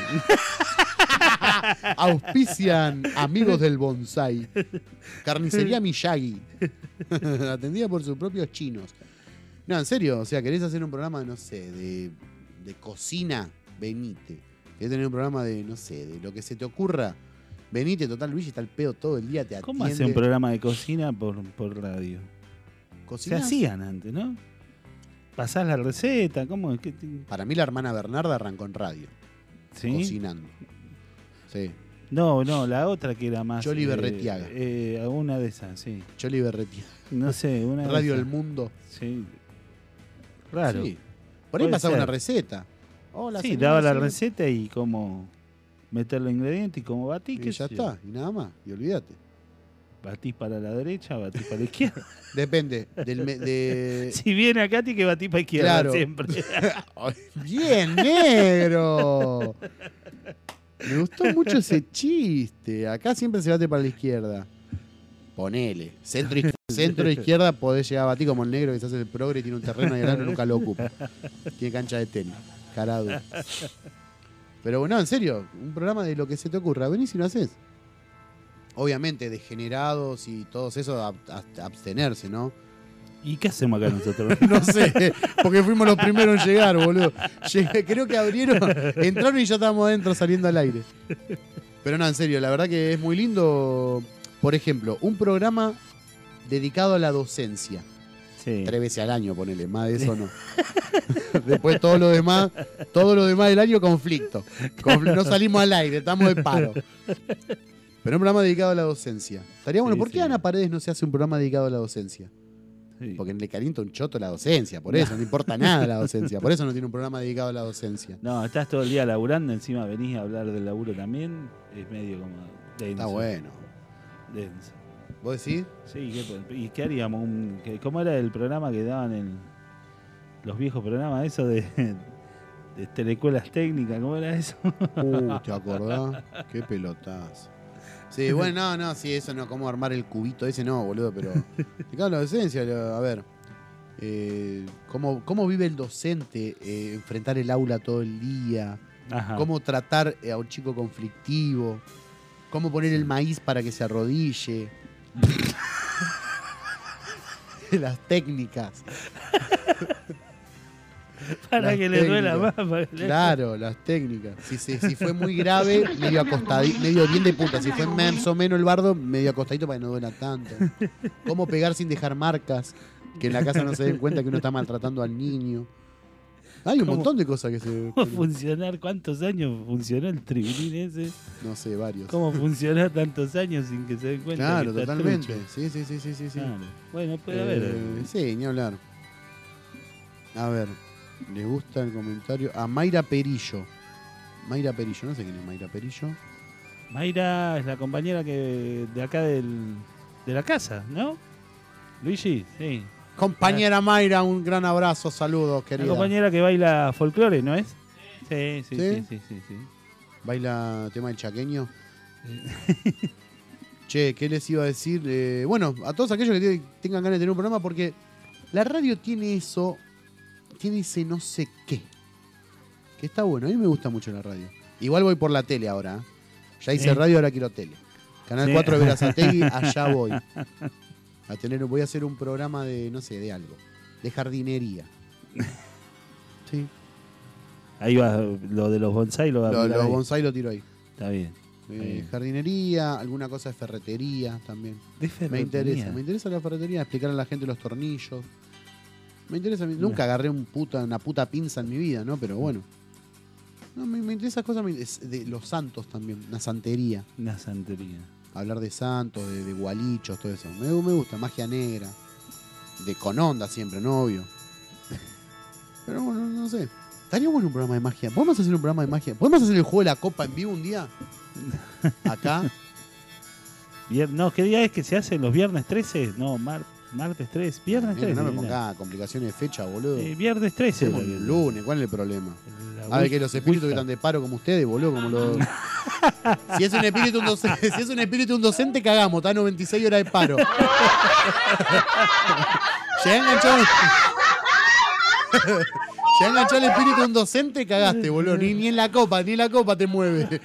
[SPEAKER 3] Auspician Amigos del Bonsai. Carnicería Miyagi. Atendida por sus propios chinos. No, en serio, o sea, ¿querés hacer un programa, no sé, de cocina? Venite. ¿Querés tener un programa de, no sé, de lo que se te ocurra? Venite, total, Luigi está al pedo todo el día, te atiende.
[SPEAKER 5] ¿Cómo hace un programa de cocina por radio?
[SPEAKER 3] ¿Cocinas?
[SPEAKER 5] Se hacían antes, ¿no? Pasás la receta, ¿cómo?
[SPEAKER 3] Para mí la hermana Bernarda arrancó en radio.
[SPEAKER 5] ¿Sí?
[SPEAKER 3] Cocinando. Sí.
[SPEAKER 5] No, la otra que era más...
[SPEAKER 3] Choli Berretiaga.
[SPEAKER 5] Una de esas, sí.
[SPEAKER 3] Choli Berretiaga.
[SPEAKER 5] No sé, una
[SPEAKER 3] Radio
[SPEAKER 5] de
[SPEAKER 3] El Mundo.
[SPEAKER 5] Sí. Raro.
[SPEAKER 3] Sí. Por ahí pasaba una receta. Hola,
[SPEAKER 5] sí, daba la receta y cómo meter los ingredientes y cómo batís.
[SPEAKER 3] Y ya está, y nada más, y olvídate.
[SPEAKER 5] ¿Batís para la derecha, batís para la izquierda?
[SPEAKER 3] Depende.
[SPEAKER 5] Si viene acá, tiene que batís para la izquierda, claro. Siempre.
[SPEAKER 3] ¡Bien, negro! Me gustó mucho ese chiste. Acá siempre se bate para la izquierda. Ponele. Centro izquierda podés llegar a batir como el negro que se hace el progre y tiene un terreno y el ano nunca lo ocupa. Tiene cancha de tenis. Carado. Pero bueno, en serio, un programa de lo que se te ocurra. Venís y lo haces. Obviamente, degenerados y todos esos, abstenerse, ¿no?
[SPEAKER 5] ¿Y qué hacemos acá nosotros?
[SPEAKER 3] No sé, porque fuimos los primeros en llegar, boludo. Creo que entraron y ya estábamos adentro saliendo al aire. Pero no, en serio, la verdad que es muy lindo. Por ejemplo, un programa dedicado a la docencia. Sí. 3 veces al año, ponele, más de eso no. Después todo lo demás del año, conflicto. No salimos al aire, estamos de paro. Pero un programa dedicado a la docencia. Estaría bueno. ¿Por qué Ana Paredes no se hace un programa dedicado a la docencia? Sí. Porque le calienta un choto la docencia, por eso, no importa nada la docencia. Por eso no tiene un programa dedicado a la docencia.
[SPEAKER 5] No, estás todo el día laburando, encima venís a hablar del laburo también. Es medio como denso.
[SPEAKER 3] Está bueno.
[SPEAKER 5] Denso.
[SPEAKER 3] ¿Vos decís?
[SPEAKER 5] Sí, ¿y qué haríamos? ¿Cómo era el programa que daban en los viejos programas? Eso de teleescuelas técnicas, ¿cómo era eso?
[SPEAKER 3] ¿Te acordás? Qué pelotazo. Sí, bueno, no, sí, eso no, cómo armar el cubito ese no, boludo, pero... Claro, la docencia, a ver. ¿Cómo vive el docente enfrentar el aula todo el día?
[SPEAKER 5] Ajá.
[SPEAKER 3] ¿Cómo tratar a un chico conflictivo? ¿Cómo poner el maíz para que se arrodille? Las técnicas.
[SPEAKER 5] Para
[SPEAKER 3] Las
[SPEAKER 5] que le duela
[SPEAKER 3] técnicas.
[SPEAKER 5] más. Para que le-
[SPEAKER 3] Claro, las técnicas. Si fue muy grave, medio acostadito, medio bien de punta. Si fue más o menos el bardo, medio acostadito para que no duela tanto. ¿Cómo pegar sin dejar marcas? Que en la casa no se den cuenta que uno está maltratando al niño. Hay un montón de cosas que se...
[SPEAKER 5] ¿Cómo funcionar? ¿Cuántos años funcionó el tribilín ese?
[SPEAKER 3] No sé, varios.
[SPEAKER 5] ¿Cómo funcionó tantos años sin que se den cuenta?
[SPEAKER 3] Claro,
[SPEAKER 5] que está
[SPEAKER 3] totalmente.
[SPEAKER 5] trucho?
[SPEAKER 3] Sí.
[SPEAKER 5] Claro. Bueno, puede haber.
[SPEAKER 3] Sí, ni hablar. A ver, ¿le gusta el comentario? A Mayra Perillo. Mayra Perillo, no sé quién es Mayra Perillo.
[SPEAKER 5] Mayra es la compañera que de acá de la casa, ¿no? Luigi, sí.
[SPEAKER 3] Compañera Mayra, un gran abrazo, saludos,
[SPEAKER 5] La
[SPEAKER 3] querida.
[SPEAKER 5] compañera que baila folclore, ¿no es? Sí.
[SPEAKER 3] ¿Baila tema del chaqueño? Che, ¿qué les iba a decir? Bueno, a todos aquellos que tengan ganas de tener un programa, porque la radio tiene eso, tiene ese no sé qué, que está bueno. A mí me gusta mucho la radio. Igual voy por la tele ahora. Ya hice radio, ahora quiero tele. Canal 4 de Verazategui, allá voy. Voy a hacer un programa de, no sé, de algo. De jardinería. Sí.
[SPEAKER 5] Ahí va, lo de los bonsai lo va a
[SPEAKER 3] Los
[SPEAKER 5] mirar ahí.
[SPEAKER 3] bonsai lo tiro ahí.
[SPEAKER 5] Está bien.
[SPEAKER 3] Jardinería, alguna cosa de ferretería también.
[SPEAKER 5] ¿De ferretería?
[SPEAKER 3] Me interesa la ferretería, explicar a la gente los tornillos. Me interesa, nunca agarré una puta pinza en mi vida, ¿no? Pero bueno. No, me interesan cosas de los santos también, una santería.
[SPEAKER 5] Una santería.
[SPEAKER 3] Hablar de santos, de gualichos, todo eso. Me gusta, magia negra. Con onda siempre, ¿no? Obvio. Pero bueno, no sé. Estaría bueno un programa de magia. ¿Podemos hacer un programa de magia? ¿Podemos hacer el juego de la copa en vivo un día? Acá.
[SPEAKER 5] No, ¿qué día es que se hace? ¿Los viernes 13? No, martes 3. Viernes 13.
[SPEAKER 3] No me ponga complicaciones de fecha, boludo.
[SPEAKER 5] Viernes 13.
[SPEAKER 3] Hacemos el lunes, ¿cuál es el problema? A ver, que los espíritus que están de paro como ustedes, boludo, como los... Si es un espíritu un docente, cagamos, está a 96 horas de paro. Ya enganchó el espíritu de un docente, cagaste, boludo. Ni en la copa te mueve.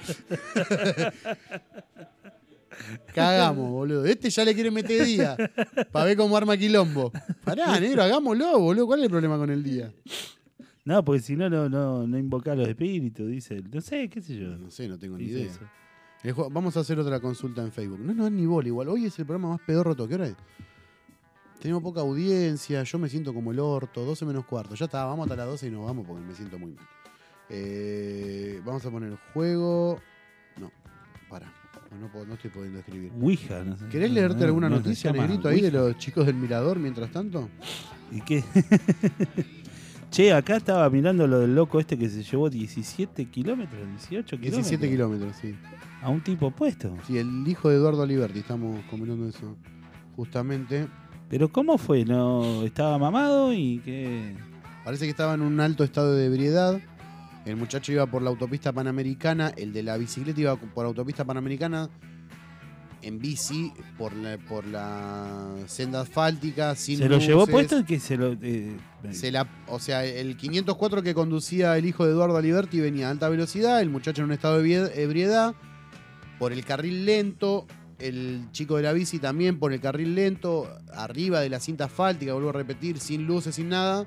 [SPEAKER 3] Cagamos, boludo. Este ya le quiere meter día para ver cómo arma quilombo. Pará, negro, hagámoslo, boludo. ¿Cuál es el problema con el día?
[SPEAKER 5] No, porque si no invoca a los espíritus, dice. No sé, qué sé yo.
[SPEAKER 3] No sé, no tengo ni
[SPEAKER 5] Dice
[SPEAKER 3] idea.
[SPEAKER 5] eso.
[SPEAKER 3] Vamos a hacer otra consulta en Facebook. No es ni bola igual. Hoy es el programa más pedorro. ¿Qué hora es? Tenemos poca audiencia. Yo me siento como el orto. 12 menos cuarto. Ya está, vamos hasta las 12 y nos vamos porque me siento muy mal. Vamos a poner juego. No, para. No estoy pudiendo escribir.
[SPEAKER 5] Ouija, no sé.
[SPEAKER 3] ¿Querés leerte alguna
[SPEAKER 5] No,
[SPEAKER 3] noticia,
[SPEAKER 5] se llama
[SPEAKER 3] negrito, ahí de
[SPEAKER 5] Ouija.
[SPEAKER 3] los chicos del Mirador mientras tanto?
[SPEAKER 5] ¿Y qué? Che, acá estaba mirando lo del loco este que se llevó 17 kilómetros, 18 kilómetros.
[SPEAKER 3] 17 kilómetros, sí.
[SPEAKER 5] A un tipo opuesto.
[SPEAKER 3] Sí, el hijo de Eduardo Aliberti, estamos comentando eso. Justamente.
[SPEAKER 5] Pero ¿cómo fue? ¿No estaba mamado y qué?
[SPEAKER 3] Parece que estaba en un alto estado de ebriedad. El muchacho iba por la autopista panamericana. El de la bicicleta iba por la autopista panamericana en bici por la senda asfáltica. Sin
[SPEAKER 5] ¿Se lo llevó
[SPEAKER 3] luces.
[SPEAKER 5] puesto? Que se lo,
[SPEAKER 3] O sea, el 504 que conducía el hijo de Eduardo Aliberti venía a alta velocidad. El muchacho en un estado de ebriedad. Por el carril lento. El chico de la bici también por el carril lento. Arriba de la cinta asfáltica, vuelvo a repetir, sin luces, sin nada.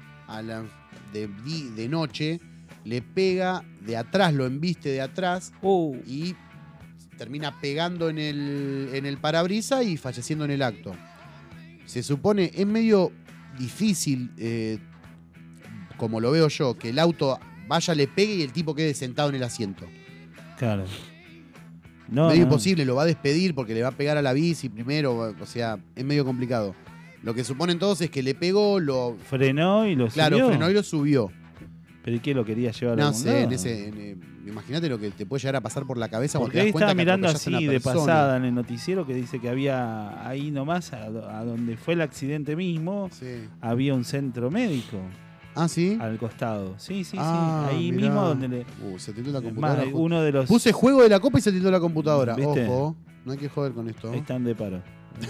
[SPEAKER 3] De noche. Le pega de atrás, lo embiste de atrás y termina pegando en el parabrisa y falleciendo en el acto. Se supone, es medio difícil, como lo veo yo, que el auto vaya, le pegue y el tipo quede sentado en el asiento.
[SPEAKER 5] Claro.
[SPEAKER 3] Medio imposible, lo va a despedir porque le va a pegar a la bici primero, o sea, es medio complicado. Lo que suponen todos es que le pegó, lo
[SPEAKER 5] frenó y lo subió.
[SPEAKER 3] Claro, frenó y lo subió.
[SPEAKER 5] ¿Pero y qué lo quería llevar a
[SPEAKER 3] No
[SPEAKER 5] algún
[SPEAKER 3] sé,
[SPEAKER 5] lado?
[SPEAKER 3] imagínate lo que te puede llegar a pasar por la cabeza
[SPEAKER 5] Porque
[SPEAKER 3] cuando te
[SPEAKER 5] ahí
[SPEAKER 3] das cuenta
[SPEAKER 5] estaba
[SPEAKER 3] que
[SPEAKER 5] mirando
[SPEAKER 3] atropellaste a
[SPEAKER 5] así
[SPEAKER 3] una
[SPEAKER 5] de
[SPEAKER 3] persona.
[SPEAKER 5] pasada en el noticiero que dice que había ahí nomás, a donde fue el accidente mismo, había un centro médico.
[SPEAKER 3] Ah, ¿sí?
[SPEAKER 5] Al costado. Sí.
[SPEAKER 3] Ah,
[SPEAKER 5] ahí
[SPEAKER 3] mirá.
[SPEAKER 5] mismo donde le...
[SPEAKER 3] Se tildó la computadora.
[SPEAKER 5] Uno de los...
[SPEAKER 3] Puse juego de la copa y se tildó la computadora.
[SPEAKER 5] ¿Viste?
[SPEAKER 3] Ojo. No hay que joder con esto.
[SPEAKER 5] Ahí están de paro.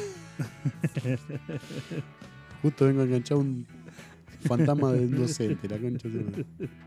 [SPEAKER 3] Justo vengo a enganchar un fantasma de un docente, la concha de su madre.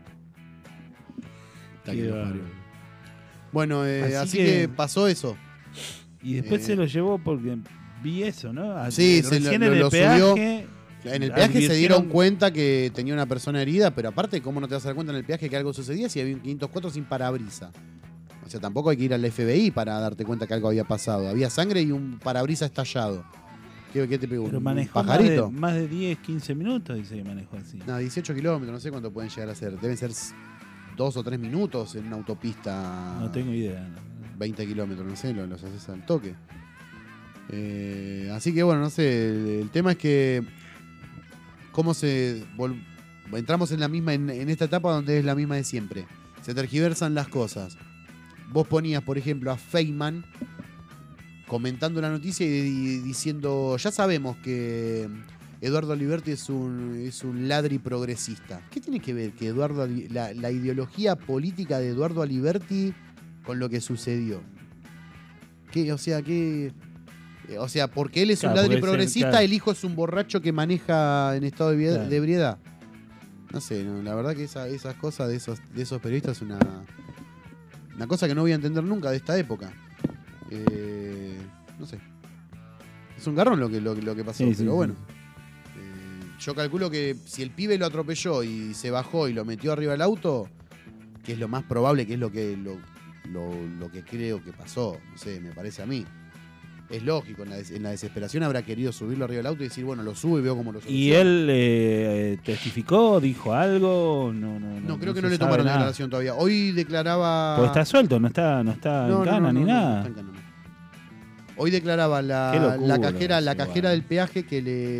[SPEAKER 3] Está
[SPEAKER 5] Qué
[SPEAKER 3] que lo
[SPEAKER 5] bárbaro.
[SPEAKER 3] parió. Bueno,
[SPEAKER 5] Así
[SPEAKER 3] así
[SPEAKER 5] que-
[SPEAKER 3] que pasó eso.
[SPEAKER 5] Y después se lo llevó porque vi eso, ¿no?
[SPEAKER 3] Sí,
[SPEAKER 5] Recién
[SPEAKER 3] lo
[SPEAKER 5] en el
[SPEAKER 3] subió.
[SPEAKER 5] peaje.
[SPEAKER 3] En el peaje se dieron
[SPEAKER 5] advirtieron-
[SPEAKER 3] cuenta que tenía una persona herida, pero aparte, ¿cómo no te vas a dar cuenta en el peaje que algo sucedía si había un 504 sin parabrisa? O sea, tampoco hay que ir al FBI para darte cuenta que algo había pasado. Había sangre y un parabrisa estallado. ¿Qué te pegó?
[SPEAKER 5] Pero
[SPEAKER 3] ¿Un
[SPEAKER 5] manejó
[SPEAKER 3] pajarito?
[SPEAKER 5] más de 10, 15 minutos, dice que manejó así.
[SPEAKER 3] No, 18 kilómetros, no sé cuánto pueden llegar a ser. Deben ser 2 o 3 minutos en una autopista.
[SPEAKER 5] No tengo idea.
[SPEAKER 3] 20 kilómetros, no sé, los haces al toque. Así que bueno, no sé. El tema es que. ¿Cómo entramos en la misma, en esta etapa donde es la misma de siempre? Se tergiversan las cosas. Vos ponías, por ejemplo, a Feynman comentando la noticia y diciendo, ya sabemos que Eduardo Aliberti es un ladri progresista. ¿Qué tiene que ver que la ideología política de Eduardo Aliberti con lo que sucedió? O sea, porque él es un
[SPEAKER 5] Claro,
[SPEAKER 3] ladri
[SPEAKER 5] porque
[SPEAKER 3] progresista,
[SPEAKER 5] claro.
[SPEAKER 3] el hijo es un borracho que maneja en estado de
[SPEAKER 5] Claro.
[SPEAKER 3] de ebriedad. No sé, no, la verdad que esas cosas de esos periodistas es una cosa que no voy a entender nunca de esta época. No sé. Es un garrón lo que pasó,
[SPEAKER 5] Sí, sí,
[SPEAKER 3] pero
[SPEAKER 5] sí.
[SPEAKER 3] bueno. Yo calculo que si el pibe lo atropelló y se bajó y lo metió arriba del auto, que es lo más probable, que es lo que creo que pasó, no sé, me parece a mí. Es lógico, en la desesperación habrá querido subirlo arriba del auto y decir, bueno, lo subo y veo cómo lo subo.
[SPEAKER 5] ¿Y él testificó, dijo algo?
[SPEAKER 3] No, creo que
[SPEAKER 5] se
[SPEAKER 3] no le
[SPEAKER 5] sabe
[SPEAKER 3] tomaron
[SPEAKER 5] nada.
[SPEAKER 3] declaración todavía. Hoy declaraba...
[SPEAKER 5] Pues está suelto, no está
[SPEAKER 3] No,
[SPEAKER 5] en cana ni
[SPEAKER 3] no
[SPEAKER 5] nada.
[SPEAKER 3] está en cana, no. Hoy declaraba
[SPEAKER 5] Qué
[SPEAKER 3] la
[SPEAKER 5] locura,
[SPEAKER 3] cajera
[SPEAKER 5] ese
[SPEAKER 3] cajera del peaje que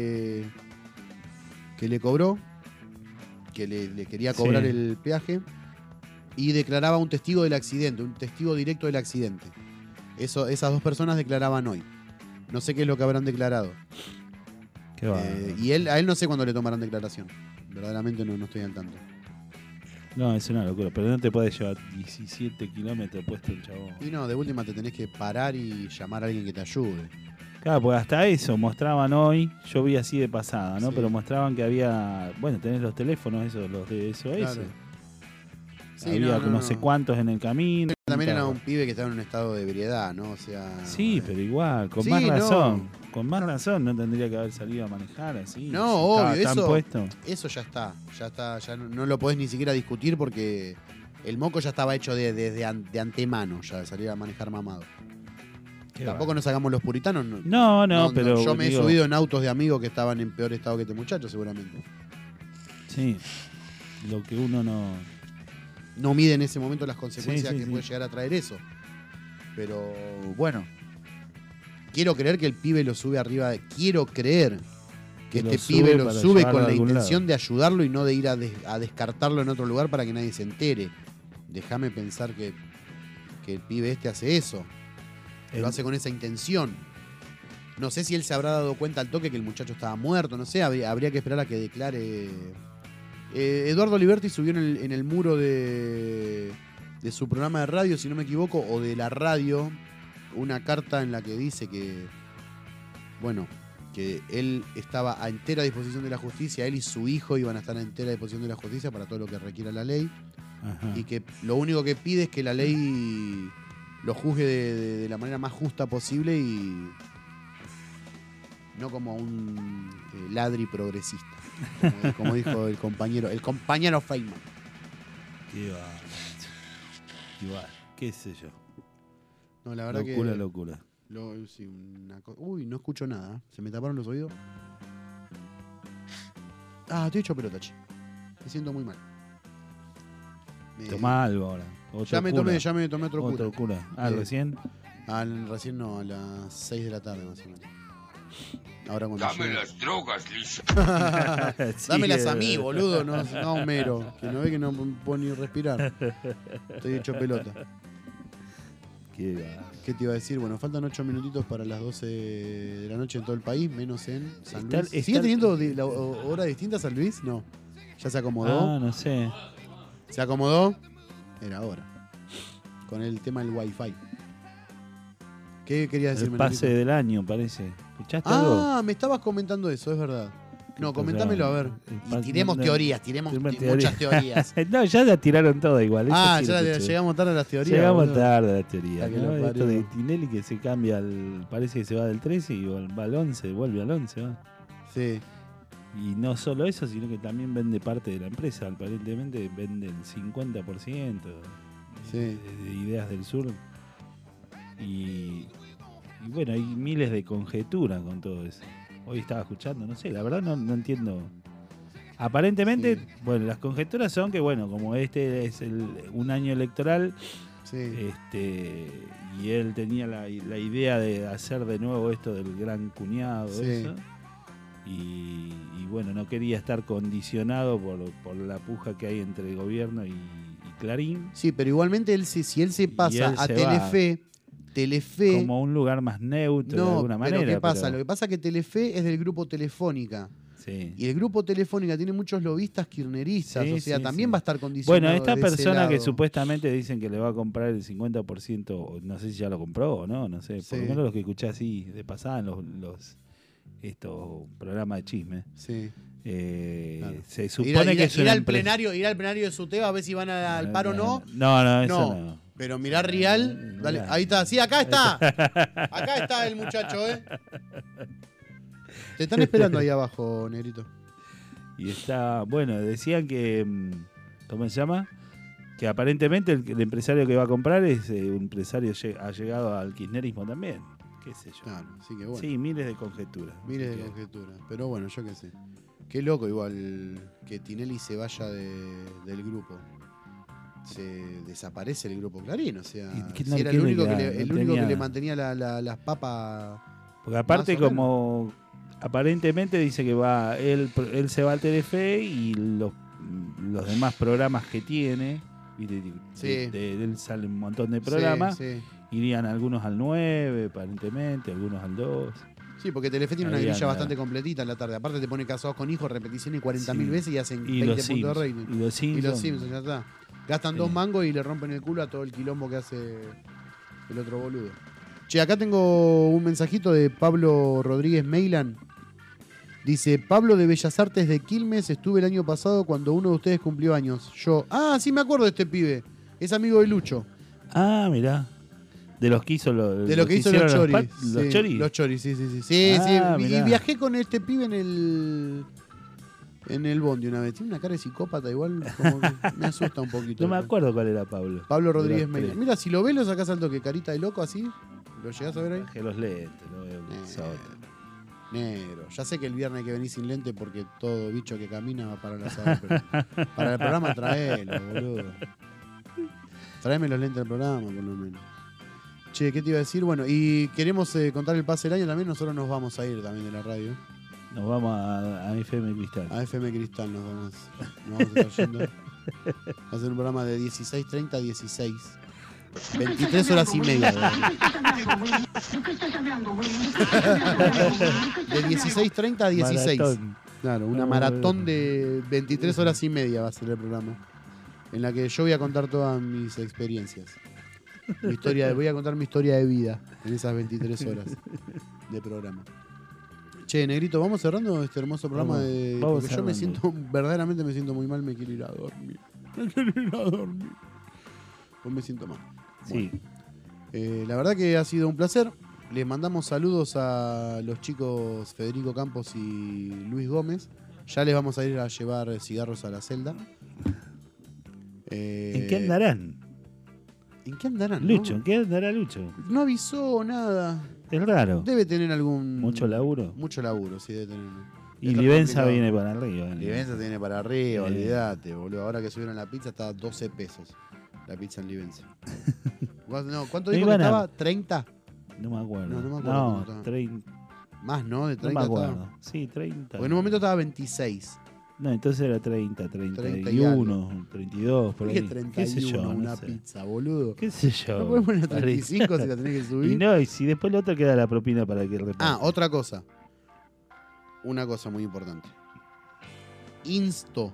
[SPEAKER 3] le cobró, que le quería cobrar
[SPEAKER 5] Sí.
[SPEAKER 3] el peaje, y declaraba un testigo del accidente, un testigo directo del accidente. Esas dos personas declaraban hoy. No sé qué es lo que habrán declarado.
[SPEAKER 5] Qué bárbaro.
[SPEAKER 3] Y a él no sé cuándo le tomarán declaración. Verdaderamente no estoy al tanto.
[SPEAKER 5] No, es una locura. Pero no te puedes llevar 17 kilómetros puesto el chabón.
[SPEAKER 3] Y no, de última te tenés que parar y llamar a alguien que te ayude.
[SPEAKER 5] Claro, pues hasta eso mostraban hoy, yo vi así de pasada, ¿no?
[SPEAKER 3] Sí.
[SPEAKER 5] Pero mostraban que había, bueno, tenés los teléfonos esos, los de SOS.
[SPEAKER 3] Claro. Sí,
[SPEAKER 5] había
[SPEAKER 3] no,
[SPEAKER 5] no sé cuántos en el camino.
[SPEAKER 3] También era un pibe que estaba en un estado de ebriedad, ¿no? O sea...
[SPEAKER 5] Sí, pero igual, con
[SPEAKER 3] Sí,
[SPEAKER 5] más
[SPEAKER 3] no.
[SPEAKER 5] razón. Con más razón no tendría que haber salido a manejar así.
[SPEAKER 3] No,
[SPEAKER 5] si
[SPEAKER 3] obvio,
[SPEAKER 5] estaba tan puesto.
[SPEAKER 3] eso ya está, ya no lo podés ni siquiera discutir porque el moco ya estaba hecho de antemano, ya de salir a manejar mamado. Tampoco nos hagamos los puritanos.
[SPEAKER 5] No, pero
[SPEAKER 3] yo me
[SPEAKER 5] digo-
[SPEAKER 3] he subido en autos de amigos que estaban en peor estado que este muchacho, seguramente.
[SPEAKER 5] Sí, lo que uno
[SPEAKER 3] No mide en ese momento las consecuencias
[SPEAKER 5] Sí, sí,
[SPEAKER 3] que
[SPEAKER 5] sí.
[SPEAKER 3] puede llegar a traer eso. Pero bueno, quiero creer que el pibe lo sube arriba. Quiero creer que
[SPEAKER 5] Que
[SPEAKER 3] este
[SPEAKER 5] lo sube
[SPEAKER 3] pibe lo
[SPEAKER 5] para
[SPEAKER 3] sube
[SPEAKER 5] llevarlo
[SPEAKER 3] con
[SPEAKER 5] a
[SPEAKER 3] la
[SPEAKER 5] algún
[SPEAKER 3] intención
[SPEAKER 5] lado.
[SPEAKER 3] de ayudarlo y no de ir a descartarlo en otro lugar para que nadie se entere. Déjame pensar que el pibe este hace eso. Lo hace con esa intención. No sé si él se habrá dado cuenta al toque que el muchacho estaba muerto, no sé, habría que esperar a que declare. Eduardo Aliberti subió en el muro de su programa de radio, si no me equivoco, o de la radio, una carta en la que dice que, bueno, que él estaba a entera disposición de la justicia, él y su hijo iban a estar a entera disposición de la justicia para todo lo que requiera la ley,
[SPEAKER 5] Ajá.
[SPEAKER 3] y que lo único que pide es que la ley lo juzgue de la manera más justa posible y no como un ladri progresista, como dijo el compañero Feynman.
[SPEAKER 5] Qué va. Igual, qué sé yo.
[SPEAKER 3] No, la verdad
[SPEAKER 5] Locura,
[SPEAKER 3] que...
[SPEAKER 5] locura.
[SPEAKER 3] Sí, uy, no escucho nada. Se me taparon los oídos. Ah, estoy hecho pelota, che. Me siento muy mal.
[SPEAKER 5] Tomá algo ahora.
[SPEAKER 3] Ya me tomé otro
[SPEAKER 5] Otro
[SPEAKER 3] cura.
[SPEAKER 5] cura. Ah, ¿recién?
[SPEAKER 3] Recién no, a las 6 de la tarde más o menos. Ahora cuando
[SPEAKER 14] Dame
[SPEAKER 3] llegue-
[SPEAKER 14] las drogas, Lisa.
[SPEAKER 3] Dámelas a mí, boludo, no a Homero, que no ve que no puedo ni respirar. Estoy hecho pelota. ¿Qué te iba a decir? Bueno, faltan 8 minutitos para las 12 de la noche en todo el país, menos en San Luis. ¿Sigue teniendo hora distinta San Luis? No. ¿Ya se acomodó?
[SPEAKER 5] Ah, no sé.
[SPEAKER 3] ¿Se acomodó? Era ahora. Con el tema del Wi-Fi. ¿Qué querías decir,
[SPEAKER 5] El pase del año, parece. ¿Escuchaste algo?
[SPEAKER 3] Ah, me estabas comentando eso, es verdad. No, comentámelo a ver. Y tiremos teorías, tiremos muchas teorías.
[SPEAKER 5] No, ya la tiraron todas igual.
[SPEAKER 3] Ah, ya llegamos tarde a las teorías.
[SPEAKER 5] Llegamos tarde a las teorías.
[SPEAKER 3] La
[SPEAKER 5] ¿no? Esto de Tinelli que se cambia, parece que se va del 13 y va al 11, vuelve al 11. ¿no?
[SPEAKER 3] Sí.
[SPEAKER 5] Y no solo eso, sino que también vende parte de la empresa. Aparentemente vende el 50% de Ideas del Sur. Y bueno, hay miles de conjeturas con todo eso. Hoy estaba escuchando, no sé, la verdad no entiendo. Aparentemente, bueno, las conjeturas son que, bueno, como este es un año electoral, y él tenía la idea de hacer de nuevo esto del gran cuñado, eso, y bueno, no quería estar condicionado por la puja que hay entre el gobierno y Clarín.
[SPEAKER 3] Sí, pero igualmente si él se pasa a Telefe
[SPEAKER 5] como un lugar más neutro de alguna manera.
[SPEAKER 3] Pero ¿qué pasa? Lo que pasa es que Telefe es del grupo Telefónica.
[SPEAKER 5] Sí.
[SPEAKER 3] Y el grupo Telefónica tiene muchos lobistas kirchneristas, también va a estar condicionado.
[SPEAKER 5] Bueno, esta persona que supuestamente dicen que le va a comprar el 50%, no sé si ya lo compró o no sé, por lo menos los que escuché así de pasada en estos programas de chisme.
[SPEAKER 3] Sí.
[SPEAKER 5] Se supone que es
[SPEAKER 3] ir al plenario de Suteba a ver si van al paro o no.
[SPEAKER 5] No, eso no.
[SPEAKER 3] Pero mirá Rial, dale, ahí está, sí, acá está. Acá está el muchacho, Te están esperando ahí abajo, negrito.
[SPEAKER 5] Y está, bueno, decían que, ¿cómo se llama? Que aparentemente el empresario que va a comprar es un empresario allegado al kirchnerismo también. ¿Qué sé yo?
[SPEAKER 3] Claro, así que bueno.
[SPEAKER 5] Sí, miles de conjeturas.
[SPEAKER 3] Miles de conjeturas. Pero bueno, yo qué sé. Qué loco igual que Tinelli se vaya del grupo. Se desaparece el grupo Clarín, o sea, si era el único que le mantenía las papas.
[SPEAKER 5] Porque aparte como aparentemente dice que él se va al Telefe y los demás programas que tiene, de él salen un montón de programas, irían algunos al 9, aparentemente, algunos al 2.
[SPEAKER 3] Sí, porque Telefe tiene una grilla bastante completita en la tarde. Aparte te pone Casados con Hijos, repeticiones 40.000 veces y hacen 20 puntos de rating.
[SPEAKER 5] Y los
[SPEAKER 3] Simpsons, ya está. Gastan 2 mangos y le rompen el culo a todo el quilombo que hace el otro boludo. Che, acá tengo un mensajito de Pablo Rodríguez Meilan. Dice, Pablo de Bellas Artes de Quilmes, estuve el año pasado cuando uno de ustedes cumplió años. Sí me acuerdo de este pibe. Es amigo de Lucho.
[SPEAKER 5] Ah, mirá. De los que hizo los
[SPEAKER 3] choris.
[SPEAKER 5] Los choris.
[SPEAKER 3] Los choris, sí. Sí. Y viajé con este pibe en el bondi una vez. Tiene una cara de psicópata, igual como que me asusta un poquito.
[SPEAKER 5] No me acuerdo cuál era Pablo.
[SPEAKER 3] Pablo Rodríguez Mella. Mira, si lo ves, lo sacás al toque, carita de loco así. ¿Lo llegás a ver ahí?
[SPEAKER 5] Bajé los lentes, no veo
[SPEAKER 3] negro. Ya sé que el viernes hay que venir sin lente porque todo bicho que camina va para el asado. Pero para el programa traelo, boludo. Tráeme los lentes del programa, por lo menos. Che, ¿qué te iba a decir? Bueno, y queremos contar el pase del año también. Nosotros nos vamos a ir también de la radio.
[SPEAKER 5] Nos vamos a FM Cristal.
[SPEAKER 3] A FM Cristal nos vamos a estar yendo. Va a ser un programa de 16:30 a 16. 23 horas y media. De 16:30 a 16. Maratón. Claro, una maratón de 23 horas y media va a ser el programa. En la que yo voy a contar todas mis experiencias. Voy a contar mi historia de vida en esas 23 horas de programa. Che, negrito, vamos cerrando este hermoso programa porque yo verdaderamente me siento muy mal, me quiero ir a dormir. Pues me siento mal.
[SPEAKER 5] Sí.
[SPEAKER 3] Bueno, la verdad que ha sido un placer. Les mandamos saludos a los chicos Federico Campos y Luis Gómez. Ya les vamos a ir a llevar cigarros a la celda.
[SPEAKER 5] ¿En qué andarán?
[SPEAKER 3] ¿En qué andarán?
[SPEAKER 5] Lucho,
[SPEAKER 3] ¿no?
[SPEAKER 5] ¿en qué andará Lucho?
[SPEAKER 3] No avisó nada.
[SPEAKER 5] Es raro.
[SPEAKER 3] Debe tener algún...
[SPEAKER 5] ¿Mucho laburo?
[SPEAKER 3] Mucho laburo, sí, debe tener.
[SPEAKER 5] Y Livenza viene para arriba.
[SPEAKER 3] Livenza viene para arriba, olvídate, boludo. Ahora que subieron la pizza está a 12 pesos. La pizza en Livenza. ¿Cuánto dijo que estaba? ¿30?
[SPEAKER 5] No me acuerdo.
[SPEAKER 3] No me acuerdo.
[SPEAKER 5] No, 30.
[SPEAKER 3] Más, ¿no? De 30
[SPEAKER 5] no me acuerdo.
[SPEAKER 3] Estaba.
[SPEAKER 5] Sí, 30.
[SPEAKER 3] Porque en un momento estaba 26.
[SPEAKER 5] No, entonces era 30, 31, 32, por ahí.
[SPEAKER 3] 31,
[SPEAKER 5] ¿Qué sé yo?
[SPEAKER 3] Una pizza, boludo.
[SPEAKER 5] ¿Qué sé yo?
[SPEAKER 3] No podemos poner a 35 si la tenés que subir.
[SPEAKER 5] Y no, y si después el otro queda la propina para que reparte.
[SPEAKER 3] Otra cosa. Una cosa muy importante. Insto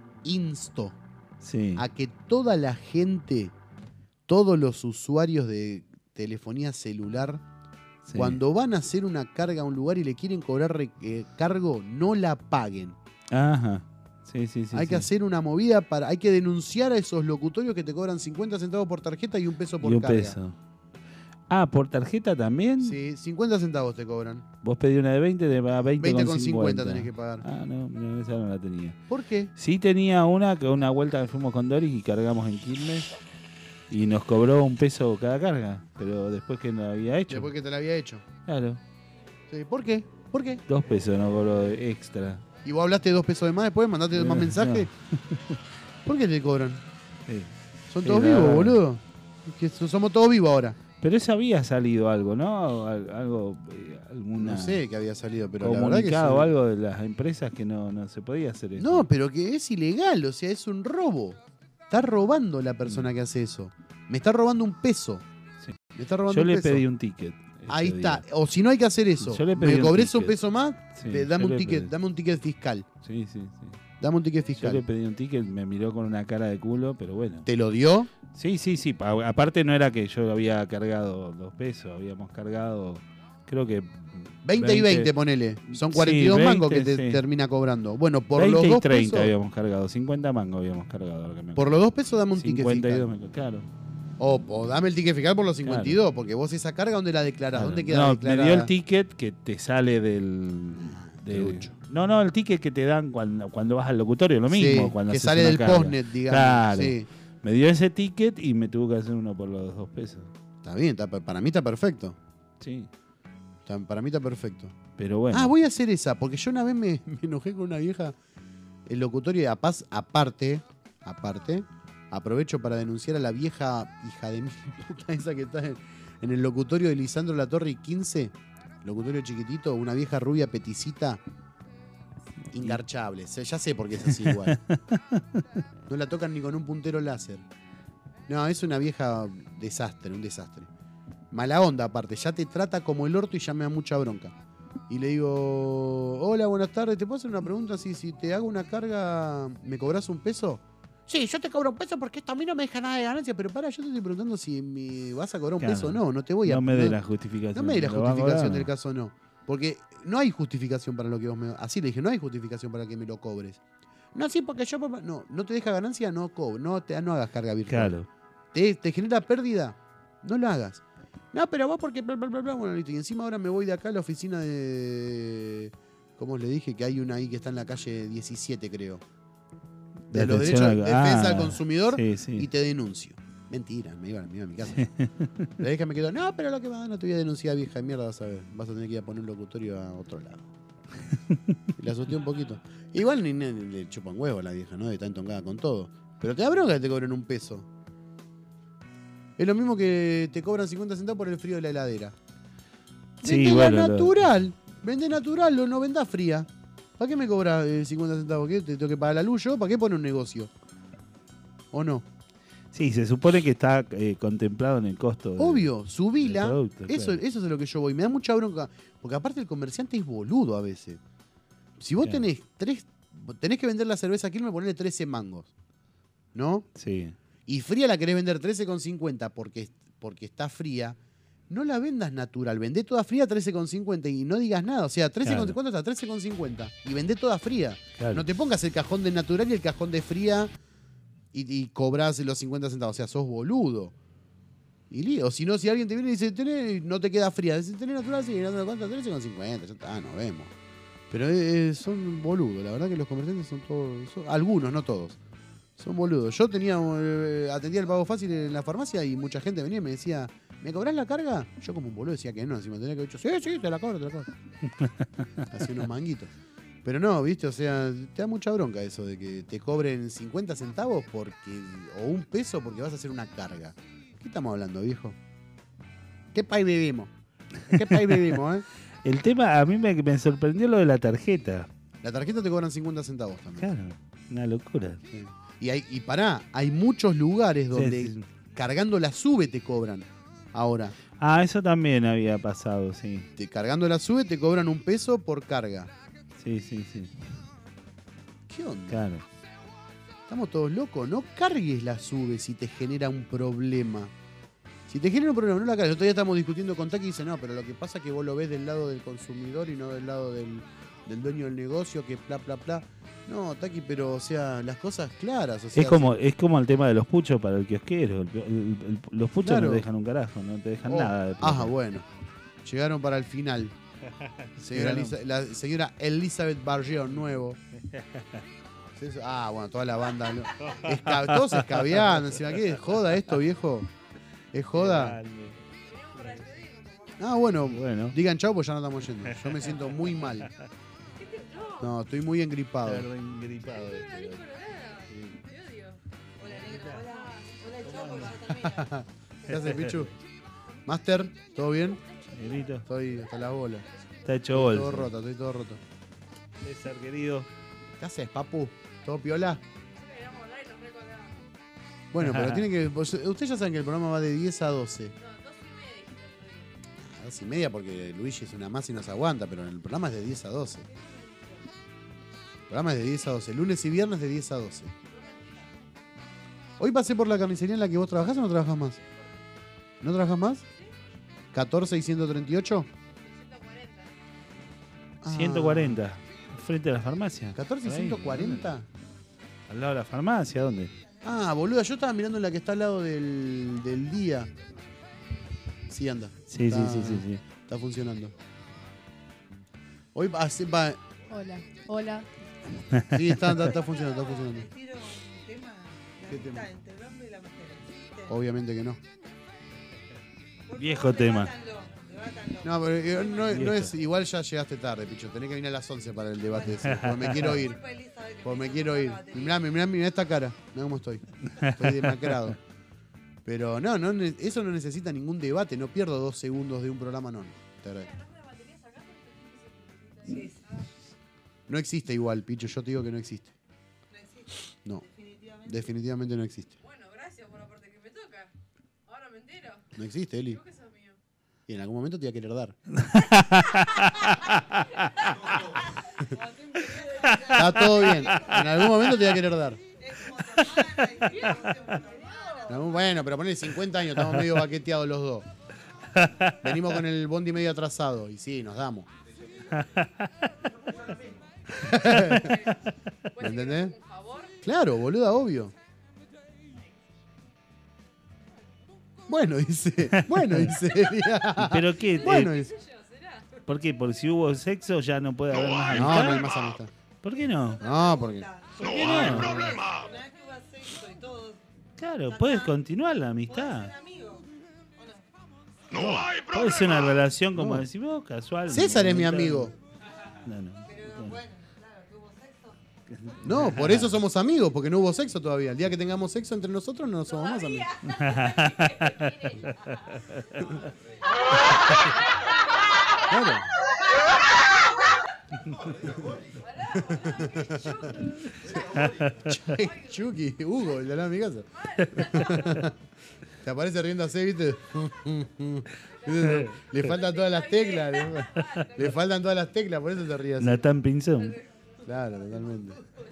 [SPEAKER 3] a que toda la gente, todos los usuarios de telefonía celular
[SPEAKER 5] Sí.
[SPEAKER 3] Cuando van a hacer una carga a un lugar y le quieren cobrar cargo, no la paguen.
[SPEAKER 5] Ajá. Sí.
[SPEAKER 3] Hay que hacer una movida hay que denunciar a esos locutorios que te cobran 50 centavos por tarjeta y $1 por
[SPEAKER 5] y un
[SPEAKER 3] carga.
[SPEAKER 5] peso. Ah, ¿por tarjeta también?
[SPEAKER 3] Sí, 50 centavos te cobran.
[SPEAKER 5] Vos pedí una de 20, te va a
[SPEAKER 3] 20,50 tenés que pagar.
[SPEAKER 5] Ah, no, esa no la tenía.
[SPEAKER 3] ¿Por qué?
[SPEAKER 5] Sí tenía una vuelta que fuimos con Doris y cargamos en Quilmes y nos cobró $1 cada carga, pero después que lo había hecho.
[SPEAKER 3] Después que te la había hecho.
[SPEAKER 5] Claro.
[SPEAKER 3] Sí, ¿por qué? ¿Por qué?
[SPEAKER 5] $2 no cobró extra.
[SPEAKER 3] ¿Y vos hablaste de $2 de más después? ¿Mandaste más mensajes?
[SPEAKER 5] No.
[SPEAKER 3] ¿Por qué te cobran?
[SPEAKER 5] Sí.
[SPEAKER 3] Son
[SPEAKER 5] Sí,
[SPEAKER 3] todos
[SPEAKER 5] la
[SPEAKER 3] vivos,
[SPEAKER 5] verdad.
[SPEAKER 3] boludo. Es que somos todos vivos ahora.
[SPEAKER 5] Pero eso había salido algo, ¿no? Algo, alguna
[SPEAKER 3] No sé qué había salido, pero la verdad que
[SPEAKER 5] comunicado o algo de las empresas que no se podía hacer eso.
[SPEAKER 3] No, pero que es ilegal, o sea, es un robo. Está robando la persona que hace eso. Me está robando $1.
[SPEAKER 5] Sí.
[SPEAKER 3] Me está robando
[SPEAKER 5] Yo le
[SPEAKER 3] $1.
[SPEAKER 5] pedí un ticket.
[SPEAKER 3] Ahí
[SPEAKER 5] ese
[SPEAKER 3] está.
[SPEAKER 5] día.
[SPEAKER 3] O si no hay que hacer eso.
[SPEAKER 5] Yo le pedí
[SPEAKER 3] Me
[SPEAKER 5] un
[SPEAKER 3] cobré
[SPEAKER 5] ticket.
[SPEAKER 3] $1 más,
[SPEAKER 5] Sí,
[SPEAKER 3] dame
[SPEAKER 5] yo
[SPEAKER 3] un
[SPEAKER 5] le
[SPEAKER 3] ticket,
[SPEAKER 5] pedí.
[SPEAKER 3] dame un ticket fiscal.
[SPEAKER 5] Sí.
[SPEAKER 3] Dame un ticket
[SPEAKER 5] Yo
[SPEAKER 3] fiscal.
[SPEAKER 5] le pedí un ticket, me miró con una cara de culo, pero bueno.
[SPEAKER 3] ¿Te lo dio?
[SPEAKER 5] Sí. Aparte no era que yo había cargado $2, habíamos cargado, creo que
[SPEAKER 3] 20 y 20, ponele. Son 42
[SPEAKER 5] sí,
[SPEAKER 3] mangos que
[SPEAKER 5] 20,
[SPEAKER 3] te
[SPEAKER 5] sí.
[SPEAKER 3] termina cobrando. Bueno, por
[SPEAKER 5] 20
[SPEAKER 3] los
[SPEAKER 5] y
[SPEAKER 3] 2
[SPEAKER 5] 30
[SPEAKER 3] pesos.
[SPEAKER 5] habíamos cargado, 50 mangos habíamos cargado. Lo que me
[SPEAKER 3] Por los 2 pesos dame un ticket
[SPEAKER 5] 52
[SPEAKER 3] fiscal.
[SPEAKER 5] claro.
[SPEAKER 3] O dame el ticket fiscal por los 52, porque vos esa carga, ¿dónde la declarás?
[SPEAKER 5] Claro.
[SPEAKER 3] ¿Dónde queda
[SPEAKER 5] No,
[SPEAKER 3] declarada?
[SPEAKER 5] me dio el ticket que te sale
[SPEAKER 3] trucho.
[SPEAKER 5] No, el ticket que te dan cuando vas al locutorio, lo mismo.
[SPEAKER 3] Sí,
[SPEAKER 5] Cuando
[SPEAKER 3] que
[SPEAKER 5] haces
[SPEAKER 3] sale
[SPEAKER 5] una
[SPEAKER 3] del
[SPEAKER 5] carga.
[SPEAKER 3] postnet, digamos.
[SPEAKER 5] Claro.
[SPEAKER 3] Sí.
[SPEAKER 5] Me dio ese ticket y me tuvo que hacer uno por los $2.
[SPEAKER 3] Está bien, para mí está perfecto.
[SPEAKER 5] Sí.
[SPEAKER 3] Para mí está perfecto.
[SPEAKER 5] Pero bueno.
[SPEAKER 3] Ah, voy a hacer esa, porque yo una vez me enojé con una vieja. El locutorio de Paz, aparte, aprovecho para denunciar a la vieja hija de mi puta esa que está en el locutorio de Lisandro Latorre y 15, locutorio chiquitito, una vieja rubia peticita, ingarchable. Ya sé por qué es así igual. No la tocan ni con un puntero láser. No, es una vieja desastre, un desastre. Mala onda aparte, ya te trata como el orto y ya me da mucha bronca. Y le digo, hola, buenas tardes, ¿te puedo hacer una pregunta? Si te hago una carga, ¿me cobras $1? Sí, yo te cobro $1 porque esto a mí no me deja nada de ganancia, pero para, yo te estoy preguntando si me vas a cobrar
[SPEAKER 5] Claro.
[SPEAKER 3] $1 o no, no te voy a...
[SPEAKER 5] No me dé la justificación.
[SPEAKER 3] No me dé la
[SPEAKER 5] ¿Lo vas a
[SPEAKER 3] justificación
[SPEAKER 5] cobrar?
[SPEAKER 3] del caso no. Porque no hay justificación para lo que vos me... Así le dije, no hay justificación para que me lo cobres. No, sí, porque yo... No te deja ganancia, no cobro. No hagas carga virtual.
[SPEAKER 5] Claro.
[SPEAKER 3] ¿Te genera pérdida? No lo hagas. No, pero vos porque... Bla, bla, bla, bla. Bueno, listo. Y encima ahora me voy de acá a la oficina de... ¿Cómo le dije? Que hay una ahí que está en la calle 17, creo. De los derechos de defensa al consumidor.
[SPEAKER 5] Sí.
[SPEAKER 3] Y te denuncio. Mentira, me iba a mi casa. La vieja me quedó, no, pero lo que va, no te voy a denunciar, vieja de mierda, vas a ver. Vas a tener que ir a poner un locutorio a otro lado. Y la asusté un poquito. Igual ni le chupan huevo a la vieja, ¿no? De tan tongada con todo. Pero te da bronca que te cobren $1. Es lo mismo que te cobran 50 centavos por el frío de la heladera.
[SPEAKER 5] Sí,
[SPEAKER 3] Vendela
[SPEAKER 5] bueno,
[SPEAKER 3] natural. Vende natural, no vendás fría. ¿Para qué me cobras 50 centavos? ¿Qué? ¿Te tengo que pagar la luz yo? ¿Para qué pone un negocio? ¿O no?
[SPEAKER 5] Sí, se supone que está contemplado en el costo.
[SPEAKER 3] Obvio, subila.
[SPEAKER 5] del producto,
[SPEAKER 3] Eso
[SPEAKER 5] claro.
[SPEAKER 3] es a lo que yo voy. Me da mucha bronca. Porque aparte el comerciante es boludo a veces. Si vos
[SPEAKER 5] Claro.
[SPEAKER 3] tenés que vender la cerveza Quilmes, ponerle 13 mangos. ¿No?
[SPEAKER 5] Sí.
[SPEAKER 3] Y fría la querés vender 13,50 porque está fría. No la vendas natural. Vendé toda fría 13,50 y no digas nada. O sea, 13,50
[SPEAKER 5] Claro.
[SPEAKER 3] está 13,50. Y vendé toda fría.
[SPEAKER 5] Claro.
[SPEAKER 3] No te pongas el cajón de natural y el cajón de fría y cobrás los 50 centavos. O sea, sos boludo. O si no, si alguien te viene y dice, no te queda fría. Dice, tenés natural, sí, natural, ¿cuánto? 13,50. Ya está, nos vemos. Pero son boludos. La verdad que los comerciantes son todos... algunos, no todos. Son boludos. Yo atendía el pago fácil en la farmacia y mucha gente venía y me decía, ¿me cobrás la carga? Yo como un boludo decía que no. Si me tenía que haber dicho, sí, te la cobro. Así unos manguitos. Pero no, ¿viste? O sea, te da mucha bronca eso de que te cobren 50 centavos o $1 porque vas a hacer una carga. ¿Qué estamos hablando, viejo? ¿Qué país vivimos? ¿En qué país vivimos,
[SPEAKER 5] El tema, a mí me sorprendió lo de la tarjeta.
[SPEAKER 3] La tarjeta te cobran 50 centavos también.
[SPEAKER 5] Claro, una locura.
[SPEAKER 3] Sí. Y pará, hay muchos lugares donde
[SPEAKER 5] Sí.
[SPEAKER 3] cargando la SUBE te cobran ahora.
[SPEAKER 5] Ah, eso también había pasado, sí.
[SPEAKER 3] Cargando la SUBE te cobran $1 por carga.
[SPEAKER 5] Sí.
[SPEAKER 3] ¿Qué onda?
[SPEAKER 5] Claro.
[SPEAKER 3] Estamos todos locos. No cargues la SUBE si te genera un problema. Si te genera un problema, no la cagas. El otro día estamos discutiendo con Taki y dice, no, pero lo que pasa es que vos lo ves del lado del consumidor y no del lado del dueño del negocio, que bla, bla, bla. No, Taki, pero, o sea, las cosas claras. O sea,
[SPEAKER 5] es como el tema de los puchos para el kiosquero. Los puchos
[SPEAKER 3] Claro.
[SPEAKER 5] no te dejan un carajo, no te dejan nada. De plata.
[SPEAKER 3] Bueno. Llegaron para el final. La señora Elizabeth Barrión, nuevo. Bueno, toda la banda. ¿no? Todos escabeando encima. ¿Qué es joda esto, viejo? ¿Es joda? Bueno. Digan chau, pues ya no estamos yendo. Yo me siento muy mal. No, estoy muy engripado. ¿Qué haces, Pichu? Master, ¿todo bien? Estoy hasta la bola.
[SPEAKER 5] Está hecho bolsa.
[SPEAKER 3] Estoy todo roto.
[SPEAKER 5] César, querido.
[SPEAKER 3] ¿Qué haces, papu? ¿Todo piola? Bueno, pero tiene que... Ustedes ya saben que el programa va de 10 a 12. 2:30 porque Luigi es una más y nos aguanta, pero el programa es de 10 a 12. El programa es de 10 a 12. Lunes y viernes de 10 a 12. Hoy pasé por la carnicería en la que vos trabajás o no trabajás más. ¿No trabajás más? 14 y 138.
[SPEAKER 5] 140. Frente a la farmacia.
[SPEAKER 3] 14 y 140.
[SPEAKER 5] Al lado de la farmacia, ¿dónde?
[SPEAKER 3] Boluda, yo estaba mirando en la que está al lado del día. Sí, anda.
[SPEAKER 5] Sí.
[SPEAKER 3] Está funcionando. Hoy va.
[SPEAKER 12] Hola.
[SPEAKER 3] Sí, está funcionando, ¿Qué tema? Obviamente que no.
[SPEAKER 5] Viejo tema.
[SPEAKER 3] No, pero no es. Igual ya llegaste tarde, Picho. Tenés que venir a las 11 para el debate ese. Porque me quiero ir. Mirá esta cara. Mirá cómo estoy. Estoy demacrado. Pero no, eso no necesita ningún debate. No pierdo 2 segundos de un programa, no. Te agradezco. No existe igual, Picho. Yo te digo que no existe. No. Definitivamente no existe.
[SPEAKER 12] Bueno, gracias por la parte que me toca. Ahora me entero.
[SPEAKER 3] No existe, Eli. Y en algún momento te iba a querer dar. Está todo bien. En algún momento te iba a querer dar. Bueno, pero ponele 50 años, estamos medio baqueteados los dos. Venimos con el bondi medio atrasado. Y sí, nos damos. ¿Me entendés? Claro, boluda, obvio. Bueno, dice.
[SPEAKER 5] ¿Pero qué?
[SPEAKER 3] Bueno, dice.
[SPEAKER 5] ¿Por qué? Porque si hubo sexo ya no puede haber más amistad.
[SPEAKER 3] No hay más amistad.
[SPEAKER 5] ¿Por qué no?
[SPEAKER 3] No, porque...
[SPEAKER 5] ¿Por qué no? Claro, puedes continuar la amistad. Puede ser una relación, como decís vos, casual.
[SPEAKER 3] César es mi amigo. No, por eso somos amigos, porque no hubo sexo todavía. El día que tengamos sexo entre nosotros no somos más amigos. Claro. Chucky, Hugo, el de la mi casa. Te aparece riendo así, ¿viste? Le faltan todas las teclas. Le faltan todas las teclas, por eso te ríes así.
[SPEAKER 5] Natán Pinzón.
[SPEAKER 3] Claro, totalmente.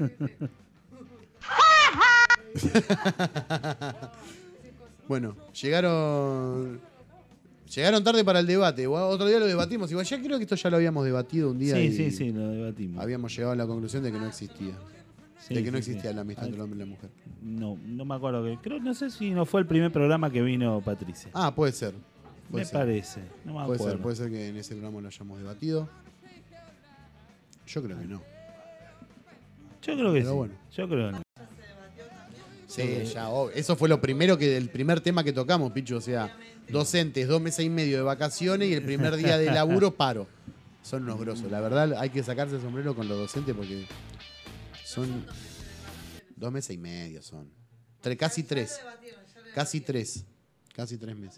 [SPEAKER 3] Bueno, llegaron tarde para el debate. Otro día lo debatimos. Igual ya creo que esto ya lo habíamos debatido un día.
[SPEAKER 5] Sí, lo debatimos.
[SPEAKER 3] Habíamos llegado a la conclusión de que no existía. De que no existía la amistad entre el hombre y la mujer.
[SPEAKER 5] No me acuerdo. No sé si no fue el primer programa que vino Patricia.
[SPEAKER 3] Puede ser.
[SPEAKER 5] Me parece. No me acuerdo.
[SPEAKER 3] Puede ser que en ese programa lo hayamos debatido. Yo creo que no.
[SPEAKER 5] Yo creo que
[SPEAKER 3] pero
[SPEAKER 5] sí.
[SPEAKER 3] Bueno.
[SPEAKER 5] Yo creo que no.
[SPEAKER 3] Sí, ya, eso fue lo primero el primer tema que tocamos, Pichu. O sea, docentes, 2 meses y medio de vacaciones y el primer día de laburo paro. Son unos grosos. La verdad, hay que sacarse el sombrero con los docentes porque son 2 meses y medio. Son casi 3. Casi 3 meses.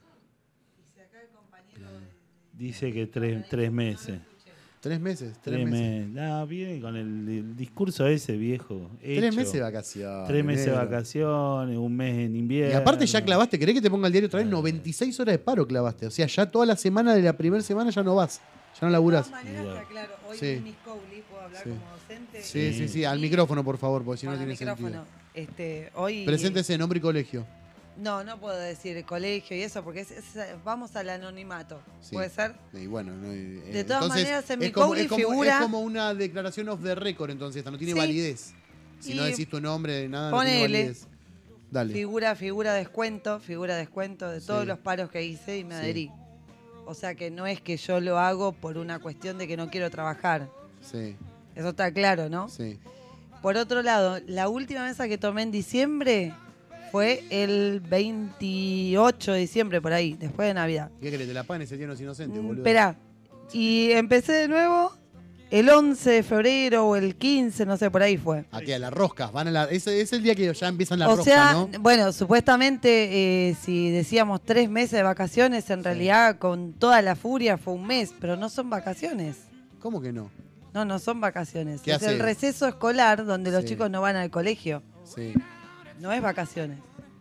[SPEAKER 5] Dice que 3 meses.
[SPEAKER 3] 3 meses.
[SPEAKER 5] No, viene con el discurso ese viejo.
[SPEAKER 3] 3 meses de vacaciones.
[SPEAKER 5] 3 meses de vacaciones, 1 mes en invierno.
[SPEAKER 3] Y aparte ya clavaste, ¿querés que te ponga el diario otra vez? 96 horas de paro clavaste. O sea, ya toda la semana de la primera semana ya no vas. Ya no laburás.
[SPEAKER 20] Claro, hoy
[SPEAKER 3] Sí.
[SPEAKER 20] en Miss Cowley puedo hablar como docente.
[SPEAKER 3] Sí. Al micrófono, por favor, porque si no
[SPEAKER 20] Con
[SPEAKER 3] tiene
[SPEAKER 20] el micrófono.
[SPEAKER 3] sentido.
[SPEAKER 20] Hoy...
[SPEAKER 3] Preséntese, nombre y colegio.
[SPEAKER 20] No, no puedo decir el colegio y eso, porque vamos al anonimato.
[SPEAKER 3] Sí.
[SPEAKER 20] ¿Puede ser?
[SPEAKER 3] Y bueno,
[SPEAKER 20] de todas
[SPEAKER 3] entonces,
[SPEAKER 20] maneras, en mi
[SPEAKER 3] como,
[SPEAKER 20] Cowley
[SPEAKER 3] es como,
[SPEAKER 20] figura...
[SPEAKER 3] es como una declaración off the record, entonces, esta no tiene
[SPEAKER 20] Sí.
[SPEAKER 3] validez. Si no
[SPEAKER 20] Y
[SPEAKER 3] decís tu nombre, nada, no tiene
[SPEAKER 20] ponele.
[SPEAKER 3] validez. Dale.
[SPEAKER 20] Figura descuento de todos
[SPEAKER 3] Sí.
[SPEAKER 20] los paros que hice y me
[SPEAKER 3] Sí.
[SPEAKER 20] adherí. O sea que no es que yo lo hago por una cuestión de que no quiero trabajar.
[SPEAKER 3] Sí,
[SPEAKER 20] Eso está claro, ¿no?
[SPEAKER 3] sí.
[SPEAKER 20] Por otro lado, la última mesa que tomé en diciembre fue el 28 de diciembre, por ahí, después de Navidad.
[SPEAKER 3] ¿Qué querés? ¿Te la paguen ese día no es inocente, boludo?
[SPEAKER 20] Esperá. Y empecé de nuevo el 11 de febrero o el 15, no sé, por ahí fue.
[SPEAKER 3] Aquí a las roscas, van a la, ese es el día que ya empiezan las
[SPEAKER 20] O
[SPEAKER 3] roscas,
[SPEAKER 20] sea,
[SPEAKER 3] ¿no?
[SPEAKER 20] bueno, supuestamente si decíamos 3 meses de vacaciones, en realidad con toda la furia fue un mes, pero no son vacaciones.
[SPEAKER 3] ¿Cómo que no?
[SPEAKER 20] No, no son vacaciones.
[SPEAKER 3] ¿Qué
[SPEAKER 20] Es
[SPEAKER 3] hace?
[SPEAKER 20] el receso escolar donde los
[SPEAKER 3] Sí.
[SPEAKER 20] chicos no van al colegio.
[SPEAKER 3] Sí.
[SPEAKER 20] No es vacaciones.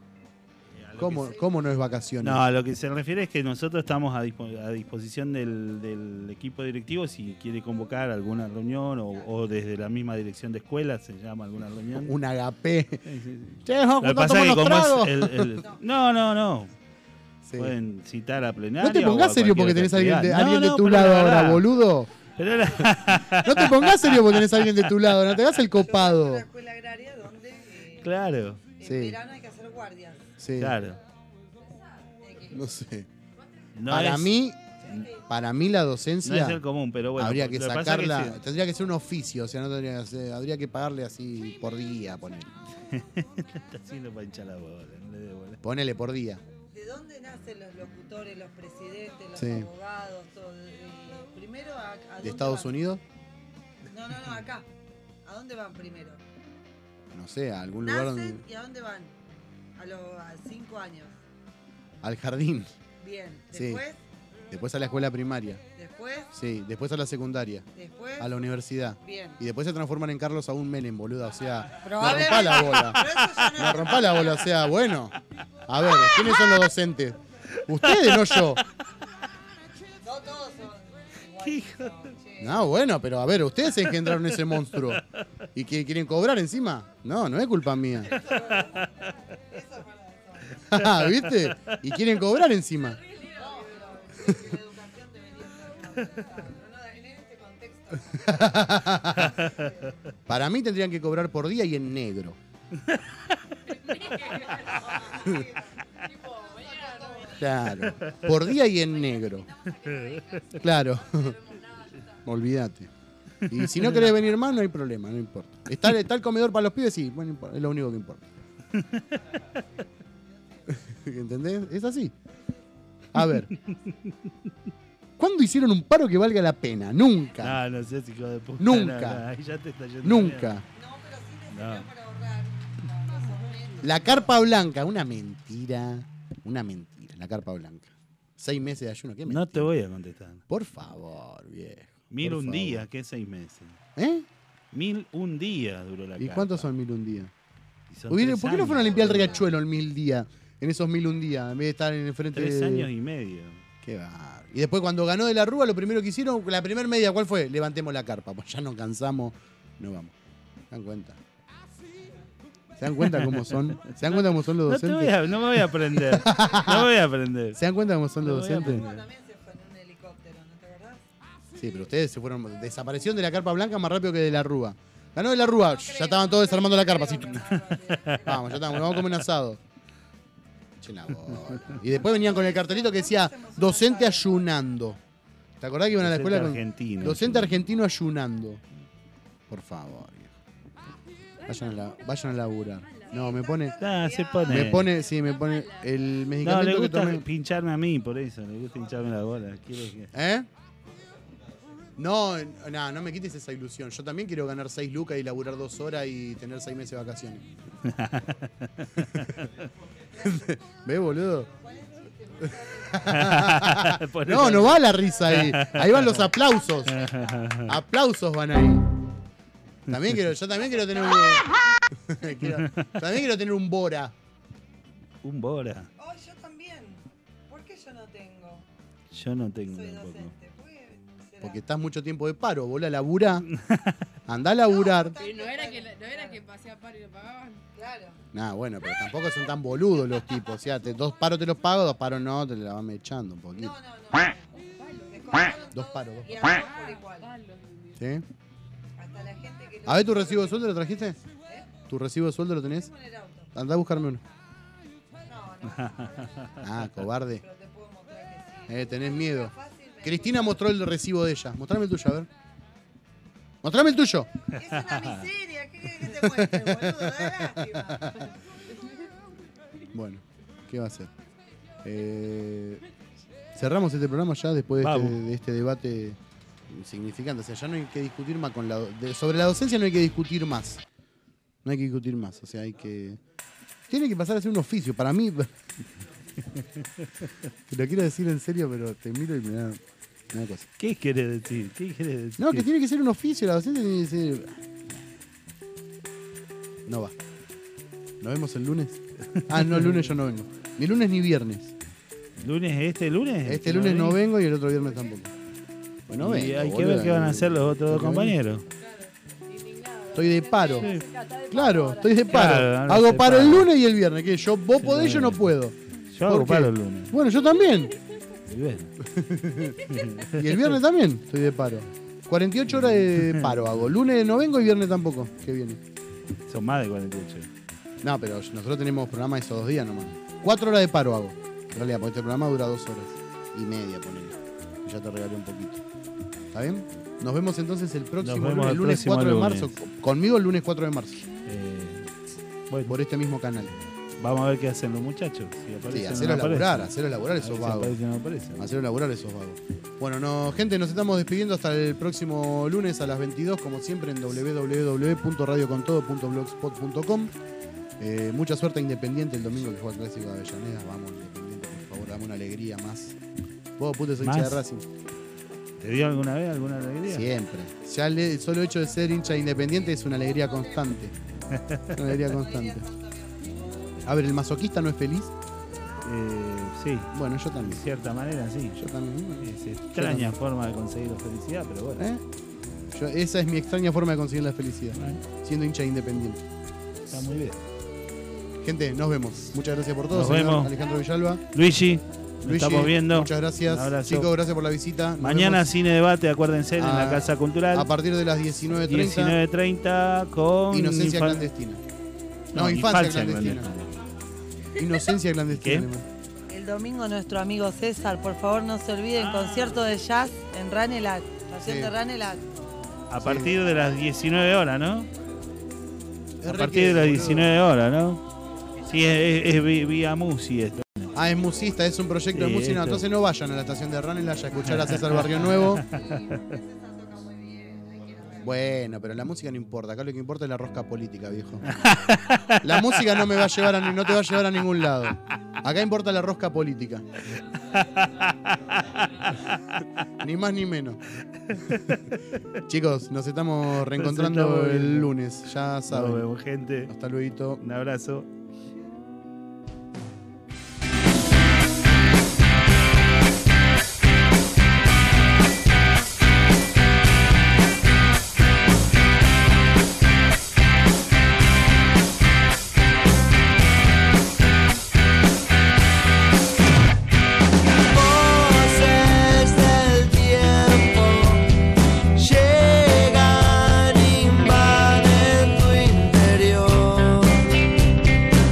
[SPEAKER 3] ¿Cómo no es vacaciones?
[SPEAKER 5] No, a lo que se refiere es que nosotros estamos a disposición del equipo directivo si quiere convocar alguna reunión o desde la misma dirección de escuela se llama alguna reunión.
[SPEAKER 3] Un agape. Che,
[SPEAKER 5] Lo
[SPEAKER 3] vamos
[SPEAKER 5] que
[SPEAKER 3] a
[SPEAKER 5] pasa
[SPEAKER 3] tomar
[SPEAKER 5] es que
[SPEAKER 3] unos
[SPEAKER 5] como
[SPEAKER 3] tragos.
[SPEAKER 5] es no.
[SPEAKER 3] Sí.
[SPEAKER 5] Pueden citar a plenaria.
[SPEAKER 3] No te pongas
[SPEAKER 5] o a
[SPEAKER 3] serio porque
[SPEAKER 5] cualquier
[SPEAKER 3] tenés a alguien de,
[SPEAKER 5] actividad.
[SPEAKER 3] alguien de
[SPEAKER 5] No,
[SPEAKER 3] tu
[SPEAKER 5] pero
[SPEAKER 3] lado
[SPEAKER 5] la
[SPEAKER 3] ahora,
[SPEAKER 5] verdad.
[SPEAKER 3] boludo.
[SPEAKER 5] Pero la-
[SPEAKER 3] No te pongas serio porque tenés a alguien de tu lado, no te hagas el copado.
[SPEAKER 20] Una escuela agraria donde
[SPEAKER 5] Claro.
[SPEAKER 20] en
[SPEAKER 3] Sí.
[SPEAKER 20] verano hay que hacer guardias.
[SPEAKER 3] Sí.
[SPEAKER 5] Claro.
[SPEAKER 3] No sé.
[SPEAKER 5] No
[SPEAKER 3] Para mí la docencia
[SPEAKER 5] no es el común, pero bueno.
[SPEAKER 3] habría que
[SPEAKER 5] lo pasa
[SPEAKER 3] sacarla,
[SPEAKER 5] es que
[SPEAKER 3] tendría que ser un oficio, o sea, no tendría que ser, habría que pagarle así por día, ponele.
[SPEAKER 5] Está haciendo para hinchar la bola, no le dé bola.
[SPEAKER 3] Ponele por día.
[SPEAKER 20] ¿De dónde nacen los locutores, los presidentes, los
[SPEAKER 3] Sí.
[SPEAKER 20] abogados, todo? Primero a
[SPEAKER 3] ¿De
[SPEAKER 20] dónde
[SPEAKER 3] Estados
[SPEAKER 20] van?
[SPEAKER 3] Unidos?
[SPEAKER 20] No, acá. ¿A dónde van primero?
[SPEAKER 3] No sé, a algún lugar
[SPEAKER 20] Nacen
[SPEAKER 3] donde,
[SPEAKER 20] y a dónde van? A 5 años.
[SPEAKER 3] al jardín.
[SPEAKER 20] Bien.
[SPEAKER 3] Sí.
[SPEAKER 20] Después,
[SPEAKER 3] Después a la escuela primaria.
[SPEAKER 20] después,
[SPEAKER 3] Sí, después a la secundaria.
[SPEAKER 20] después.
[SPEAKER 3] A la universidad.
[SPEAKER 20] Bien.
[SPEAKER 3] Y después se transforman en Carlos Saúl Menem, boluda. O sea, no
[SPEAKER 20] Probablemente.
[SPEAKER 3] rompa la bola.
[SPEAKER 20] Pero eso ya no
[SPEAKER 3] No rompa la bola. O sea, bueno. A ver, ¿quiénes son los docentes? Ustedes, no yo.
[SPEAKER 20] No todos son iguales.
[SPEAKER 3] No, bueno, pero a ver, ustedes engendraron ese monstruo. ¿Y que quieren cobrar encima? No, no es culpa mía. ¿Viste? Y quieren cobrar encima. Para mí tendrían que cobrar por día y en negro. Claro, por día y en negro. Claro. Olvídate. Y si no querés venir más, no hay problema, no importa. ¿Está el comedor para los pibes? Sí, bueno, es lo único que importa. ¿Entendés? Es así. A ver. ¿Cuándo hicieron un paro que valga la pena? Nunca.
[SPEAKER 5] No sé si hijo de puta.
[SPEAKER 3] Nunca.
[SPEAKER 5] No, ahí ya te está yendo
[SPEAKER 3] Nunca.
[SPEAKER 5] bien.
[SPEAKER 3] La carpa blanca, una mentira. Una mentira, la carpa blanca. 6 meses de ayuno, ¿qué mentira?
[SPEAKER 5] No te voy a contestar.
[SPEAKER 3] Por favor, viejo.
[SPEAKER 5] 1001 días, ¿qué 6 meses?
[SPEAKER 3] ¿Eh?
[SPEAKER 5] 1001 días duró la
[SPEAKER 3] ¿Y
[SPEAKER 5] carpa.
[SPEAKER 3] cuántos son 1001 días?
[SPEAKER 5] Y son
[SPEAKER 3] ¿Por
[SPEAKER 5] 3
[SPEAKER 3] qué no
[SPEAKER 5] años.
[SPEAKER 3] fueron a limpiar el riachuelo en 1000 días? En esos 1001 días, en vez de estar en el frente
[SPEAKER 5] 3
[SPEAKER 3] de...
[SPEAKER 5] años y medio.
[SPEAKER 3] Qué bárbaro. Y después cuando ganó de la Rúa, lo primero que hicieron, la primera media, ¿cuál fue? Levantemos la carpa. Pues ya nos cansamos, no vamos. ¿Se dan cuenta? ¿Se dan cuenta cómo son? ¿Se dan cuenta cómo son los docentes?
[SPEAKER 5] No me voy a aprender. No me voy a aprender.
[SPEAKER 3] ¿Se dan cuenta cómo son los
[SPEAKER 5] No voy a
[SPEAKER 3] docentes?
[SPEAKER 5] aprender.
[SPEAKER 3] Sí, pero ustedes se fueron. Desaparecieron de la carpa blanca más rápido que de la Rúa. Ganó de la Rúa, ya estaban todos desarmando la carpa. Así. Vamos, ya estamos, vamos a comer un asado. Echen la bola. Y después venían con el cartelito que decía docente ayunando. ¿Te acordás que iban a la escuela con
[SPEAKER 5] argentino,
[SPEAKER 3] docente argentino ayunando? Por favor, viejo. Vayan a laburar. No, me pone.
[SPEAKER 5] Se pone.
[SPEAKER 3] Me pone el
[SPEAKER 5] No,
[SPEAKER 3] medicamento
[SPEAKER 5] le
[SPEAKER 3] que
[SPEAKER 5] gusta
[SPEAKER 3] tomé.
[SPEAKER 5] pincharme a mí, por eso. Le gusta hincharme la bola. Quiere que...
[SPEAKER 3] ¿Eh? No, no me quites esa ilusión. Yo también quiero ganar 6 lucas y laburar 2 horas y tener 6 meses de vacaciones. ¿Ves, boludo? No va la risa ahí. Ahí van los aplausos. Aplausos van ahí. Yo también quiero tener un... también quiero tener un Bora.
[SPEAKER 5] Un Bora.
[SPEAKER 20] Oh, yo también. ¿Por qué yo no tengo?
[SPEAKER 5] Yo no tengo
[SPEAKER 20] Soy
[SPEAKER 5] tampoco.
[SPEAKER 20] docente.
[SPEAKER 3] Porque estás mucho tiempo de paro, bola, laburá. Andá a laburar.
[SPEAKER 12] Pero no era que pasé a paro y lo pagaban.
[SPEAKER 20] Claro.
[SPEAKER 3] Nah, bueno, pero tampoco son tan boludos los tipos. O sea, 2 paros te los pago, 2 paros no, te la van echando un poquito.
[SPEAKER 20] No.
[SPEAKER 3] 2 paros.
[SPEAKER 20] Y a todos por igual.
[SPEAKER 3] ¿Sí?
[SPEAKER 20] Hasta la gente que
[SPEAKER 3] A ver, ¿tu recibo de sueldo lo trajiste? ¿Tu recibo de sueldo lo tenés? Andá a buscarme uno. Ah, cobarde. Tenés miedo. Cristina mostró el recibo de ella. Mostrame el tuyo, a ver. ¡Mostrame el tuyo!
[SPEAKER 20] Es una miseria. ¿Qué querés que te muestre, boludo? Da lástima.
[SPEAKER 3] Bueno, ¿qué va a hacer? Cerramos este programa ya después de este debate insignificante. O sea, ya no hay que discutir más con sobre la docencia, no hay que discutir más. No hay que discutir más. O sea, tiene que pasar a ser un oficio. Para mí... Te lo quiero decir en serio, pero te miro y me da una cosa.
[SPEAKER 5] ¿Qué querés decir?
[SPEAKER 3] No, que tiene que ser un oficio. La docencia tiene que ser... No va. ¿Nos vemos el lunes? Ah, no, el lunes yo no vengo. Ni lunes ni viernes.
[SPEAKER 5] ¿Lunes? ¿Este lunes?
[SPEAKER 3] Este lunes no vengo y el otro viernes tampoco. Bueno, vengo,
[SPEAKER 5] hay que ver qué van a hacer los otros compañeros.
[SPEAKER 3] Estoy de paro. Sí. Claro, estoy de paro.
[SPEAKER 5] Claro,
[SPEAKER 3] hago paro el lunes y el viernes. ¿Qué? Vos podés, yo no puedo.
[SPEAKER 5] Yo hago paro el lunes.
[SPEAKER 3] Bueno, yo también.
[SPEAKER 5] Y
[SPEAKER 3] el viernes también estoy de paro. 48 horas de paro hago. Lunes no vengo y viernes tampoco. ¿Qué viene?
[SPEAKER 5] Son más de 48.
[SPEAKER 3] No, pero nosotros tenemos programa esos 2 días nomás. 4 horas de paro hago. En realidad, porque este programa dura 2 horas y media, ponele. Y ya te regalé un poquito. ¿Está bien? Nos vemos entonces el próximo lunes, el lunes 4 de marzo. Conmigo el lunes 4 de marzo.
[SPEAKER 5] Bueno.
[SPEAKER 3] Por este mismo canal.
[SPEAKER 5] Vamos a ver qué hacen los muchachos. Si
[SPEAKER 3] hacerlo laburar esos vagos. Hacerlo laburar esos vagos. Bueno, gente, nos estamos despidiendo hasta el próximo lunes a las 22, como siempre, en www.radiocontodo.blogspot.com. Mucha suerte a Independiente el domingo que juega el Clásico de Avellaneda. Vamos, Independiente, por favor, dame una alegría más. Vos, puto, soy hincha de Racing.
[SPEAKER 5] ¿Te dio alguna vez alguna alegría?
[SPEAKER 3] Siempre. Ya el solo hecho de ser hincha de Independiente es una alegría constante. Una alegría constante. A ver, ¿el masoquista no es feliz?
[SPEAKER 5] Sí.
[SPEAKER 3] Bueno, yo también.
[SPEAKER 5] De cierta manera, sí.
[SPEAKER 3] Yo también.
[SPEAKER 5] Es extraña forma de conseguir la felicidad, pero bueno.
[SPEAKER 3] Esa es mi extraña forma de conseguir la felicidad. Siendo hincha de Independiente.
[SPEAKER 5] Está muy bien.
[SPEAKER 3] Gente, nos vemos. Muchas gracias por todo.
[SPEAKER 5] Nos vemos.
[SPEAKER 3] Alejandro Villalba.
[SPEAKER 5] Luigi, estamos viendo.
[SPEAKER 3] Muchas gracias. Chicos, gracias por la visita. Nos
[SPEAKER 5] Mañana
[SPEAKER 3] vemos.
[SPEAKER 5] Cine Debate, acuérdense, en la Casa Cultural.
[SPEAKER 3] A partir de las 19:30.
[SPEAKER 5] 19:30 con...
[SPEAKER 3] Inocencia clandestina. No, infancia clandestina. Inocencia clandestina.
[SPEAKER 20] El domingo nuestro amigo César, por favor no se olviden, concierto de jazz en Ranelagh, estación de Ranelagh.
[SPEAKER 5] A partir de las 19 horas, ¿no? A partir de las 19 horas, ¿no? Sí, es vía Musi esto.
[SPEAKER 3] Ah, es musista, es un proyecto de Musi. No, entonces no vayan a la estación de Ranelagh a escuchar a César Barrio Nuevo. Bueno, pero la música no importa. Acá lo que importa es la rosca política, viejo. La música no me va a llevar no te va a llevar a ningún lado. Acá importa la rosca política. Ni más ni menos. Chicos, nos estamos reencontrando el lunes. Ya saben.
[SPEAKER 5] Nos vemos, gente.
[SPEAKER 3] Hasta luego.
[SPEAKER 5] Un abrazo.
[SPEAKER 18] Llegan, invaden tu interior.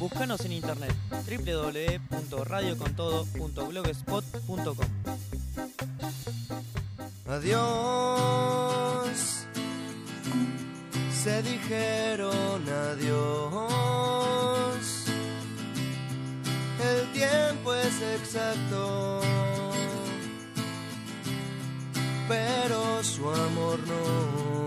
[SPEAKER 6] Búscanos en internet www.radiocontodo.blogspot.com.
[SPEAKER 18] Adiós, se dijeron adiós. El tiempo es exacto, pero su amor no.